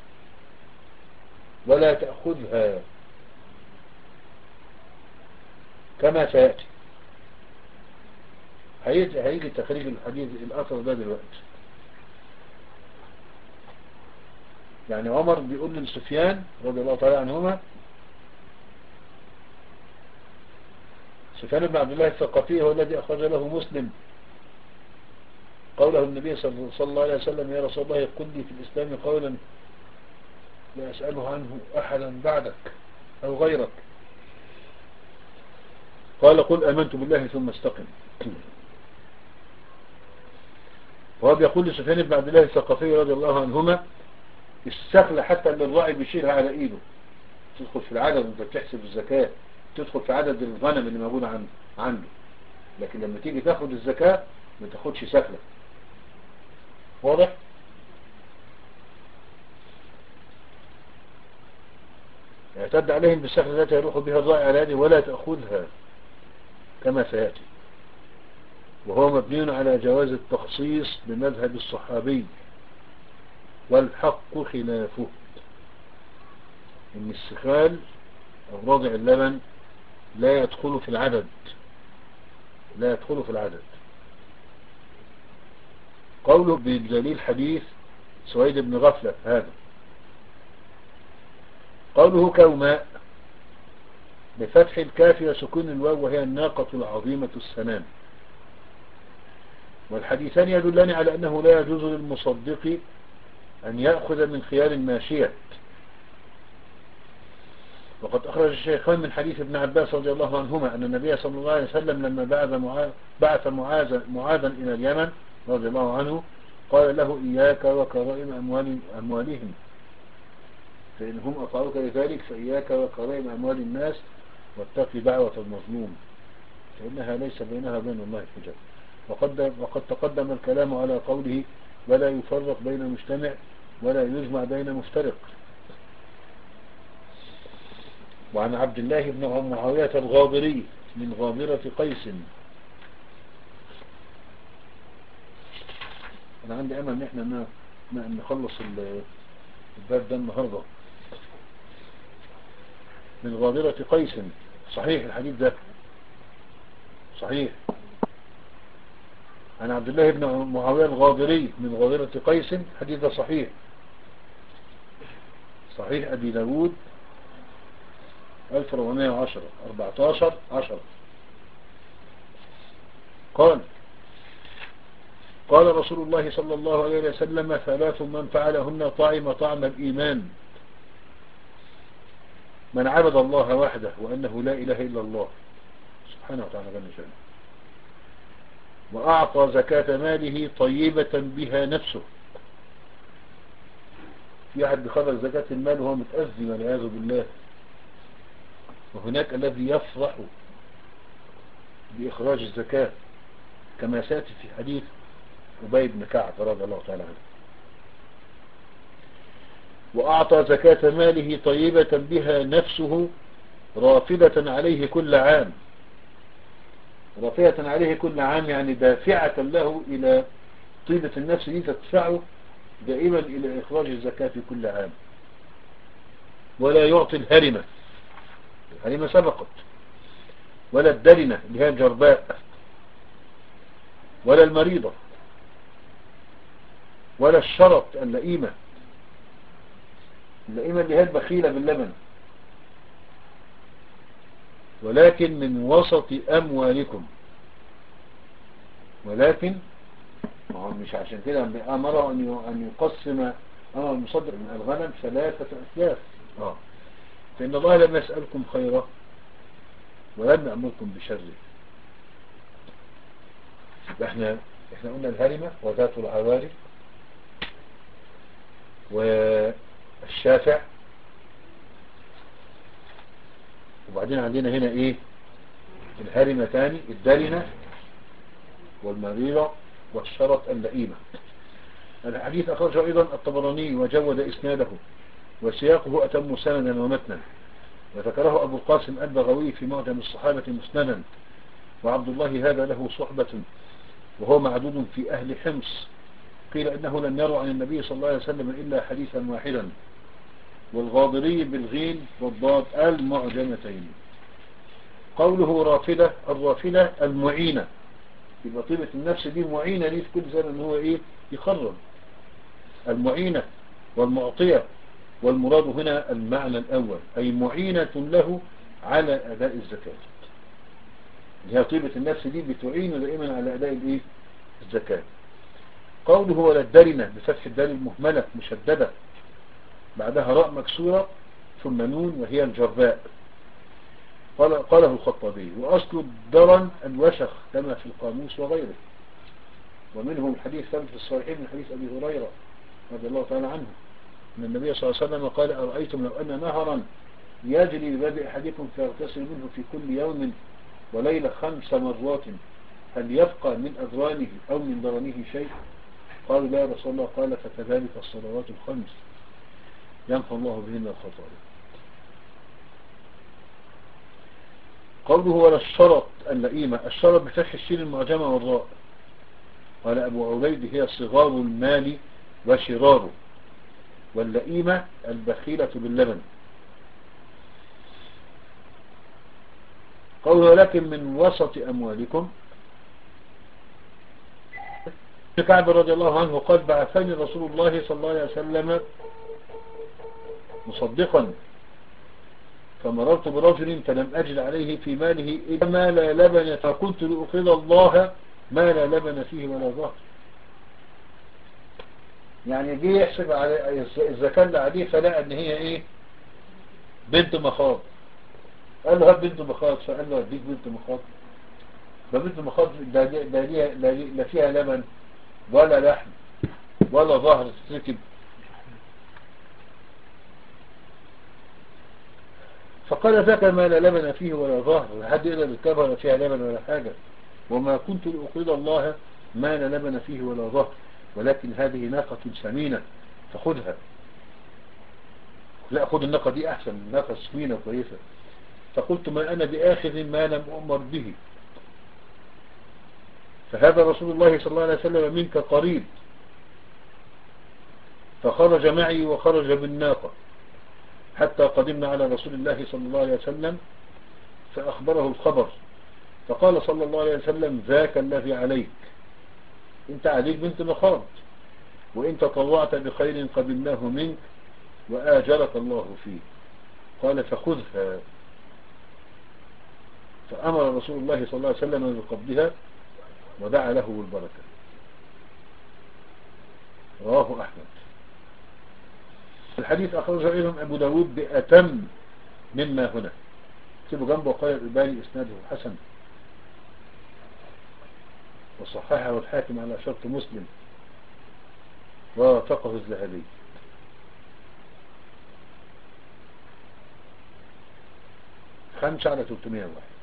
Speaker 1: ولا تأخذها كما سيأتي. هيجي هيجي تخريج الحديث الأثر ده دلوقتي. يعني عمر بيقول لسفيان رضي الله تعالى عنهما، سفيان بن عبد الله الثقفي هو الذي أخرج له مسلم قوله النبي صلى الله عليه وسلم: يا رسول الله قل لي في الإسلام قولا لا أسأله عنه أحدا بعدك أو غيرك. قال: قل آمنت بالله ثم استقم. وهو بيقول لسفيان بن عبد الله الثقفي رضي الله عنهما: السخلة حتى اللي الراعي بيشيلها على ايده تدخل في العدد وانت بتحسب الزكاة، تدخل في عدد الغنم اللي موجودة عنده عنده لكن لما تيجي تاخد الزكاة ما تاخدش سخلة. واضح؟ يعتد عليهم بالسخلة التي يروح بها الراعي على يده ولا تأخذها كما سيأتي. وهو مبني على جواز التخصيص بمذهب الصحابي، والحق خلافه، ان السخال او رضع اللبن لا يدخل في العدد، لا يدخل في العدد. قوله بدليل حديث سويد بن غفلة هذا. قوله كوماء بفتح الكاف وسكون الواو وهي الناقة العظيمة السنام. والحديثان يدلان على أنه لا يجوز للمصدق أن يأخذ من خيار الماشية. وقد أخرج الشيخان من حديث ابن عباس رضي الله عنهما أن النبي صلى الله عليه وسلم لما بعث معاذ بعث معاذ معاذا إلى اليمن رضي الله عنه قال له: إياك وكرائم أموال أموالهم، فإنهم أطاعوك لذلك فإياك وكرائم أموال الناس واتق دعوة المظلوم فإنها ليس بينها وبين الله حجاب. وقد, وقد تقدم الكلام على قوله: ولا يفرق بين مجتمع ولا يجمع بين مفترق. وعن عبد الله بن معاوية الغاضري من غامرة قيس. أنا عندي أمل إن إحنا نخلص الباب ده النهاردة. من غامرة قيس، صحيح الحديث ده صحيح. عن عبد الله بن معاوية الغاضري من غامرة قيس، الحديث ده صحيح. صحيح أبي داود ألف وأربعمائة وعشرة أربعتاشر عشرة. قال قال رسول الله صلى الله عليه وسلم: ثلاث من فعلهن طعم طعم الإيمان: من عبد الله وحده وأنه لا إله إلا الله سبحانه وتعالى جل شأنه، وأعطى زكاة ماله طيبة بها نفسه. في أحد بخرج زكاة المال وهو متأذي والعياذ بالله، وهناك الذي يفرح بإخراج الزكاة كما سيأتي في حديث أبي بن كعب رضي الله تعالى عنه. وأعطى زكاة ماله طيبة بها نفسه رافدة عليه كل عام. رافدة عليه كل عام يعني دافعة له إلى طيبة النفس دي تدفعه دائما إلى إخراج الزكاة في كل عام. ولا يعطي الهرمة، الهرمة سبقت، ولا الدلنة اللي هي الجرباء، ولا المريضة، ولا الشرط اللئيمة، اللئيمة اللي هي البخيلة باللبن، ولكن من وسط أموالكم. ولكن مش عشان كده أمره أن يقسم أمر المصدر من الغنم ثلاثة أسلاف. آه. فإن الله لم يسألكم خيره ولم يأمركم بشره. احنا احنا قلنا الهرمة وذات العوارف والشافع، وبعدين عندنا هنا ايه الهرمة تاني الدلنة والمريضة والشرط اللئيمة. الحديث أخرجه أيضا الطبراني وجود إسناده وسياقه أتم سندا ومتنا، وذكره أبو القاسم البغوي في معجم الصحابة مسندا. وعبد الله هذا له صحبة وهو معدود في أهل حمص، قيل إنه لم يروا عن النبي صلى الله عليه وسلم إلا حديثا واحدا. والغاضري بالغين والضاد المعجمتين. قوله رافلة، الرافلة المعينة يبقى طيبة النفس دي معينة ليه في كل سنة ان هو ايه يخرج. المعينة والمعطية، والمراد هنا المعنى الأول، أي معينة له على أداء الزكاة. هي طيبة النفس دي بتعين دائما على أداء الإيه؟ الزكاة. قوله ولا الدرنة بفتح الدال المهملة مشددة بعدها راء مكسورة ثم نون وهي الجراء. قال قاله الخطابي وأصل الدرن الوشخ كما في القاموس وغيره، ومنهم الحديث ثابت في الصحيحين من حديث أبي هريرة رضي الله تعالى عنه أن النبي صلى الله عليه وسلم قال أرأيتم لو أن نهرا يجري بباب أحدكم فيغتسل منه في كل يوم وليلة خمس مرات هل يبقى من أذرانه أو من درنه شيء؟ قالوا لا يا رسول الله. قال فكذلك الصلوات الخمس يمحو الله بهن الخطايا. قوله ولا الشرط اللئيمة، الشرط بفتح الشين المعجمة والراء. قال أبو عبيد هي صغار المال وشراره، واللئيمة البخيلة باللبن. قوله ولكن من وسط أموالكم. كعب رضي الله عنه قال بعثني رسول الله صلى الله عليه وسلم مصدقا فمررت برجل فلم أجد عليه في ماله إلا ما لا لبن، فقلت لأقرض الله ما لا لبن فيه ولا ظهر. يعني جه يحسب على الزكاة اللي عليه فلقى ان هي ايه بنت مخاض. قال له هات بنت مخاض، فقال له اديك بنت مخاض. ده بنت مخاض لا لا فيها لبن ولا لحم ولا ظهر تتركب. فقال ذاك ما لا لبن فيه ولا ظهر، حد يقدر يركبها ولا فيها لبن ولا حاجة. وما كنت لأقرض الله ما لا لبن فيه ولا ظهر، ولكن هذه ناقة سمينة فخذها. لا، خذ الناقة دي أحسن، ناقة سمينة كويسة. فقلت ما أنا بآخذ ما لم أؤمر به، فهذا رسول الله صلى الله عليه وسلم منك قريب. فخرج معي وخرج بالناقة حتى قدمنا على رسول الله صلى الله عليه وسلم فأخبره الخبر، فقال صلى الله عليه وسلم ذاك الذي عليك، انت عليك بنت مخاض، وإن تطوعت بخير قبلناه منك وآجرك الله فيه. قال فخذها. فأمر رسول الله صلى الله عليه وسلم بقبضها ودعا له بالبركة. رواه أحمد. الحديث أخرج إليهم أبو داود بأتم مما هنا، اكتبوا جنبه وقال الألباني إسناده حسن، وصححه الحاكم على شرط مسلم ووافقه الذهبي. خمسة على ثلاثمائة واحد.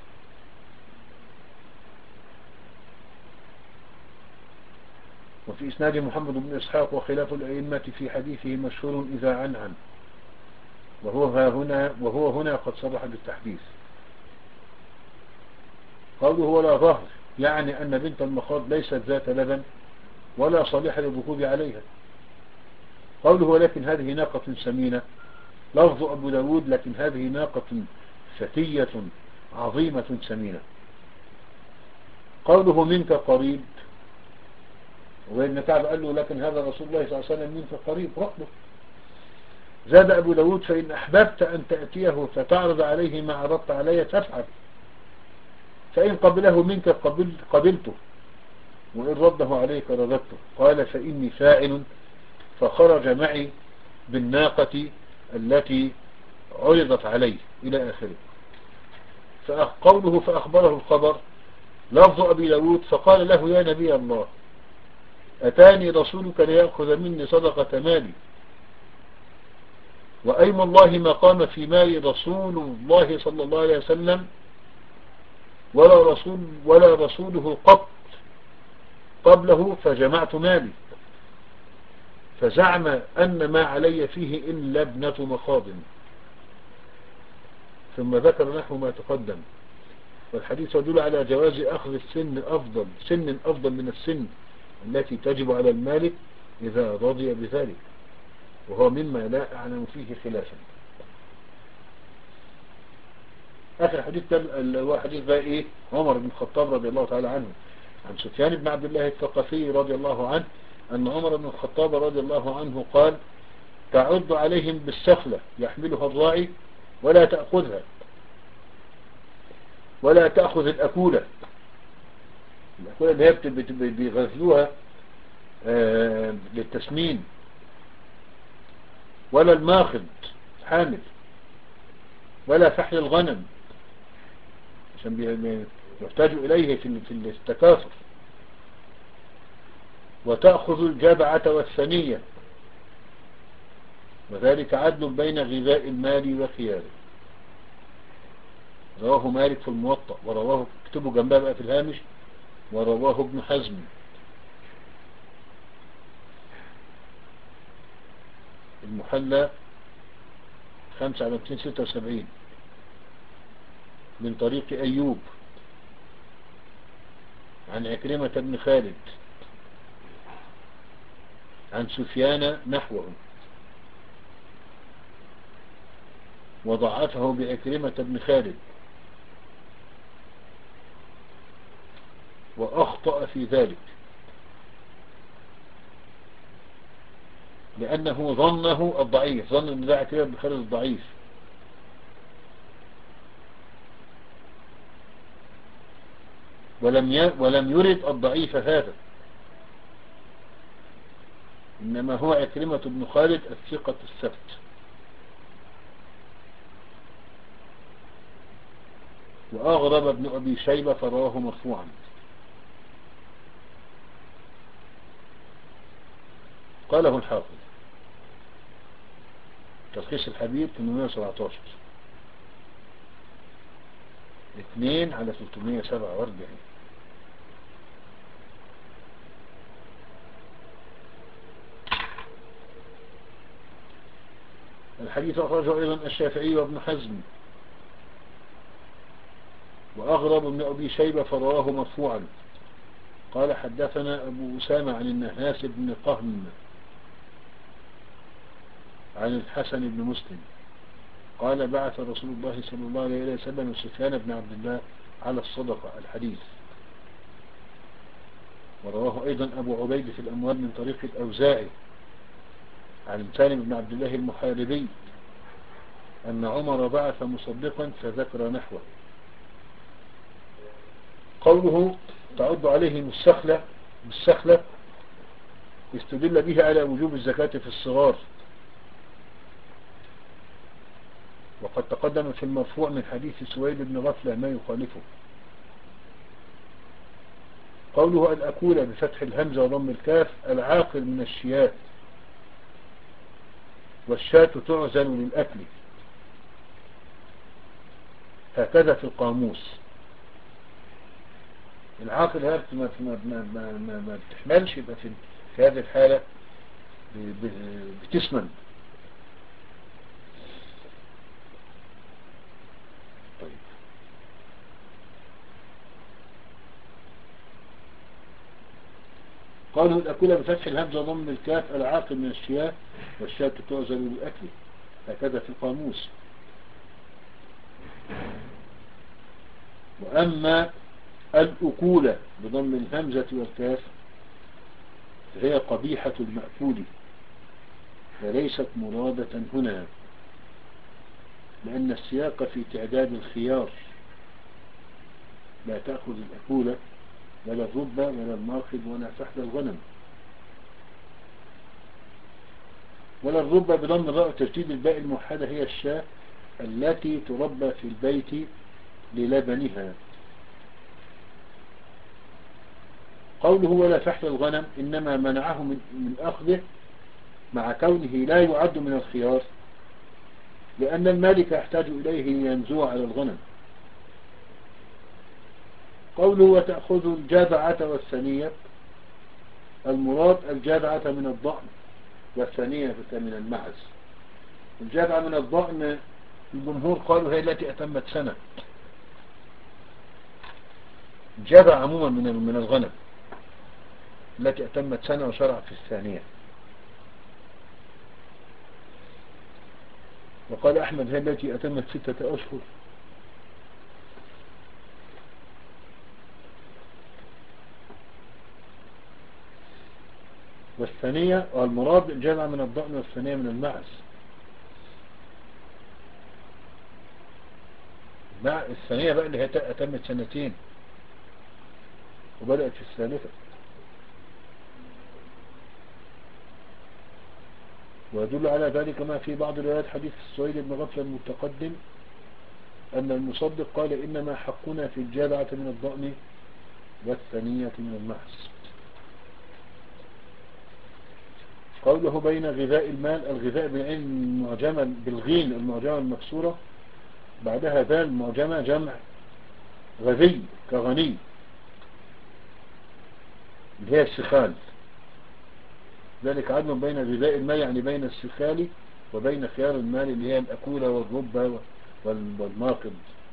Speaker 1: وفي إسناد محمد بن إسحاق وخلاف الأئمة في حديثه مشهور إذا عن عن وهو هنا وهو هنا قد صرح بالتحديث. قوله ولا ظهر يعني أن بنت المخاض ليست ذات لبن ولا صالحة للركوب عليها. قوله ولكن هذه ناقة سمينة لفظ أبو داود لكن هذه ناقة فتية عظيمة سمينة. قوله منك قريب، وابن كعب قال له لكن هذا رسول الله صلى الله عليه وسلم منك قريب رقبه. زاد أبو داود فإن أحببت أن تأتيه فتعرض عليه ما عرضت علي فافعل، فإن قبله منك قبل قبلته وإن رده عليك رددته. قال فإني فاعل، فخرج معي بالناقة التي عرضت عليه إلى آخره. فقوله فأخبره الخبر لفظ أبي داود فقال له يا نبي الله أتاني رسولك ليأخذ مني صدقة مالي، وأيم الله ما قام في مالي رسول الله صلى الله عليه وسلم ولا رسول ولا رسوله قط قبله، فجمعت مالي فزعم أن ما علي فيه إلا ابنة مخاض. ثم ذكر نحو ما تقدم. والحديث يدل على جواز أخذ السن أفضل سن أفضل من السن التي تجب على المالك إذا رضي بذلك، وهو مما لا أعلم فيه خلافا. آخر حديث اللي هو حديث بقى إيه عمر بن الخطاب رضي الله تعالى عنه عن سفيان بن عبد الله الثقفي رضي الله عنه أن عمر بن الخطاب رضي الله عنه قال تعد عليهم بالسخلة يحملها الراعي ولا تأخذها، ولا تأخذ الأكولة. الأكولة اللي هي بيغذوها آه للتسمين، ولا الماخذ حامل، ولا فحل الغنم عشان يحتاج إليه في التكاثر، وتأخذ الجبعة والثنية، وذلك عدل بين غذاء المال وخياره. رواه مالك في الموطأ، ورواه اكتبوا جنبها بقى في الهامش، ورواه ابن حزم المحلى خمسة على مئتين وستة وسبعين من طريق أيوب عن عكرمة بن خالد عن سفيان نحوه، وضعفه بعكرمة بن خالد، وأخطأ في ذلك لأنه ظنه الضعيف، ظن أن ده عكرمة بن خالد الضعيف، ولم ولم يرد الضعيف هذا، إنما هو عكرمة بن خالد الثقة الثبت. وأغرب ابن أبي شيبة فرواه مرفوعا. قاله الحافظ تلخيص الحبيب ثمانمائة وسبعة عشر اثنين على ثلاثمائة وسبعة وأربعين. الحديث أخرجه أيضا الشافعي وابن حزم، وأغرب ابن أبي شيبة فرواه مرفوعا. قال حدثنا أبو أسامة عن النهاس بن قهم عن الحسن بن مسلم قال بعث رسول الله صلى الله عليه وسلم سفيان بن عبد الله على الصدقة الحديث. ورواه أيضا أبو عبيد في الأموال من طريق الأوزاعي عن سالم بن عبد الله المحاربي أن عمر بعث مصدقا فذكر نحوه. قوله تعد عليهم السخلة بالسخلة استدل به على وجوب الزكاة في الصغار، وقد تقدم في المرفوع من حديث سويد بن غفلة ما يخالفه. قوله الأكولة بفتح الهمزة وضم الكاف العاقل من الشياة، والشاة تعزل للأكل، هكذا في القاموس. العاقل هذا ما, ما, ما, ما, ما بتحملش، يبقى في, في هذه الحالة بتسمن. طيب. قالوا الأكولة بفتح الهمزة وضم الكاف العاقل من الشياه والشاة تعزل للأكل، هكذا في القاموس. وأما الأكولة بضم الهمزة والكاف فهي قبيحة المأكول وليست مرادة هنا، لأن السياق في تعداد الخيار، لا تأخذ الأكولة ولا الربة ولا الماخذ ولا فحل الغنم ولا الربة بضم الراء وتشديد الباء الموحدة هي الشاة التي تربى في البيت للبنها. قوله ولا فحل الغنم إنما منعه من, من أخذه مع كونه لا يعد من الخيار، لأن المالك يحتاج إليه لينزوع على الغنم. قوله وتأخذ الجذعة والثنية، المراد الجذعة من الضأن والثنية من المعز. الجذعة من الضأن الجمهور قالوا هي التي أتمت سنة. الجذع عموما من من الغنم التي أتمت سنة وشرع في الثانية. وقال أحمد هي التي أتمت ستة أشهر.
Speaker 2: والثانية والمراد الجامع من الضأن والثانية من المعز. الثانية بقى اللي هي أتمت سنتين وبدأت في الثالثة. ويدل على ذلك ما في بعض روايات حديث السويد بن غفلة المتقدم أن المصدق قال إنما حقنا في الجابعة من الضأن والثانية من المعز. قوله بين غذاء المال، الغذاء بالعين المعجمة بالغين المعجمة المكسورة بعدها ذال معجمة جمع غذي كغني اللي هي السخال. ذلك عدل بين غذاء المال يعني بين السخال وبين خيار المال اللي هي الأكولة والربة والماقد.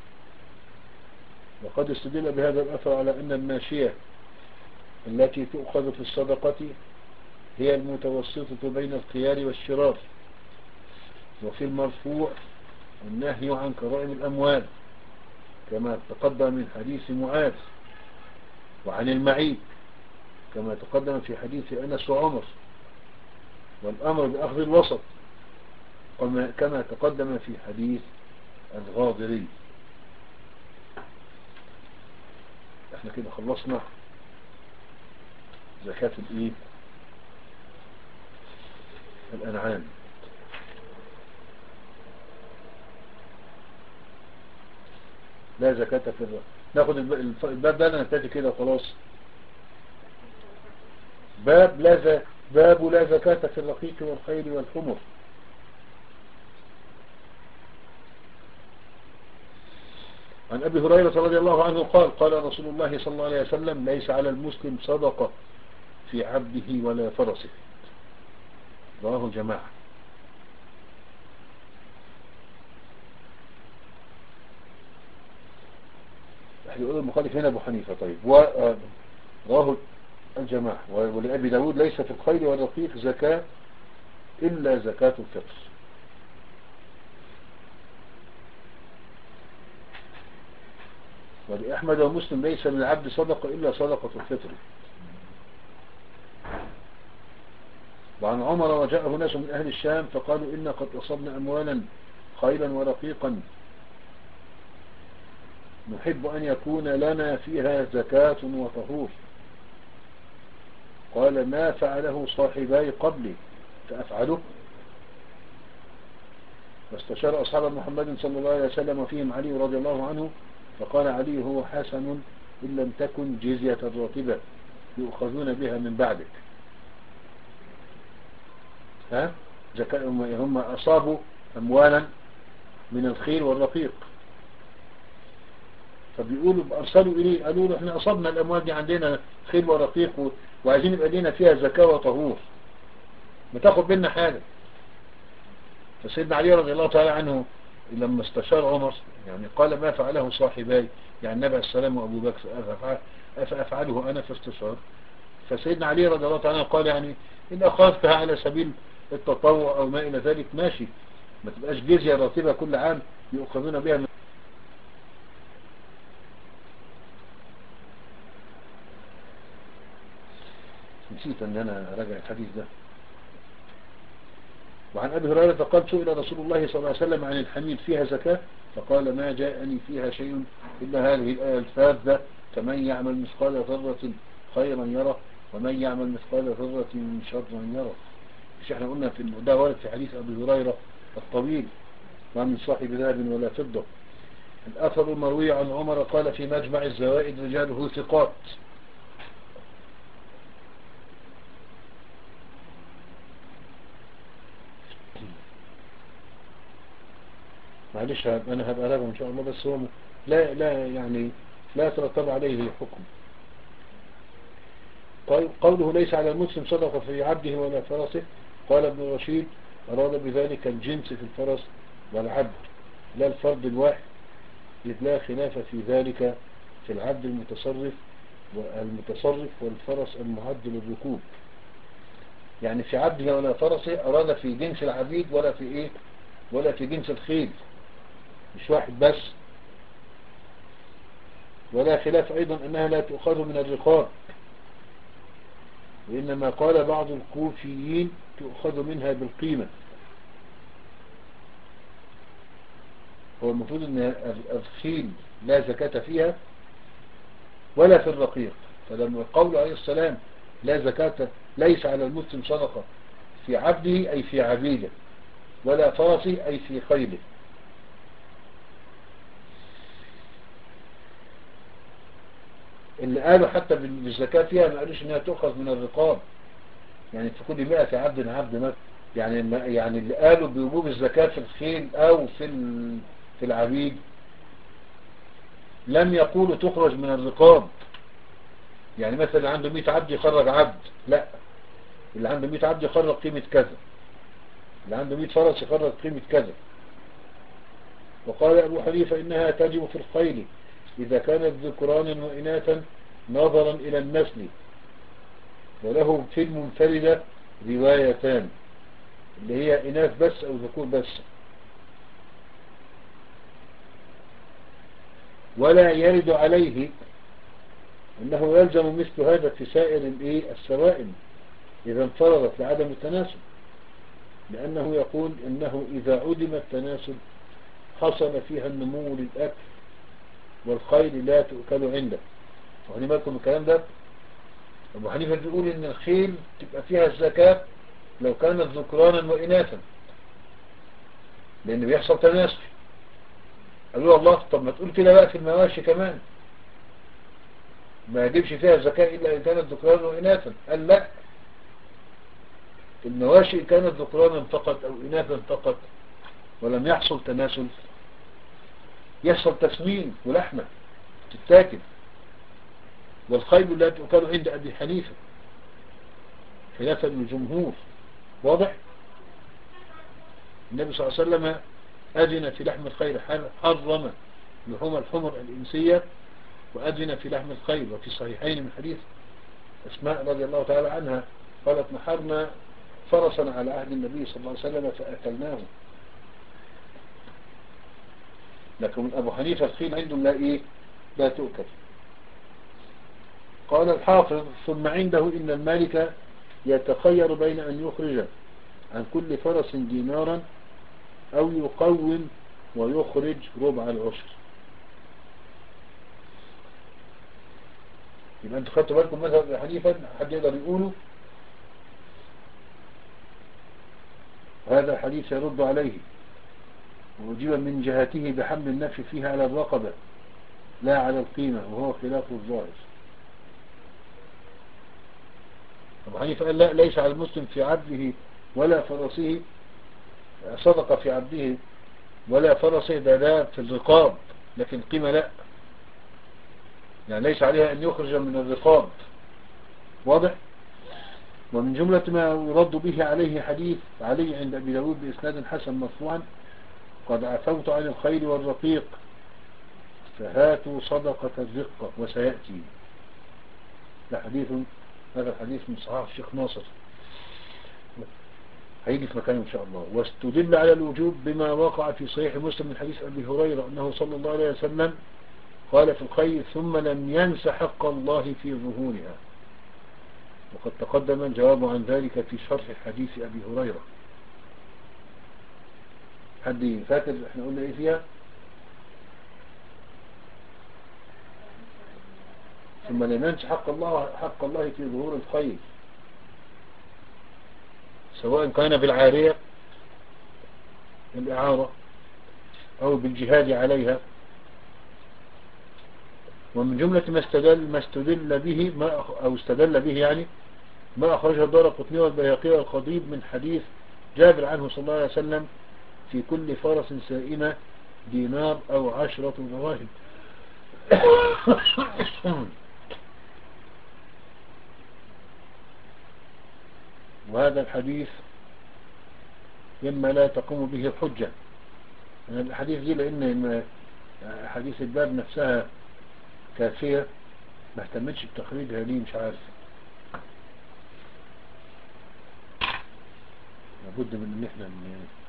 Speaker 2: وقد استدل بهذا الأثر على أن الماشية التي تؤخذ في الصدقة هي المتوسطة بين الخيار والشرار. وفي المرفوع النهي عن كرائم الأموال كما تقدم من حديث معاذ، وعن المعيب كما تقدم في حديث أنس وعمر، والأمر بأخذ الوسط كما تقدم في حديث الغاضري. احنا كده خلصنا زكاة الايه الأنعام. لا زكاة في الرقيق. ناخد الباب ده انا نبتدي كده خلاص. باب لا ز... باب لا زكاة في الرقيق والخيل والحمر. عن أبي هريرة رضي الله عنه قال قال رسول الله صلى الله عليه وسلم ليس على المسلم صدقة في عبده ولا فرسه. رواه جماعة. يقول المخالف هنا أبو حنيفة. طيب رواه الجماعة. ولأبي داود ليس في الخيل والرقيق زكاة إلا زكاة الفطر. ولأحمد ومسلم ليس من العبد صدقة إلا صدقة الفطر. وعن عمر وجاءه ناس من أهل الشام فقالوا إنا قد أصبنا أموالا خيلا ورقيقا نحب أن يكون لنا فيها زكاة وطهور. قال ما فعله صاحباي قبلي فأفعله. واستشار أصحاب محمد صلى الله عليه وسلم وفيهم علي رضي الله عنه فقال علي هو حسن إن لم تكن جزية راتبة يؤخذون بها من بعدك. ها زكاة هم أصابوا أموالا من الخيل والرقيق فبيقولوا أرسلوا إليه قالوا له احنا أصبنا الأموال دي عندنا خيل ورقيق وعايزين يبقى لنا فيها زكاة وطهور ما تاخد منا حاجة. فسيدنا علي رضي الله تعالى عنه لما استشار عمر يعني قال ما فعله صاحباي يعني النبي عليه السلام وأبو بكر أفعله أنا في استشار. فسيدنا علي رضي الله تعالى قال يعني إن أخذتها على سبيل التطوع أو ما إلى ذلك ماشي ما تبقاش جزية راتبة كل عام يؤخذون بها من نسيت أن أنا راجع الحديث ده. وعن أبي هريرة قال سئل رسول الله صلى الله عليه وسلم عن الحمير فيها زكاة فقال ما جاءني فيها شيء إلا هذه الآية الفاذة فمن يعمل مثقال ذرة خيرا يره ومن يعمل مثقال ذرة شرا يره. مش احنا قلنا في ده ورد في حديث أبي هريرة الطويل ما من صاحب ذهب ولا فضة. الأثر المروي عن عمر قال في مجمع الزوائد رجاله ثقات. معلش أنا هبقى راجع إن شاء الله بس هو لا لا يعني لا يترتب عليه حكم. طيب قوله ليس على المسلم صدقة في عبده ولا فرسه قال ابن رشيد أراد بذلك الجنس في الفرس والعبد لا الفرد الواحد إذ لا خلاف في ذلك في العبد المتصرف والمتصرف والفرس المعد للركوب. يعني في عبده ولا فرسه أراد في جنس العبيد ولا في إيه ولا في جنس الخيل مش واحد بس. ولا خلاف أيضا أنها لا تؤخذ من الرقاب وإنما قال بعض الكوفيين تؤخذ منها بالقيمة. هو المفروض أن الخيل لا زكاة فيها ولا في الرقيق، فلما قول عليه السلام لا زكاة ليس على المسلم صدقة في عبده أي في عبيده، ولا فرسه أي في خيله. اللي قالوا حتى بالزكاة فيها ما قالوش انها تؤخذ من الرقاب، يعني في كل مئة عبد عبد مثلا، يعني يعني اللي قالوا بوجوب الزكاة في الخيل او في في العبيد لم يقولوا تخرج من الرقاب. يعني مثلا عنده مئة عبد يخرج عبد، لا، اللي عنده مئة عبد يخرج قيمة كذا، اللي عنده مئة فرس يخرج قيمة كذا. وقال أبو حنيفة إنها تجب في الخيل إذا كانت ذكرانا وإناثا نظرا إلى النسل، وله في المنفردة روايتان اللي هي إناث بس أو ذكور بس. ولا يرد عليه أنه يلزم مثل هذا في سائر السوائم إذا انفردت لعدم التناسل، لأنه يقول إنه إذا عدم التناسل حصل فيها النمو للأكل والخيل لا تؤكل عنده. وهني بالكم الكلام ده. أبو حنيفة بيقول إن الخيل تبقى فيها الزكاة لو كانت ذكرانا وإناثا، لأن بيحصل تناسل. قالوا الله طب ما تقول كده بقى في المواشي كمان، ما يجبش فيها الزكاة إلا إن كانت ذكرانا وإناثا. قال لا، المواشي إن كانت ذكرانا فقط أو إناثا فقط ولم يحصل تناسل يحصل تسمين ولحمة تتاكل، والخيل لا تؤكل عند أبي حنيفة خلافا للجمهور. واضح؟ النبي صلى الله عليه وسلم أذن في لحم الخيل، حرم لحوم الحمر الإنسية وأذن في لحم الخيل. وفي الصحيحين من حديث أسماء رضي الله تعالى عنها قالت نحرنا فرسا على عهد النبي صلى الله عليه وسلم فأكلناه. لكن أبو حنيفة الخيل عنده لا إيه لا تؤكل. قال الحافظ ثم عنده إن المالك يتخير بين أن يخرج عن كل فرس دينارا أو يقوم ويخرج ربع العشر. يبقى أنتوا خدتوا بالكم مذهب أبي حنيفة حد يقدر يقوله هذا الحديث يرد عليه، وأجيب من جهته بحمل النفي فيها على الرقبة لا على القيمة، وهو خلاف الظاهر. أبو حنيفة قال لا، ليس على المسلم في عبده ولا فرسه صدقة في عبده ولا فرسه، ده ده في الرقاب، لكن قيمة لا، يعني ليس عليها أن يخرج من الرقاب. واضح؟ ومن جملة ما يرد به عليه حديث علي عند أبي داود بإسناد حسن مرفوعا قد عفوت عن الخيل والرقيق فهاتوا صدقة الرقة وسيأتي. ده حديث، هذا الحديث من صحاح الشيخ ناصر هيجي في مكانه إن شاء الله. واستدل على الوجوب بما وقع في صحيح مسلم من حديث أبي هريرة أنه صلى الله عليه وسلم قال في الخيل ثم لم ينس حق الله في ظهورها، وقد تقدم الجواب عن ذلك في شرح حديث أبي هريرة. حد فاكر احنا قلنا ايه فيها؟ ثم لم ينس حق الله حق الله في ظهور الخيل سواء كان بالعارية الإعارة أو بالجهاد عليها. ومن جملة ما استدل ما استدل به ما أو استدل به يعني ما أخرجه الدارقطني والبيهقي والخطيب من حديث جابر عنه صلى الله عليه وسلم في كل فرس سائمة دينار أو عشرة دراهم. وهذا الحديث مما لا تقوم به الحجة. يعني الحديث دي لأن حديث الباب نفسها كافية ما اهتمتش بتخريجها ليه مش عارف، لابد من ان احنا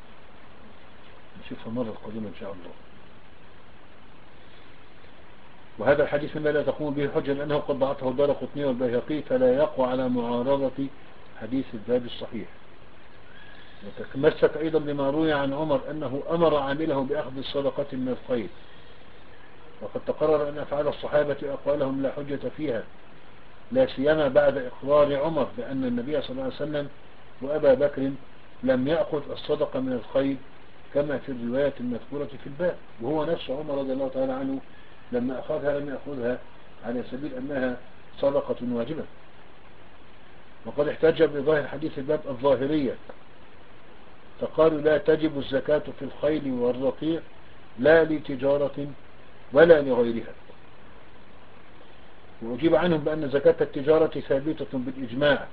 Speaker 2: نشوفها مرة القادمة ان شاء الله. وهذا الحديث مما لا تقوم به حجة لأنه قد ضعفه الدارقطني والبيهقي فلا يقوى على معارضة حديث الباب الصحيح. وتتمسك أيضا بما روي عن عمر أنه أمر عامله بأخذ الصدقة من الخير، وقد تقرر أن أفعال الصحابة أقوالهم لا حجة فيها، لا سيما بعد إقرار عمر بأن النبي صلى الله عليه وسلم وأبا بكر لم يأخذ الصدقة من الخير كما في الرواية المذكورة في الباب، وهو نفس عمر رضي الله تعالى عنه لما أخذها لم يأخذها على سبيل أنها صدقة واجبة. وقد احتج بظاهر حديث الباب الظاهرية فقالوا لا تجب الزكاة في الخيل والرقيق لا لتجارة ولا لغيرها. وأجيب عنهم بأن زكاة التجارة ثابتة بالإجماع،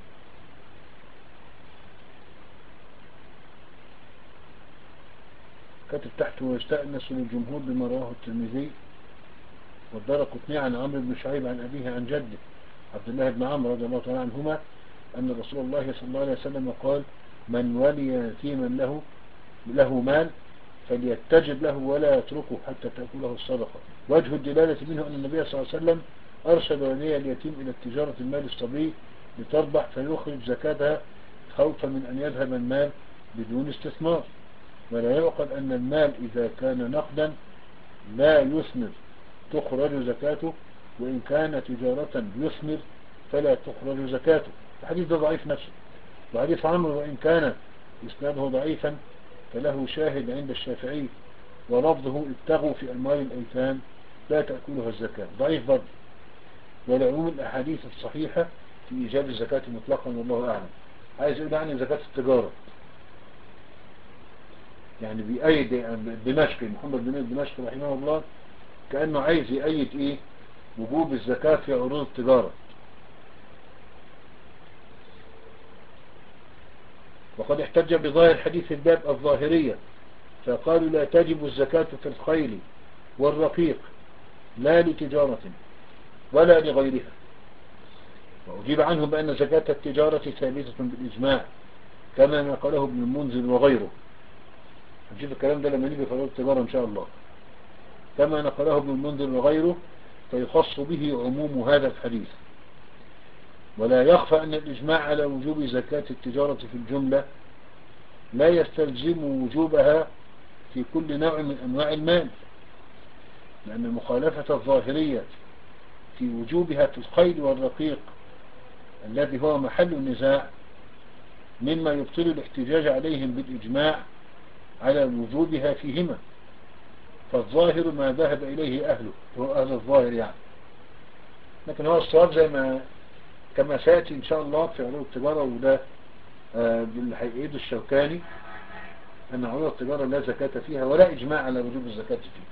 Speaker 2: كاتب تحت ويستأنس للجمهور بما رواه الترمذي والدارقطني عن عمرو بن شعيب عن أبيه عن جده عبد الله بن عمرو رضي الله تعالى عنهما أن رسول الله صلى الله عليه وسلم قال من ولي يتيما له له مال فليتجب له ولا يتركه حتى تأكله الصدقة. وجه الدلالة منه أن النبي صلى الله عليه وسلم أرشد ولي اليتيم إلى التجارة المال الصبي لتربح فيخرج زكاتها خوفا من أن يذهب المال بدون استثمار. ولا يعقل أن المال إذا كان نقدا لا يثمر تخرج زكاته، وإن كان تجارة يثمر فلا تخرج زكاته. الحديث ده ضعيف نفسه. وحديث عمرو وإن كان إسناده ضعيفا فله شاهد عند الشافعي ولفظه ابتغوا في أموال الأيتام لا تأكلها الزكاة، ضعيف برضه. ولعموم الأحاديث الصحيحة في إيجاب الزكاة مطلقا والله أعلم. عايز يقول عني زكاة التجارة، يعني بأيد دمشقي محمد بن دمشقي رحمه الله كأنه عايز يأيد إيه وجوب الزكاة في عروض التجارة. وقد احتج بظاهر حديث الباب الظاهرية فقالوا لا تجب الزكاة في الخيل والرقيق لا لتجارة ولا لغيرها. وأجيب عنهم بأن زكاة التجارة ثابتة بالإجماع كما نقله ابن المنذر وغيره. هنشوف الكلام ده لما نيجي في عروض التجارة إن شاء الله. كما نقله ابن المنذر وغيره فيخص به عموم هذا الحديث. ولا يخفى أن الإجماع على وجوب زكاة التجارة في الجملة لا يستلزم وجوبها في كل نوع من أنواع المال، لأن مخالفة الظاهرية في وجوبها في الخيل والرقيق الذي هو محل النزاع مما يبطل الاحتجاج عليهم بالإجماع على وجوبها فيهما. فالظاهر ما ذهب إليه أهله، هو أهل الظاهر يعني. لكن هو الصواب زي ما كما سيأتي إن شاء الله في عروض التجارة، وده بالحقيقة الشوكاني أن عروض التجارة لا زكاة فيها ولا إجماع على وجوب الزكاة فيها.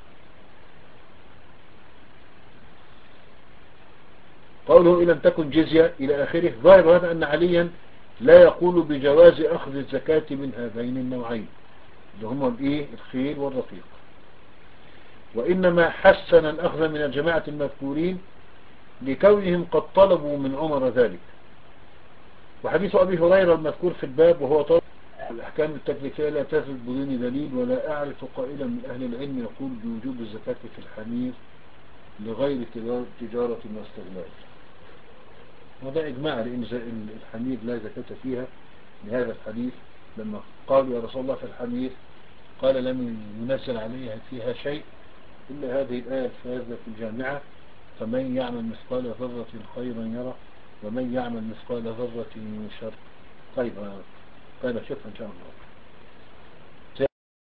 Speaker 2: قوله إن لم تكن جزية إلى آخره، ظاهر هذا أن عليا لا يقول بجواز أخذ الزكاة من هذين النوعين اللي هم الإيه الخيل والرقيق، وإنما حسن الأخذ من الجماعة المذكورين لكونهم قد طلبوا من عمر ذلك. وحديث أبي هريرة المذكور في الباب وهو طلب الأحكام التكليفية لا تثبت بدون دليل، ولا أعرف قائلا من أهل العلم يقول بوجوب الزكاة في الحمير لغير تجارة واستغلال. وده إجماع لأن الحمير لا زكاة فيها لهذا الحديث لما قالوا يا رسول الله في الحمير قال لم ينزل عليها فيها شيء إلا هذه الآية الفاذة في الجامعة فمن يعمل مثقال ذرة خيرا يرى ومن يعمل مثقال ذرة شر. طيب طيب شوف إن شاء الله.